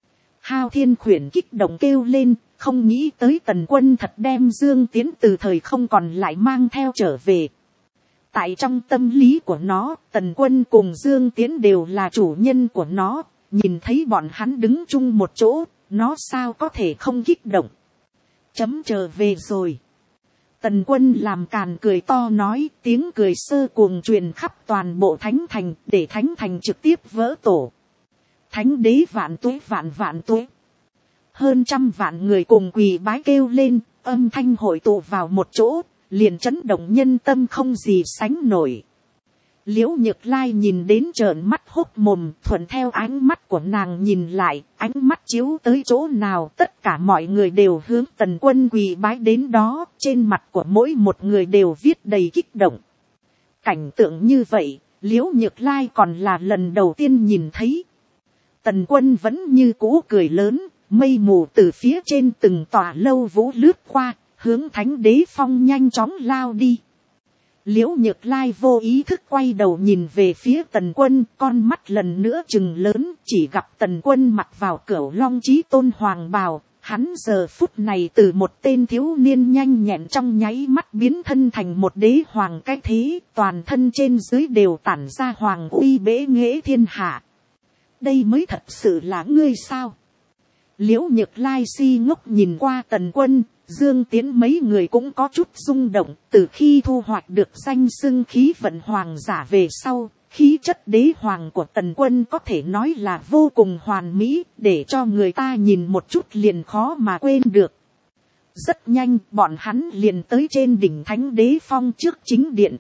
Hao Thiên Khuyển kích động kêu lên, không nghĩ tới Tần quân thật đem Dương Tiến từ thời không còn lại mang theo trở về. Tại trong tâm lý của nó, Tần quân cùng Dương Tiến đều là chủ nhân của nó, nhìn thấy bọn hắn đứng chung một chỗ, nó sao có thể không kích động. Chấm trở về rồi. Tần quân làm càn cười to nói, tiếng cười sơ cuồng truyền khắp toàn bộ Thánh Thành, để Thánh Thành trực tiếp vỡ tổ. Thánh đế vạn tuế vạn vạn tuế. Hơn 100 vạn người cùng quỳ bái kêu lên, âm thanh hội tụ vào một chỗ, liền chấn động nhân tâm không gì sánh nổi. Liễu Nhược Lai nhìn đến trợn mắt hốc mồm, thuận theo ánh mắt của nàng nhìn lại, ánh mắt chiếu tới chỗ nào tất cả mọi người đều hướng Tần quân quỳ bái đến đó, trên mặt của mỗi một người đều viết đầy kích động. Cảnh tượng như vậy, Liễu Nhược Lai còn là lần đầu tiên nhìn thấy. Tần quân vẫn như cũ cười lớn, mây mù từ phía trên từng tòa lâu vũ lướt qua, hướng Thánh đế phong nhanh chóng lao đi. Liễu Nhược Lai vô ý thức quay đầu nhìn về phía Tần quân, con mắt lần nữa trừng lớn, chỉ gặp Tần quân mặc vào Cửu Long Chí Tôn hoàng bào, hắn giờ phút này từ một tên thiếu niên nhanh nhẹn trong nháy mắt biến thân thành một đế hoàng cái thế, toàn thân trên dưới đều tản ra hoàng uy bế nghệ thiên hạ. Đây mới thật sự là ngươi sao? Liễu Nhược Lai si ngốc nhìn qua Tần quân, Dương Tiến mấy người cũng có chút rung động, từ khi thu hoạch được danh xưng khí vận hoàng giả về sau, khí chất đế hoàng của Tần quân có thể nói là vô cùng hoàn mỹ, để cho người ta nhìn một chút liền khó mà quên được. Rất nhanh, bọn hắn liền tới trên đỉnh Thánh đế phong trước chính điện.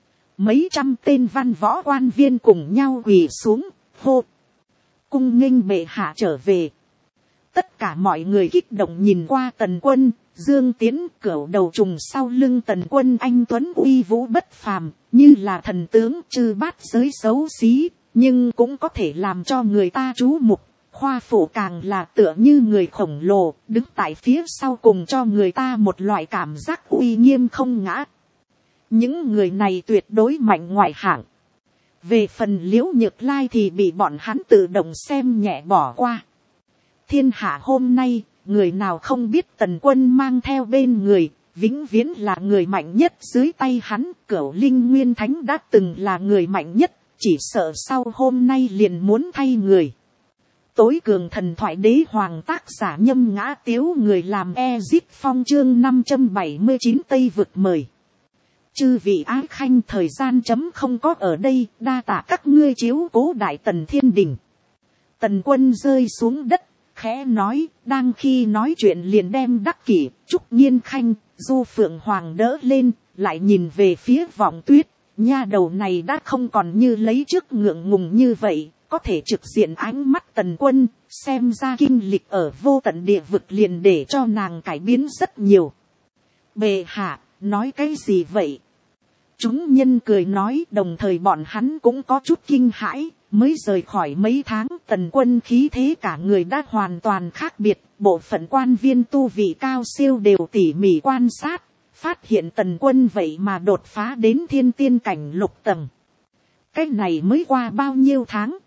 Mấy trăm tên văn võ quan viên cùng nhau quỳ xuống, hô. Cung nghênh bệ hạ trở về. Tất cả mọi người kích động nhìn qua Tần Quân, Dương Tiến, cửu đầu trùng sau lưng Tần Quân anh tuấn uy vũ bất phàm, như là thần tướng. Chư bát giới xấu xí, nhưng cũng có thể làm cho người ta chú mục. Khoa phủ càng là tựa như người khổng lồ, đứng tại phía sau cùng cho người ta một loại cảm giác uy nghiêm không ngã. Những người này tuyệt đối mạnh ngoại hạng. Về phần Liễu Nhược Lai thì bị bọn hắn tự động xem nhẹ bỏ qua. Thiên hạ hôm nay, người nào không biết Tần Quân mang theo bên người, vĩnh viễn là người mạnh nhất dưới tay hắn. Cửu Linh Nguyên Thánh đã từng là người mạnh nhất, chỉ sợ sau hôm nay liền muốn thay người. Tối cường thần thoại đế hoàng tác giả Nhâm Ngã Tiếu, người làm Ezip Phong chương 579 Tây vực mời. Chư vị ái khanh, thời gian chấm không có ở đây, đa tạ các ngươi chiếu cố đại tần thiên đình. Tần Quân rơi xuống đất, khẽ nói, đang khi nói chuyện liền đem Đắc Kỷ, Trúc Nhiên Khanh, Du Phượng Hoàng đỡ lên, lại nhìn về phía Vọng Tuyết. Nha đầu này đã không còn như lấy trước ngượng ngùng như vậy, có thể trực diện ánh mắt Tần Quân, xem ra kinh lịch ở vô tận địa vực liền để cho nàng cải biến rất nhiều. Bệ hạ, nói cái gì vậy? Chúng nhân cười nói, đồng thời bọn hắn cũng có chút kinh hãi. Mới rời khỏi mấy tháng, Tần Quân khí thế cả người đã hoàn toàn khác biệt. Bộ phận quan viên tu vị cao siêu đều tỉ mỉ quan sát, phát hiện Tần Quân vậy mà đột phá đến thiên tiên cảnh lục tầng. Cái này mới qua bao nhiêu tháng?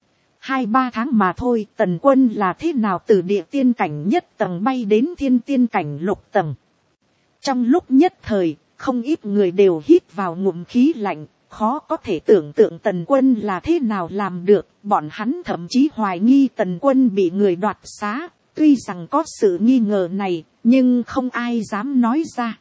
2-3 tháng mà thôi. Tần Quân là thế nào từ địa tiên cảnh nhất tầng bay đến thiên tiên cảnh lục tầng? Trong lúc nhất thời, không ít người đều hít vào ngụm khí lạnh. Khó có thể tưởng tượng Tần Quân là thế nào làm được. Bọn hắn thậm chí hoài nghi Tần Quân bị người đoạt xá. Tuy rằng có sự nghi ngờ này, nhưng không ai dám nói ra.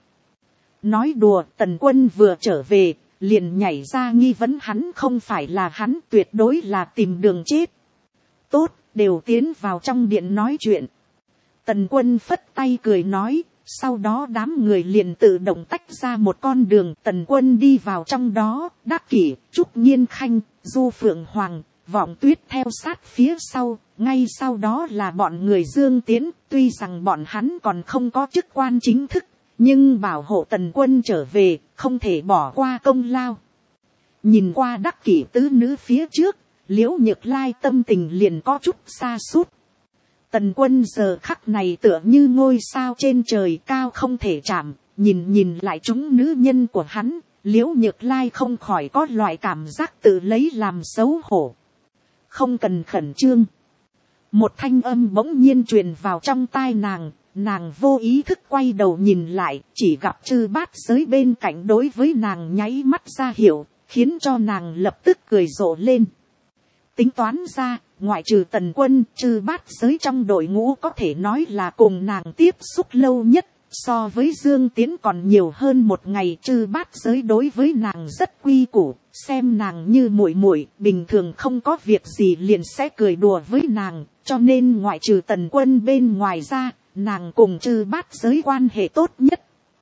Nói đùa, Tần Quân vừa trở về, liền nhảy ra nghi vấn hắn không phải là hắn, tuyệt đối là tìm đường chết. Tốt, đều tiến vào trong điện nói chuyện. Tần Quân phất tay cười nói, sau đó đám người liền tự động tách ra một con đường. Tần Quân đi vào trong đó, Đắc Kỷ, Trúc Nhiên Khanh, Du Phượng Hoàng, Vọng Tuyết theo sát phía sau. Ngay sau đó là bọn người Dương Tiến, tuy rằng bọn hắn còn không có chức quan chính thức, nhưng bảo hộ Tần Quân trở về, không thể bỏ qua công lao. Nhìn qua Đắc Kỷ tứ nữ phía trước, Liễu Nhược Lai tâm tình liền có chút sa sút. Tần Quân giờ khắc này tựa như ngôi sao trên trời cao không thể chạm, nhìn lại chúng nữ nhân của hắn, Liễu Nhược Lai không khỏi có loại cảm giác tự lấy làm xấu hổ. Không cần khẩn trương. Một thanh âm bỗng nhiên truyền vào trong tai nàng. Nàng vô ý thức quay đầu nhìn lại, chỉ gặp Chư Bát Giới bên cạnh đối với nàng nháy mắt ra hiệu, khiến cho nàng lập tức cười rộ lên. Tính toán ra, ngoại trừ Tần Quân, Chư Bát Giới trong đội ngũ có thể nói là cùng nàng tiếp xúc lâu nhất, so với Dương Tiến còn nhiều hơn một ngày. Chư Bát Giới đối với nàng rất quy củ, xem nàng như muội muội, bình thường không có việc gì liền sẽ cười đùa với nàng, cho nên ngoại trừ Tần Quân bên ngoài ra, nàng cùng Chư Bát Giới quan hệ tốt nhất.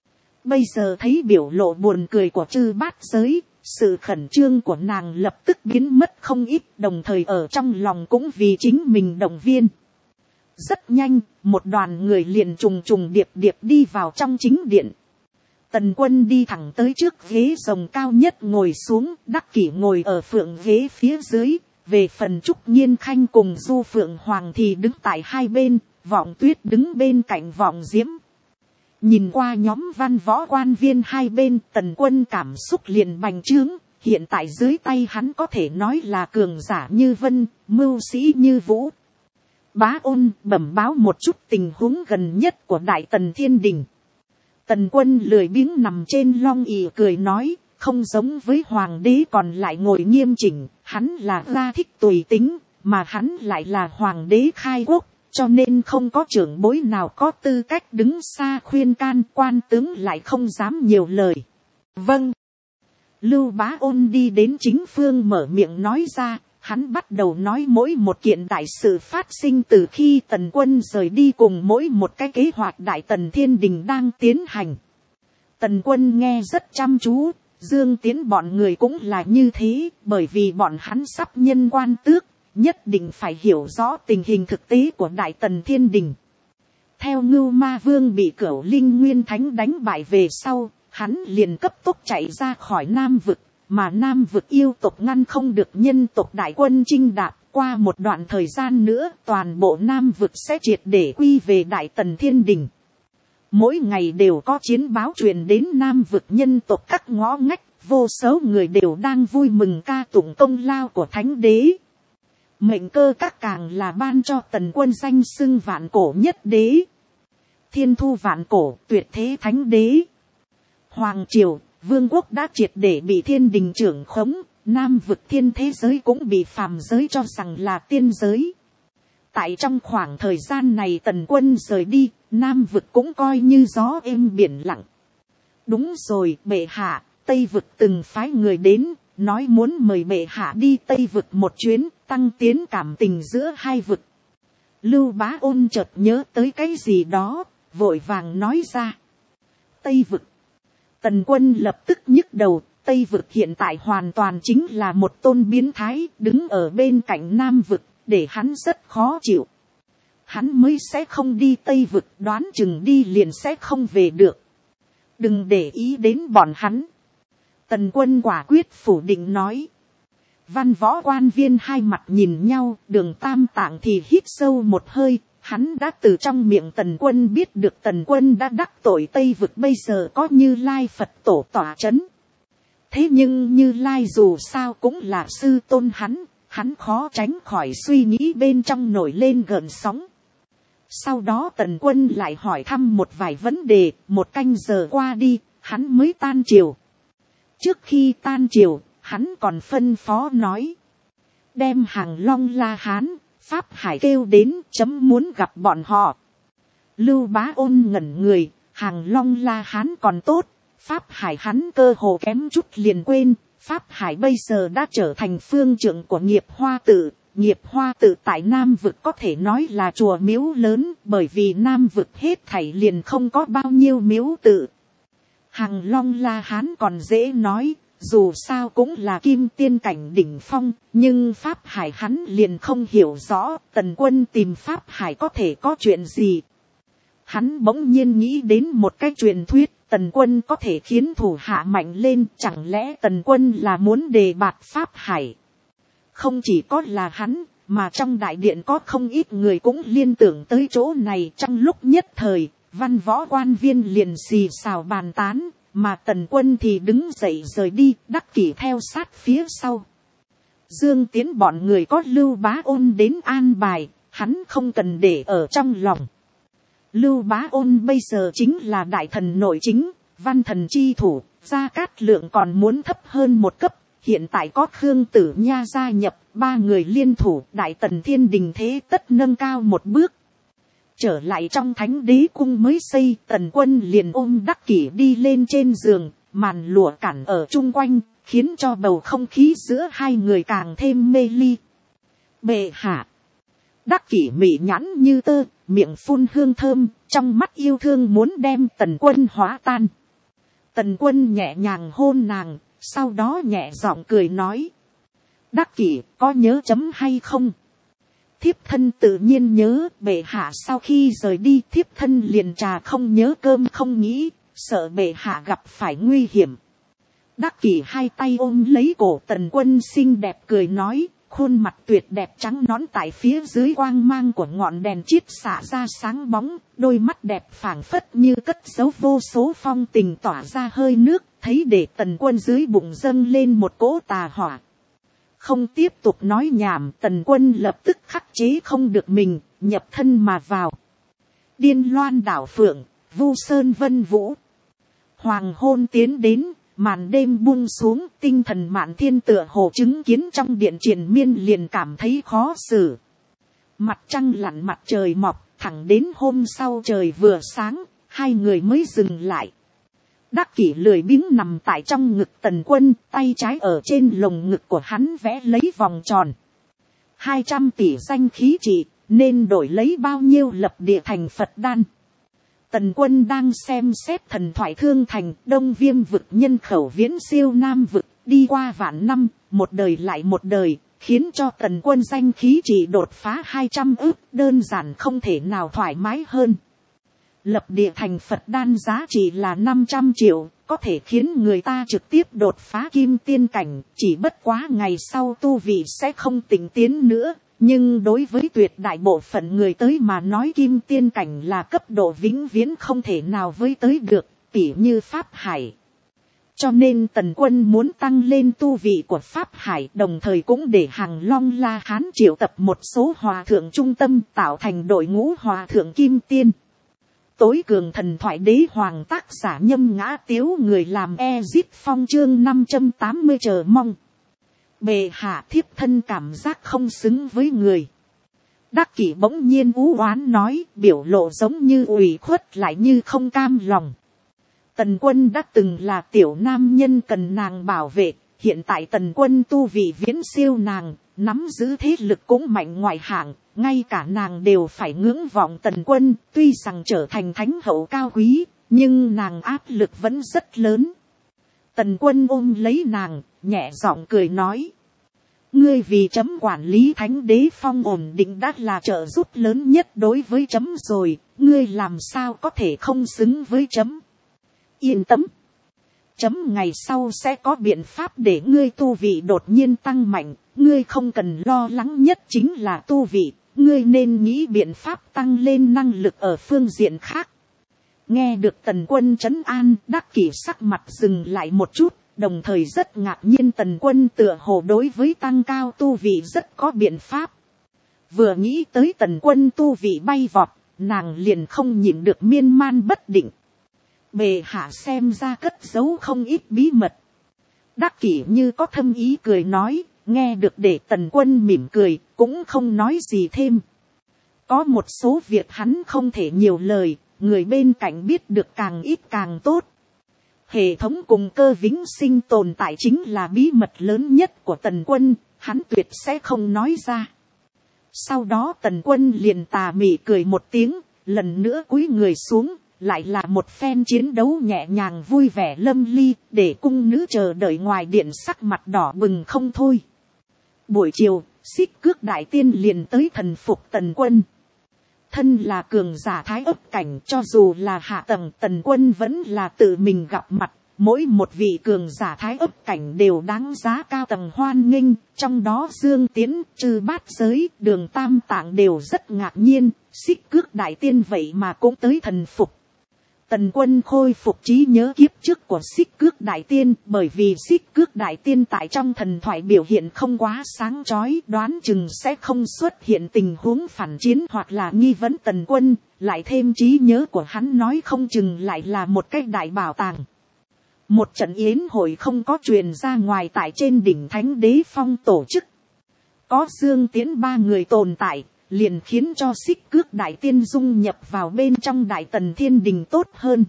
Bây giờ thấy biểu lộ buồn cười của Chư Bát Giới, sự khẩn trương của nàng lập tức biến mất không ít, đồng thời ở trong lòng cũng vì chính mình động viên. Rất nhanh, một đoàn người liền trùng điệp đi vào trong chính điện. Tần Quân đi thẳng tới trước ghế rồng cao nhất ngồi xuống, Đắc Kỷ ngồi ở phượng ghế phía dưới. Về phần Trúc Nhiên Khanh cùng Du Phượng Hoàng thì đứng tại hai bên, Vọng Tuyết đứng bên cạnh Vọng Diễm. Nhìn qua nhóm văn võ quan viên hai bên, Tần Quân cảm xúc liền bành trướng. Hiện tại dưới tay hắn có thể nói là cường giả như vân, mưu sĩ như vũ. Bá Ôn bẩm báo một chút tình huống gần nhất của Đại Tần Thiên Đình. Tần Quân lười biếng nằm trên long ỷ cười nói, không giống với hoàng đế còn lại ngồi nghiêm chỉnh, hắn là ra thích tùy tính, mà hắn lại là hoàng đế khai quốc, cho nên không có trưởng bối nào có tư cách đứng xa khuyên can. Quan tướng lại không dám nhiều lời. Vâng. Lưu Bá Ôn đi đến chính phương mở miệng nói ra. Hắn bắt đầu nói mỗi một kiện đại sự phát sinh từ khi Tần Quân rời đi, cùng mỗi một cái kế hoạch Đại Tần Thiên Đình đang tiến hành. Tần Quân nghe rất chăm chú, Dương Tiến bọn người cũng là như thế, bởi vì bọn hắn sắp nhân quan tước, nhất định phải hiểu rõ tình hình thực tế của Đại Tần Thiên Đình. Theo Ngưu Ma Vương bị Cửu Linh Nguyên Thánh đánh bại về sau, hắn liền cấp tốc chạy ra khỏi Nam Vực, mà Nam Vực yêu tộc ngăn không được nhân tộc đại quân chinh đạp. Qua một đoạn thời gian nữa, toàn bộ Nam Vực sẽ triệt để quy về Đại Tần Thiên Đình. Mỗi ngày đều có chiến báo truyền đến Nam Vực nhân tộc các ngõ ngách, vô số người đều đang vui mừng ca tụng công lao của Thánh Đế. Mệnh Cơ Các càng là ban cho Tần Quân danh xưng vạn cổ nhất đế, thiên thu vạn cổ, tuyệt thế Thánh Đế. Hoàng triều, vương quốc đã triệt để bị Thiên Đình trưởng khống, Nam Vực thiên thế giới cũng bị phàm giới cho rằng là tiên giới. Tại trong khoảng thời gian này Tần Quân rời đi, Nam Vực cũng coi như gió êm biển lặng. Đúng rồi, bệ hạ, Tây Vực từng phái người đến, nói muốn mời bệ hạ đi Tây Vực một chuyến, tăng tiến cảm tình giữa hai vực. Lưu Bá Ôn chợt nhớ tới cái gì đó, vội vàng nói ra. Tây Vực. Tần Quân lập tức nhức đầu, Tây Vực hiện tại hoàn toàn chính là một tôn biến thái, đứng ở bên cạnh Nam Vực, để hắn rất khó chịu. Hắn mới sẽ không đi Tây Vực, đoán chừng đi liền sẽ không về được. Đừng để ý đến bọn hắn. Tần Quân quả quyết phủ định nói. Văn võ quan viên hai mặt nhìn nhau, Đường Tam Tạng thì hít sâu một hơi. Hắn đã từ trong miệng Tần Quân biết được Tần Quân đã đắc tội Tây Vực, bây giờ có Như Lai Phật Tổ tỏa chấn. Thế nhưng Như Lai dù sao cũng là sư tôn hắn khó tránh khỏi suy nghĩ bên trong nổi lên gợn sóng. Sau đó Tần Quân lại hỏi thăm một vài vấn đề, một canh giờ qua đi, hắn mới tan triều. Trước khi tan triều, hắn còn phân phó nói. Đem Hàng Long La Hán, Pháp Hải kêu đến, chấm muốn gặp bọn họ. Lưu Bá Ôn ngẩn người, Hàng Long La Hán còn tốt, Pháp Hải hắn cơ hồ kém chút liền quên. Pháp Hải bây giờ đã trở thành phương trưởng của Nghiệp Hoa Tự. Nghiệp Hoa Tự tại Nam Vực có thể nói là chùa miếu lớn, bởi vì Nam Vực hết thảy liền không có bao nhiêu miếu tự. Hàng Long La Hán còn dễ nói, dù sao cũng là kim tiên cảnh đỉnh phong, nhưng Pháp Hải hắn liền không hiểu rõ, Tần Quân tìm Pháp Hải có thể có chuyện gì. Hắn bỗng nhiên nghĩ đến một cái truyền thuyết, Tần Quân có thể khiến thủ hạ mạnh lên, chẳng lẽ Tần Quân là muốn đề bạt Pháp Hải. Không chỉ có là hắn, mà trong đại điện có không ít người cũng liên tưởng tới chỗ này. Trong lúc nhất thời, văn võ quan viên liền xì xào bàn tán, mà Tần Quân thì đứng dậy rời đi, Đắc Kỷ theo sát phía sau. Dương Tiến bọn người có Lưu Bá Ôn đến an bài, hắn không cần để ở trong lòng. Lưu Bá Ôn bây giờ chính là đại thần nội chính, văn thần chi thủ, Gia Cát Lượng còn muốn thấp hơn một cấp. Hiện tại có Khương Tử Nha gia nhập, ba người liên thủ, Đại Tần Thiên Đình thế tất nâng cao một bước. Trở lại trong Thánh Đế cung mới xây, Tần Quân liền ôm Đắc Kỷ đi lên trên giường, màn lụa cản ở chung quanh, khiến cho bầu không khí giữa hai người càng thêm mê ly. Bệ hạ. Đắc Kỷ mị nhãn như tơ, miệng phun hương thơm, trong mắt yêu thương muốn đem Tần Quân hóa tan. Tần Quân nhẹ nhàng hôn nàng, sau đó nhẹ giọng cười nói. Đắc Kỷ có nhớ chấm hay không? Thiếp thân tự nhiên nhớ, bệ hạ sau khi rời đi thiếp thân liền trà không nhớ cơm không nghĩ, sợ bệ hạ gặp phải nguy hiểm. Đắc Kỷ hai tay ôm lấy cổ Tần Quân xinh đẹp cười nói, khuôn mặt tuyệt đẹp trắng nõn tại phía dưới quang mang của ngọn đèn chiết xạ ra sáng bóng, đôi mắt đẹp phảng phất như cất giấu vô số phong tình tỏa ra hơi nước, thấy để Tần Quân dưới bụng dâng lên một cỗ tà hỏa. Không tiếp tục nói nhảm, Tần Quân lập tức khắc chế không được mình, nhập thân mà vào. Điên loan đảo phượng, vu sơn vân vũ. Hoàng hôn tiến đến, màn đêm buông xuống, tinh thần Mạn Thiên tựa hồ chứng kiến trong điện triền miên liền cảm thấy khó xử. Mặt trăng lặn mặt trời mọc, thẳng đến hôm sau trời vừa sáng, hai người mới dừng lại. Đắc Kỷ lười biếng nằm tại trong ngực Tần Quân, tay trái ở trên lồng ngực của hắn vẽ lấy vòng tròn. 200 tỷ danh khí trị, nên đổi lấy bao nhiêu lập địa thành Phật đan. Tần Quân đang xem xét thần thoại Thương Thành, Đông Viêm vực nhân khẩu viễn siêu Nam vực, đi qua vạn năm, một đời lại một đời, khiến cho Tần Quân danh khí chỉ đột phá 200 ức, đơn giản không thể nào thoải mái hơn. Lập địa thành Phật đan giá trị là 500 triệu, có thể khiến người ta trực tiếp đột phá kim tiên cảnh, chỉ bất quá ngày sau tu vị sẽ không tỉnh tiến nữa. Nhưng đối với tuyệt đại bộ phận người tới mà nói, kim tiên cảnh là cấp độ vĩnh viễn không thể nào với tới được, tỉ như Pháp Hải. Cho nên Tần Quân muốn tăng lên tu vị của Pháp Hải, đồng thời cũng để Hàng Long La Hán triệu tập một số hòa thượng trung tâm, tạo thành đội ngũ hòa thượng kim tiên. Tối cường thần thoại đế hoàng, tác giả Nhâm Ngã Tiếu, người làm Ezip Phong, chương 580 chờ mong. Bệ hạ, thiếp thân cảm giác không xứng với người. Đắc Kỷ bỗng nhiên ú oán nói, biểu lộ giống như ủy khuất lại như không cam lòng. Tần Quân đã từng là tiểu nam nhân cần nàng bảo vệ, hiện tại Tần Quân tu vị viễn siêu nàng, nắm giữ thế lực cũng mạnh ngoại hạng, ngay cả nàng đều phải ngưỡng vọng Tần Quân. Tuy rằng trở thành thánh hậu cao quý, nhưng nàng áp lực vẫn rất lớn. Tần Quân ôm lấy nàng, nhẹ giọng cười nói, ngươi vì chấm quản lý Thánh Đế Phong ổn định đã là trợ giúp lớn nhất đối với chấm rồi, ngươi làm sao có thể không xứng với chấm. Yên tâm, chấm ngày sau sẽ có biện pháp để ngươi tu vị đột nhiên tăng mạnh, ngươi không cần lo lắng, nhất chính là tu vị, ngươi nên nghĩ biện pháp tăng lên năng lực ở phương diện khác. Nghe được Tần Quân trấn an, Đắc Kỷ sắc mặt dừng lại một chút, đồng thời rất ngạc nhiên Tần Quân tựa hồ đối với tăng cao tu vị rất có biện pháp. Vừa nghĩ tới Tần Quân tu vị bay vọt, nàng liền không nhịn được miên man bất định. Bệ hạ xem ra cất giấu không ít bí mật. Đắc Kỷ như có thâm ý cười nói, nghe được để Tần Quân mỉm cười, cũng không nói gì thêm. Có một số việc hắn không thể nhiều lời, người bên cạnh biết được càng ít càng tốt. Hệ thống cùng cơ vĩnh sinh tồn tại chính là bí mật lớn nhất của Tần Quân, hắn tuyệt sẽ không nói ra. Sau đó Tần Quân liền tà mị cười một tiếng, lần nữa cúi người xuống, lại là một phen chiến đấu nhẹ nhàng vui vẻ lâm ly, để cung nữ chờ đợi ngoài điện sắc mặt đỏ bừng không thôi. Buổi chiều, Xích Cước Đại Tiên liền tới thần phục Tần Quân. Thân là cường giả thái ấp cảnh, cho dù là hạ tầng, Tần Quân vẫn là tự mình gặp mặt. Mỗi một vị cường giả thái ấp cảnh đều đáng giá cao tầng hoan nghênh, trong đó Dương Tiến, Trư Bát Giới, Đường Tam Tạng đều rất ngạc nhiên. Xích Cước Đại Tiên vậy mà cũng tới thần phục. Tần Quân khôi phục trí nhớ kiếp trước của Xích Cước Đại Tiên, bởi vì Xích Cước Đại Tiên tại trong thần thoại biểu hiện không quá sáng chói, đoán chừng sẽ không xuất hiện tình huống phản chiến hoặc là nghi vấn Tần Quân, lại thêm trí nhớ của hắn nói không chừng lại là một cái đại bảo tàng. Một trận yến hội không có truyền ra ngoài tại trên đỉnh Thánh Đế Phong tổ chức. Có Dương Tiến ba người tồn tại, liền khiến cho Xích Cước Đại Tiên dung nhập vào bên trong Đại Tần Thiên Đình tốt hơn.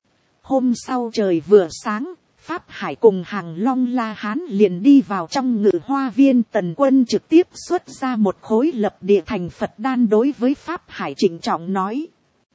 Hôm sau trời vừa sáng, Pháp Hải cùng Hàng Long La Hán liền đi vào trong Ngự Hoa Viên. Tần Quân trực tiếp xuất ra một khối lập địa thành Phật đan đối với Pháp Hải trịnh trọng nói.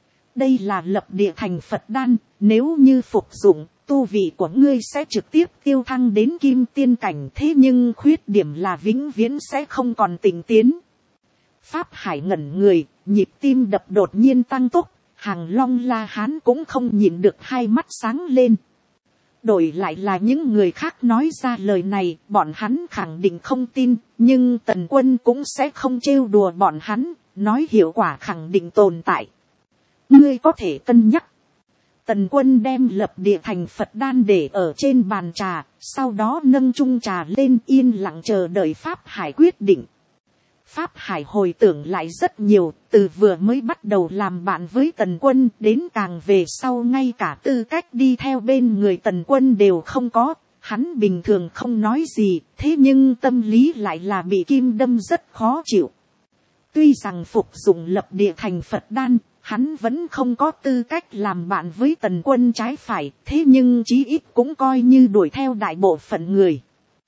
Đây là lập địa thành Phật đan, nếu như phục dụng, tu vị của ngươi sẽ trực tiếp tiêu thăng đến kim tiên cảnh, thế nhưng khuyết điểm là vĩnh viễn sẽ không còn tỉnh tiến. Pháp Hải ngẩn người, nhịp tim đập đột nhiên tăng tốc, Hàng Long La Hán cũng không nhìn được hai mắt sáng lên. Đổi lại là những người khác nói ra lời này, bọn hắn khẳng định không tin, nhưng Tần Quân cũng sẽ không trêu đùa bọn hắn, nói hiệu quả khẳng định tồn tại. Ngươi có thể cân nhắc. Tần Quân đem lập địa thành Phật đan để ở trên bàn trà, sau đó nâng chung trà lên yên lặng chờ đợi Pháp Hải quyết định. Pháp Hải hồi tưởng lại rất nhiều, từ vừa mới bắt đầu làm bạn với Tần Quân đến càng về sau ngay cả tư cách đi theo bên người Tần Quân đều không có. Hắn bình thường không nói gì, thế nhưng tâm lý lại là bị kim đâm rất khó chịu. Tuy rằng phục dụng lập địa thành Phật đan, hắn vẫn không có tư cách làm bạn với Tần Quân trái phải, thế nhưng chí ít cũng coi như đuổi theo đại bộ phận người.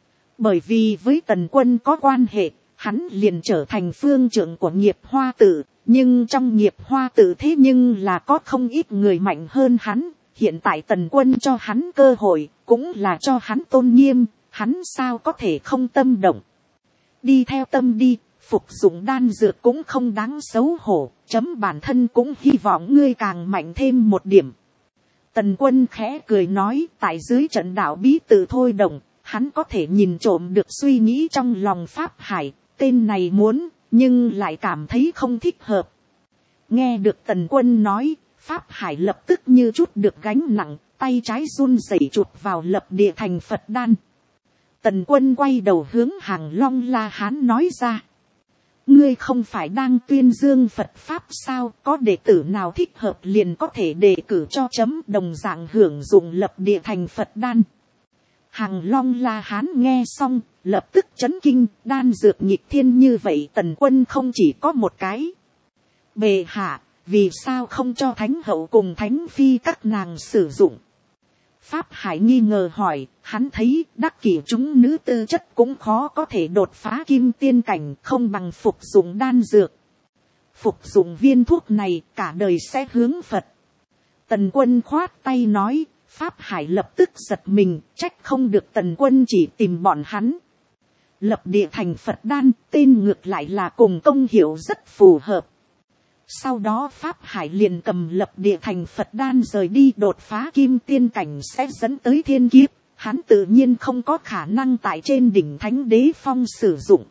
Bởi vì với Tần Quân có quan hệ, hắn liền trở thành phương trưởng của nghiệp hoa tự, nhưng trong nghiệp hoa tự thế nhưng là có không ít người mạnh hơn hắn, hiện tại Tần Quân cho hắn cơ hội, cũng là cho hắn tôn nghiêm, hắn sao có thể không tâm động. đi theo tâm đi, phục dụng đan dược cũng không đáng xấu hổ, chấm bản thân cũng hy vọng ngươi càng mạnh thêm một điểm. Tần Quân khẽ cười nói, tại dưới trận đạo bí tự thôi động, hắn có thể nhìn trộm được suy nghĩ trong lòng Pháp Hải, tên này muốn, nhưng lại cảm thấy không thích hợp. Nghe được Tần Quân nói, Pháp Hải lập tức như chút được gánh nặng, tay trái run rẩy chụp vào lập địa thành Phật đan. Tần Quân quay đầu hướng Hàng Long La Hán nói ra. Ngươi không phải đang tuyên dương Phật Pháp sao, có đệ tử nào thích hợp liền có thể đề cử cho chấm, đồng dạng hưởng dụng lập địa thành Phật đan. Hàng Long La Hán nghe xong, lập tức chấn kinh, đan dược nghịch thiên như vậy Tần Quân không chỉ có một cái. Bệ hạ, vì sao không cho Thánh Hậu cùng Thánh Phi các nàng sử dụng? Pháp Hải nghi ngờ hỏi, hắn thấy đắc kỷ chúng nữ tư chất cũng khó có thể đột phá kim tiên cảnh, không bằng phục dụng đan dược. Phục dụng viên thuốc này cả đời sẽ hướng Phật. Tần Quân khoát tay nói, Pháp Hải lập tức giật mình, trách không được Tần Quân chỉ tìm bọn hắn. Lập địa thành Phật đan, tên ngược lại là cùng công hiệu rất phù hợp. Sau đó Pháp Hải liền cầm lập địa thành Phật đan rời đi, đột phá kim tiên cảnh sẽ dẫn tới thiên kiếp. Hắn tự nhiên không có khả năng tại trên đỉnh Thánh Đế Phong sử dụng.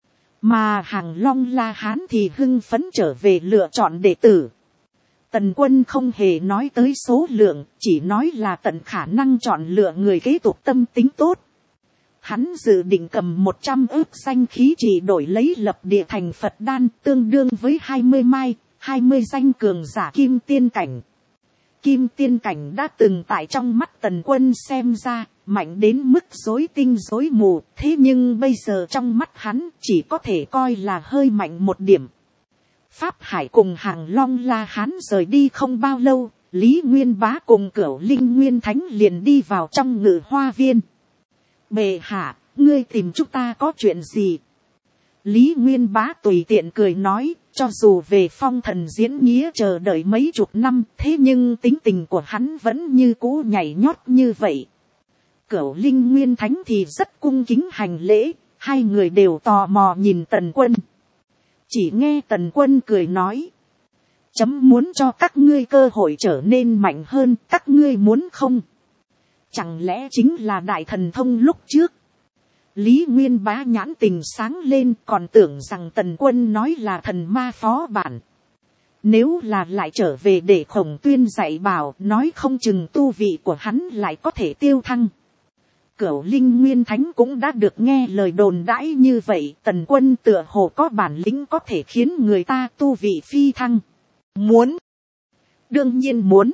Mà Hàng Long La Hán thì hưng phấn trở về lựa chọn đệ tử. Tần Quân không hề nói tới số lượng, chỉ nói là tận khả năng chọn lựa người kế tục tâm tính tốt. Hắn dự định cầm 100 ức danh khí chỉ đổi lấy lập địa thành Phật đan, tương đương với 20 mai, 20 danh cường giả kim tiên cảnh. Kim tiên cảnh đã từng tại trong mắt Tần Quân xem ra, mạnh đến mức rối tinh rối mù, thế nhưng bây giờ trong mắt hắn chỉ có thể coi là hơi mạnh một điểm. Pháp Hải cùng Hàng Long La Hán rời đi không bao lâu, Lý Nguyên Bá cùng Cửu Linh Nguyên Thánh liền đi vào trong Ngự Hoa Viên. Bệ hạ, ngươi tìm chúng ta có chuyện gì? Lý Nguyên Bá tùy tiện cười nói, cho dù về phong thần diễn nghĩa chờ đợi mấy chục năm, thế nhưng tính tình của hắn vẫn như cũ nhảy nhót như vậy. Cửu Linh Nguyên Thánh thì rất cung kính hành lễ, hai người đều tò mò nhìn Tần Quân. Chỉ nghe Tần Quân cười nói, chấm muốn cho các ngươi cơ hội trở nên mạnh hơn, các ngươi muốn không? Chẳng lẽ chính là đại thần thông lúc trước? Lý Nguyên Bá nhãn tình sáng lên, còn tưởng rằng Tần Quân nói là thần ma phó bản. Nếu là lại trở về để Khổng Tuyên dạy bảo, nói không chừng tu vị của hắn lại có thể tiêu thăng. Cửu Linh Nguyên Thánh cũng đã được nghe lời đồn đãi như vậy, Tần Quân tựa hồ có bản lĩnh có thể khiến người ta tu vị phi thăng. Muốn. Đương nhiên muốn.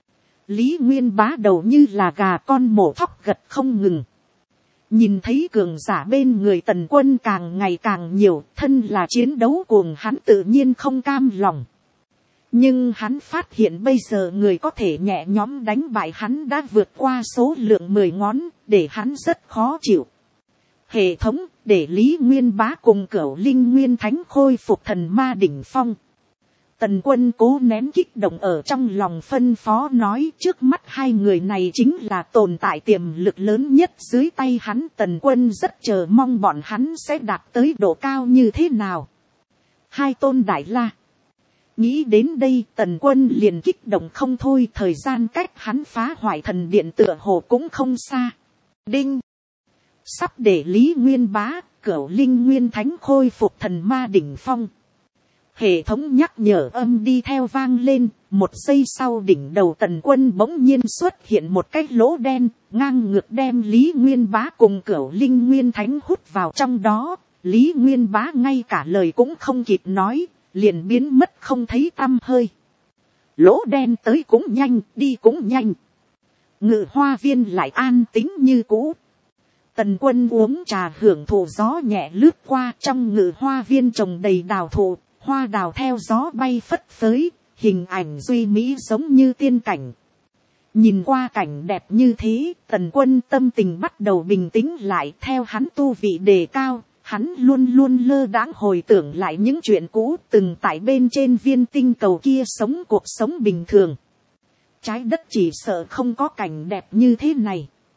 Lý Nguyên Bá đầu như là gà con mổ thóc gật không ngừng. Nhìn thấy cường giả bên người Tần Quân càng ngày càng nhiều, thân là chiến đấu cuồng hắn tự nhiên không cam lòng. Nhưng hắn phát hiện bây giờ người có thể nhẹ nhõm đánh bại hắn đã vượt qua số lượng 10 ngón, để hắn rất khó chịu. Hệ thống, để Lý Nguyên Bá cùng Cửu Linh Nguyên Thánh khôi phục thần ma đỉnh phong. Tần Quân cố nén kích động ở trong lòng phân phó nói, trước mắt hai người này chính là tồn tại tiềm lực lớn nhất dưới tay hắn. Tần Quân rất chờ mong bọn hắn sẽ đạt tới độ cao như thế nào. Hai tôn đại la. Nghĩ đến đây Tần Quân liền kích động không thôi, thời gian cách hắn phá hoại thần điện tựa hồ cũng không xa. Đinh. Sắp để Lý Nguyên Bá, Cửu Linh Nguyên Thánh khôi phục thần ma đỉnh phong. Hệ thống nhắc nhở âm đi theo vang lên, một giây sau đỉnh đầu Tần Quân bỗng nhiên xuất hiện một cái lỗ đen, ngang ngược đem Lý Nguyên Bá cùng Cửu Linh Nguyên Thánh hút vào trong đó. Lý Nguyên Bá ngay cả lời cũng không kịp nói, liền biến mất không thấy tăm hơi. Lỗ đen tới cũng nhanh, đi cũng nhanh. Ngự Hoa Viên lại an tĩnh như cũ. Tần Quân uống trà hưởng thụ gió nhẹ lướt qua, trong Ngự Hoa Viên trồng đầy đào thụ, hoa đào theo gió bay phất phới, hình ảnh duy mỹ giống như tiên cảnh. Nhìn qua cảnh đẹp như thế, Tần Quân tâm tình bắt đầu bình tĩnh lại. Theo hắn tu vị đề cao, hắn luôn luôn lơ đãng hồi tưởng lại những chuyện cũ từng tại bên trên viên tinh cầu kia sống cuộc sống bình thường. Trái đất chỉ sợ không có cảnh đẹp như thế này.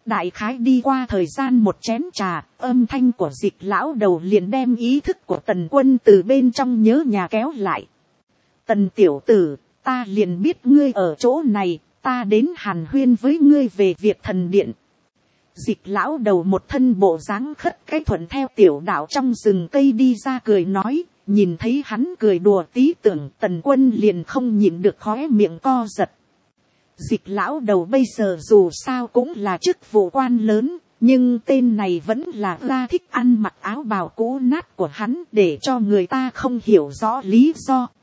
Đại khái đi qua thời gian một chén trà, âm thanh của Dịch lão đầu liền đem ý thức của Tần Quân từ bên trong nhớ nhà kéo lại. Tần tiểu tử, ta liền biết ngươi ở chỗ này, ta đến hàn huyên với ngươi về việc thần điện. Dịch lão đầu một thân bộ dáng khất cái thuận theo tiểu đạo trong rừng cây đi ra cười nói, nhìn thấy hắn cười đùa tí tưởng Tần Quân liền không nhịn được khóe miệng co giật. Dịch lão đầu bây giờ dù sao cũng là chức vụ quan lớn, nhưng tên này vẫn là ra thích ăn mặc áo bào cũ nát của hắn để cho người ta không hiểu rõ lý do.